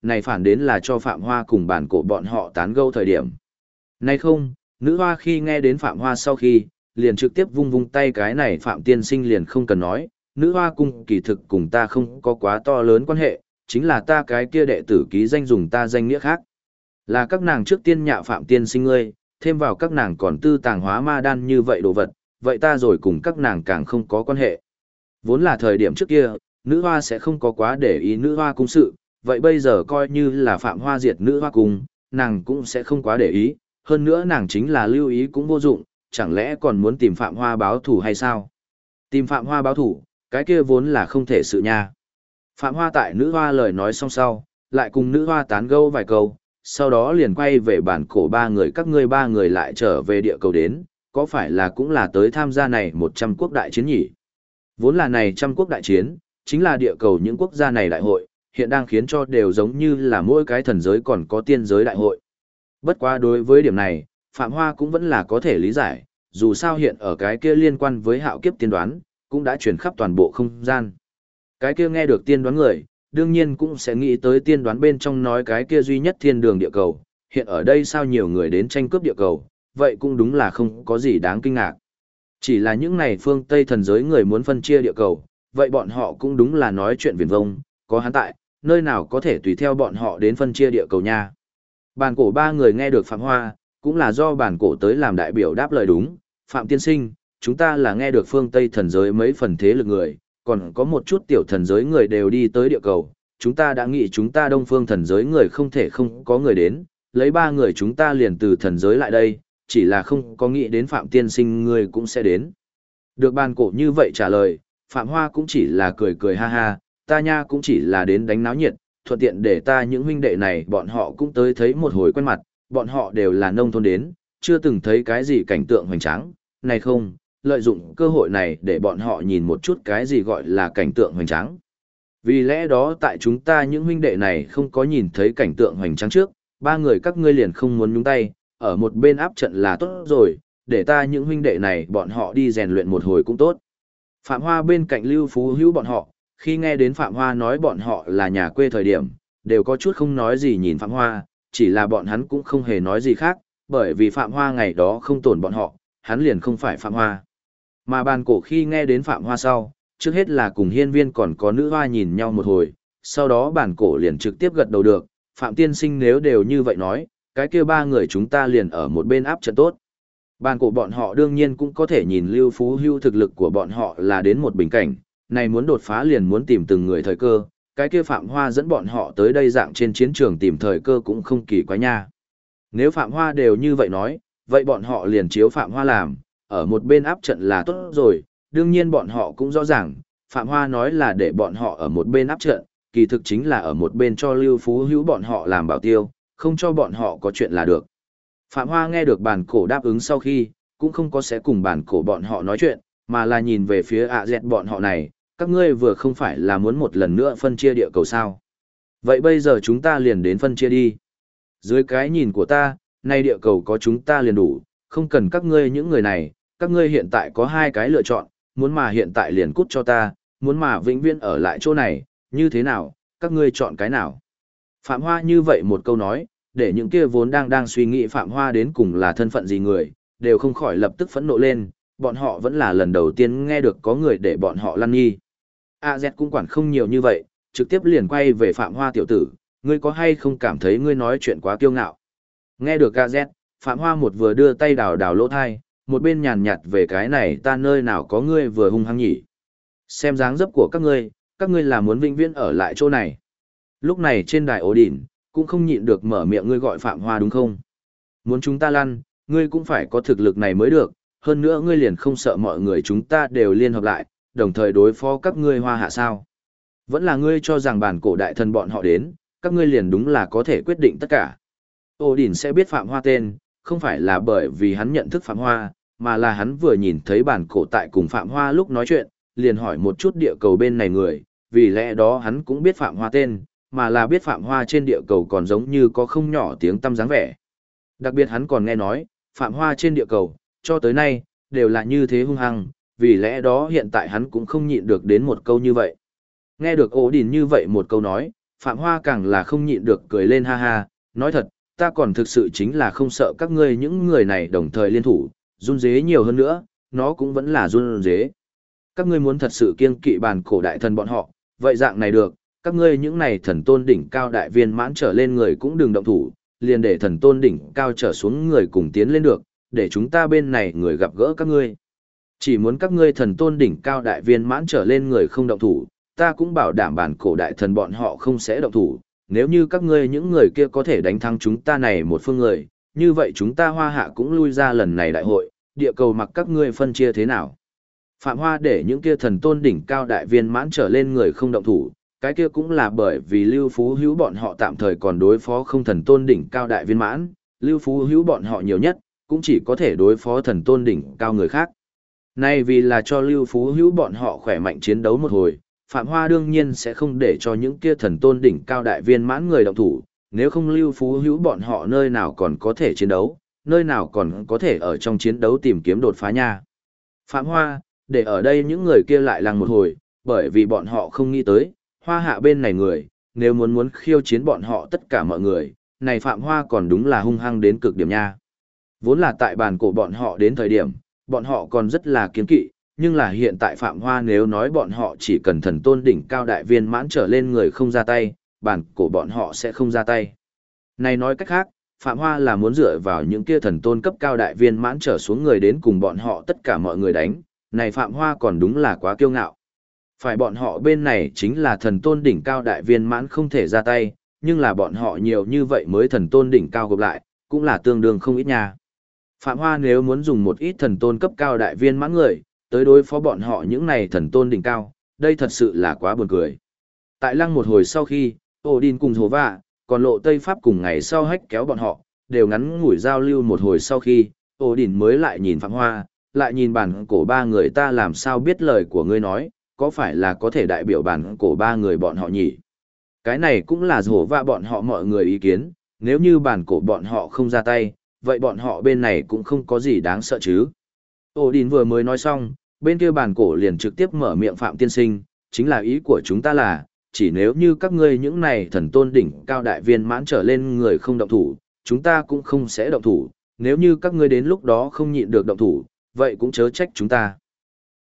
này phản đến là cho Phạm Hoa cùng bản cổ bọn họ tán gẫu thời điểm. Này không, nữ hoa khi nghe đến Phạm Hoa sau khi, liền trực tiếp vung vung tay, cái này Phạm tiên sinh liền không cần nói, nữ hoa cung kỳ thực cùng ta không có quá to lớn quan hệ, chính là ta cái kia đệ tử ký danh dùng ta danh nghĩa khác. Là các nàng trước tiên nhạ Phạm tiên sinh ngươi, thêm vào các nàng còn tư tàng hóa ma đan như vậy đồ vật, vậy ta rồi cùng các nàng càng không có quan hệ. Vốn là thời điểm trước kia, nữ hoa sẽ không có quá để ý nữ hoa cung sự, vậy bây giờ coi như là Phạm Hoa diệt nữ hoa cung, nàng cũng sẽ không quá để ý, hơn nữa nàng chính là lưu ý cũng vô dụng, chẳng lẽ còn muốn tìm Phạm Hoa báo thủ hay sao? Tìm Phạm Hoa báo thủ, cái kia vốn là không thể sự nha. Phạm Hoa tại nữ hoa lời nói xong sau, lại cùng nữ hoa tán gẫu vài câu, sau đó liền quay về bản cổ ba người, các ngươi ba người lại trở về địa cầu đến, có phải là cũng là tới tham gia này 100 quốc đại chiến nhỉ? Vốn là này 100 quốc đại chiến, chính là địa cầu những quốc gia này đại hội, hiện đang khiến cho đều giống như là mỗi cái thần giới còn có tiên giới đại hội. Bất quá đối với điểm này, Phạm Hoa cũng vẫn là có thể lý giải, dù sao hiện ở cái kia liên quan với hạo kiếp tiên đoán, cũng đã truyền khắp toàn bộ không gian. Cái kia nghe được tiên đoán người, đương nhiên cũng sẽ nghĩ tới tiên đoán bên trong nói cái kia duy nhất thiên đường địa cầu, hiện ở đây sao nhiều người đến tranh cướp địa cầu, vậy cũng đúng là không có gì đáng kinh ngạc. Chỉ là những này phương Tây thần giới người muốn phân chia địa cầu, vậy bọn họ cũng đúng là nói chuyện viển vông, có hắn tại, nơi nào có thể tùy theo bọn họ đến phân chia địa cầu nha. Bản cổ ba người nghe được Phạm Hoa, cũng là do bản cổ tới làm đại biểu đáp lời đúng, Phạm tiên sinh, chúng ta là nghe được phương Tây thần giới mấy phần thế lực người, còn có một chút tiểu thần giới người đều đi tới địa cầu, chúng ta đã nghĩ chúng ta đông phương thần giới người không thể không có người đến, lấy ba người chúng ta liền từ thần giới lại đây, chỉ là không có nghĩ đến Phạm tiên sinh người cũng sẽ đến. Được bản cổ như vậy trả lời, Phạm Hoa cũng chỉ là cười cười ha ha, ta nha cũng chỉ là đến đánh náo nhiệt, thuận tiện để ta những huynh đệ này bọn họ cũng tới thấy một hồi quen mặt, bọn họ đều là nông thôn đến, chưa từng thấy cái gì cảnh tượng hoành tráng, này không, lợi dụng cơ hội này để bọn họ nhìn một chút cái gì gọi là cảnh tượng hoành tráng. Vì lẽ đó tại chúng ta những huynh đệ này không có nhìn thấy cảnh tượng hoành tráng trước, ba người các ngươi liền không muốn nhúng tay, ở một bên áp trận là tốt rồi, để ta những huynh đệ này bọn họ đi rèn luyện một hồi cũng tốt. Phạm Hoa bên cạnh Lưu Phú Hữu bọn họ, khi nghe đến Phạm Hoa nói bọn họ là nhà quê thời điểm, đều có chút không nói gì nhìn Phạm Hoa, chỉ là bọn hắn cũng không hề nói gì khác, bởi vì Phạm Hoa ngày đó không tổn bọn họ, hắn liền không phải Phạm Hoa. Mà bàn cổ khi nghe đến Phạm Hoa sau, trước hết là cùng hiên viên còn có nữ hoa nhìn nhau một hồi, sau đó bàn cổ liền trực tiếp gật đầu được, Phạm tiên sinh nếu đều như vậy nói, cái kia ba người chúng ta liền ở một bên áp trận tốt. Bàn cổ bọn họ đương nhiên cũng có thể nhìn Lưu Phú Hưu thực lực của bọn họ là đến một bình cảnh, này muốn đột phá liền muốn tìm từng người thời cơ, cái kia Phạm Hoa dẫn bọn họ tới đây dạng trên chiến trường tìm thời cơ cũng không kỳ quái nha. Nếu Phạm Hoa đều như vậy nói, vậy bọn họ liền chiếu Phạm Hoa làm, ở một bên áp trận là tốt rồi, đương nhiên bọn họ cũng rõ ràng, Phạm Hoa nói là để bọn họ ở một bên áp trận, kỳ thực chính là ở một bên cho Lưu Phú Hữu bọn họ làm bảo tiêu, không cho bọn họ có chuyện là được. Phạm Hoa nghe được bàn cổ đáp ứng sau khi, cũng không có sẽ cùng bàn cổ bọn họ nói chuyện, mà là nhìn về phía dẹt bọn họ này, các ngươi vừa không phải là muốn một lần nữa phân chia địa cầu sao. Vậy bây giờ chúng ta liền đến phân chia đi. Dưới cái nhìn của ta, nay địa cầu có chúng ta liền đủ, không cần các ngươi những người này, các ngươi hiện tại có hai cái lựa chọn, muốn mà hiện tại liền cút cho ta, muốn mà vĩnh viễn ở lại chỗ này, như thế nào, các ngươi chọn cái nào. Phạm Hoa như vậy một câu nói, để những kia vốn đang suy nghĩ Phạm Hoa đến cùng là thân phận gì người, đều không khỏi lập tức phẫn nộ lên, bọn họ vẫn là lần đầu tiên nghe được có người để bọn họ lăn nghi. AZ cũng quản không nhiều như vậy, trực tiếp liền quay về Phạm Hoa tiểu tử, ngươi có hay không cảm thấy ngươi nói chuyện quá kiêu ngạo. Nghe được AZ, Phạm Hoa một vừa đưa tay đào đào lỗ thai, một bên nhàn nhạt về cái này ta nơi nào có ngươi vừa hung hăng nhỉ. Xem dáng dấp của các ngươi là muốn vĩnh viễn ở lại chỗ này. Lúc này trên đài ổ đỉnh, cũng không nhịn được mở miệng ngươi gọi Phạm Hoa đúng không? Muốn chúng ta lăn, ngươi cũng phải có thực lực này mới được, hơn nữa ngươi liền không sợ mọi người chúng ta đều liên hợp lại, đồng thời đối phó các ngươi Hoa Hạ sao? Vẫn là ngươi cho rằng bản cổ đại thần bọn họ đến, các ngươi liền đúng là có thể quyết định tất cả. Ổ đỉnh sẽ biết Phạm Hoa tên, không phải là bởi vì hắn nhận thức Phạm Hoa, mà là hắn vừa nhìn thấy bản cổ tại cùng Phạm Hoa lúc nói chuyện, liền hỏi một chút địa cầu bên này người, vì lẽ đó hắn cũng biết Phạm Hoa tên, mà là biết Phạm Hoa trên địa cầu còn giống như có không nhỏ tiếng tăm dáng vẻ. Đặc biệt hắn còn nghe nói, Phạm Hoa trên địa cầu, cho tới nay, đều là như thế hung hăng, vì lẽ đó hiện tại hắn cũng không nhịn được đến một câu như vậy. Nghe được ổ đỉnh như vậy một câu nói, Phạm Hoa càng là không nhịn được cười lên ha ha, nói thật, ta còn thực sự chính là không sợ các ngươi những người này đồng thời liên thủ, run dế nhiều hơn nữa, nó cũng vẫn là run dế. Các ngươi muốn thật sự kiêng kỵ bàn cổ đại thần bọn họ, vậy dạng này được, các ngươi những này thần tôn đỉnh cao đại viên mãn trở lên người cũng đừng động thủ, liền để thần tôn đỉnh cao trở xuống người cùng tiến lên được, để chúng ta bên này người gặp gỡ các ngươi. Chỉ muốn các ngươi thần tôn đỉnh cao đại viên mãn trở lên người không động thủ, ta cũng bảo đảm bản cổ đại thần bọn họ không sẽ động thủ, nếu như các ngươi những người kia có thể đánh thắng chúng ta này một phương người, như vậy chúng ta Hoa Hạ cũng lui ra lần này đại hội, địa cầu mặc các ngươi phân chia thế nào. Phạm Hoa để những kia thần tôn đỉnh cao đại viên mãn trở lên người không động thủ, cái kia cũng là bởi vì Lưu Phú Hữu bọn họ tạm thời còn đối phó không thần tôn đỉnh cao đại viên mãn, Lưu Phú Hữu bọn họ nhiều nhất, cũng chỉ có thể đối phó thần tôn đỉnh cao người khác. Nay vì là cho Lưu Phú Hữu bọn họ khỏe mạnh chiến đấu một hồi, Phạm Hoa đương nhiên sẽ không để cho những kia thần tôn đỉnh cao đại viên mãn người động thủ, nếu không Lưu Phú Hữu bọn họ nơi nào còn có thể chiến đấu, nơi nào còn có thể ở trong chiến đấu tìm kiếm đột phá nha. Phạm Hoa, để ở đây những người kia lại lăng một hồi, bởi vì bọn họ không nghĩ tới, Hoa Hạ bên này người, nếu muốn khiêu chiến bọn họ tất cả mọi người, này Phạm Hoa còn đúng là hung hăng đến cực điểm nha. Vốn là tại bàn cổ bọn họ đến thời điểm, bọn họ còn rất là kiên kỵ, nhưng là hiện tại Phạm Hoa nếu nói bọn họ chỉ cần thần tôn đỉnh cao đại viên mãn trở lên người không ra tay, bàn cổ bọn họ sẽ không ra tay. Này nói cách khác, Phạm Hoa là muốn dựa vào những kia thần tôn cấp cao đại viên mãn trở xuống người đến cùng bọn họ tất cả mọi người đánh, này Phạm Hoa còn đúng là quá kiêu ngạo. Phải bọn họ bên này chính là thần tôn đỉnh cao đại viên mãn không thể ra tay, nhưng là bọn họ nhiều như vậy mới thần tôn đỉnh cao gộp lại, cũng là tương đương không ít nha. Phạm Hoa nếu muốn dùng một ít thần tôn cấp cao đại viên mãn người, tới đối phó bọn họ những này thần tôn đỉnh cao, đây thật sự là quá buồn cười. Tại lăng một hồi sau khi, Odin cùng Hồ Vạ, còn lộ Tây Pháp cùng ngày sau hách kéo bọn họ, đều ngắn ngủi giao lưu một hồi sau khi, Odin mới lại nhìn Phạm Hoa, lại nhìn bản cổ ba người ta làm sao biết lời của ngươi nói, có phải là có thể đại biểu bản cổ ba người bọn họ nhỉ? Cái này cũng là Hồ Vạ bọn họ mọi người ý kiến, nếu như bản cổ bọn họ không ra tay, vậy bọn họ bên này cũng không có gì đáng sợ chứ. Odin vừa mới nói xong, bên kia bản cổ liền trực tiếp mở miệng Phạm tiên sinh, chính là ý của chúng ta là, chỉ nếu như các ngươi những này thần tôn đỉnh cao đại viên mãn trở lên người không động thủ, chúng ta cũng không sẽ động thủ, nếu như các ngươi đến lúc đó không nhịn được động thủ, vậy cũng chớ trách chúng ta.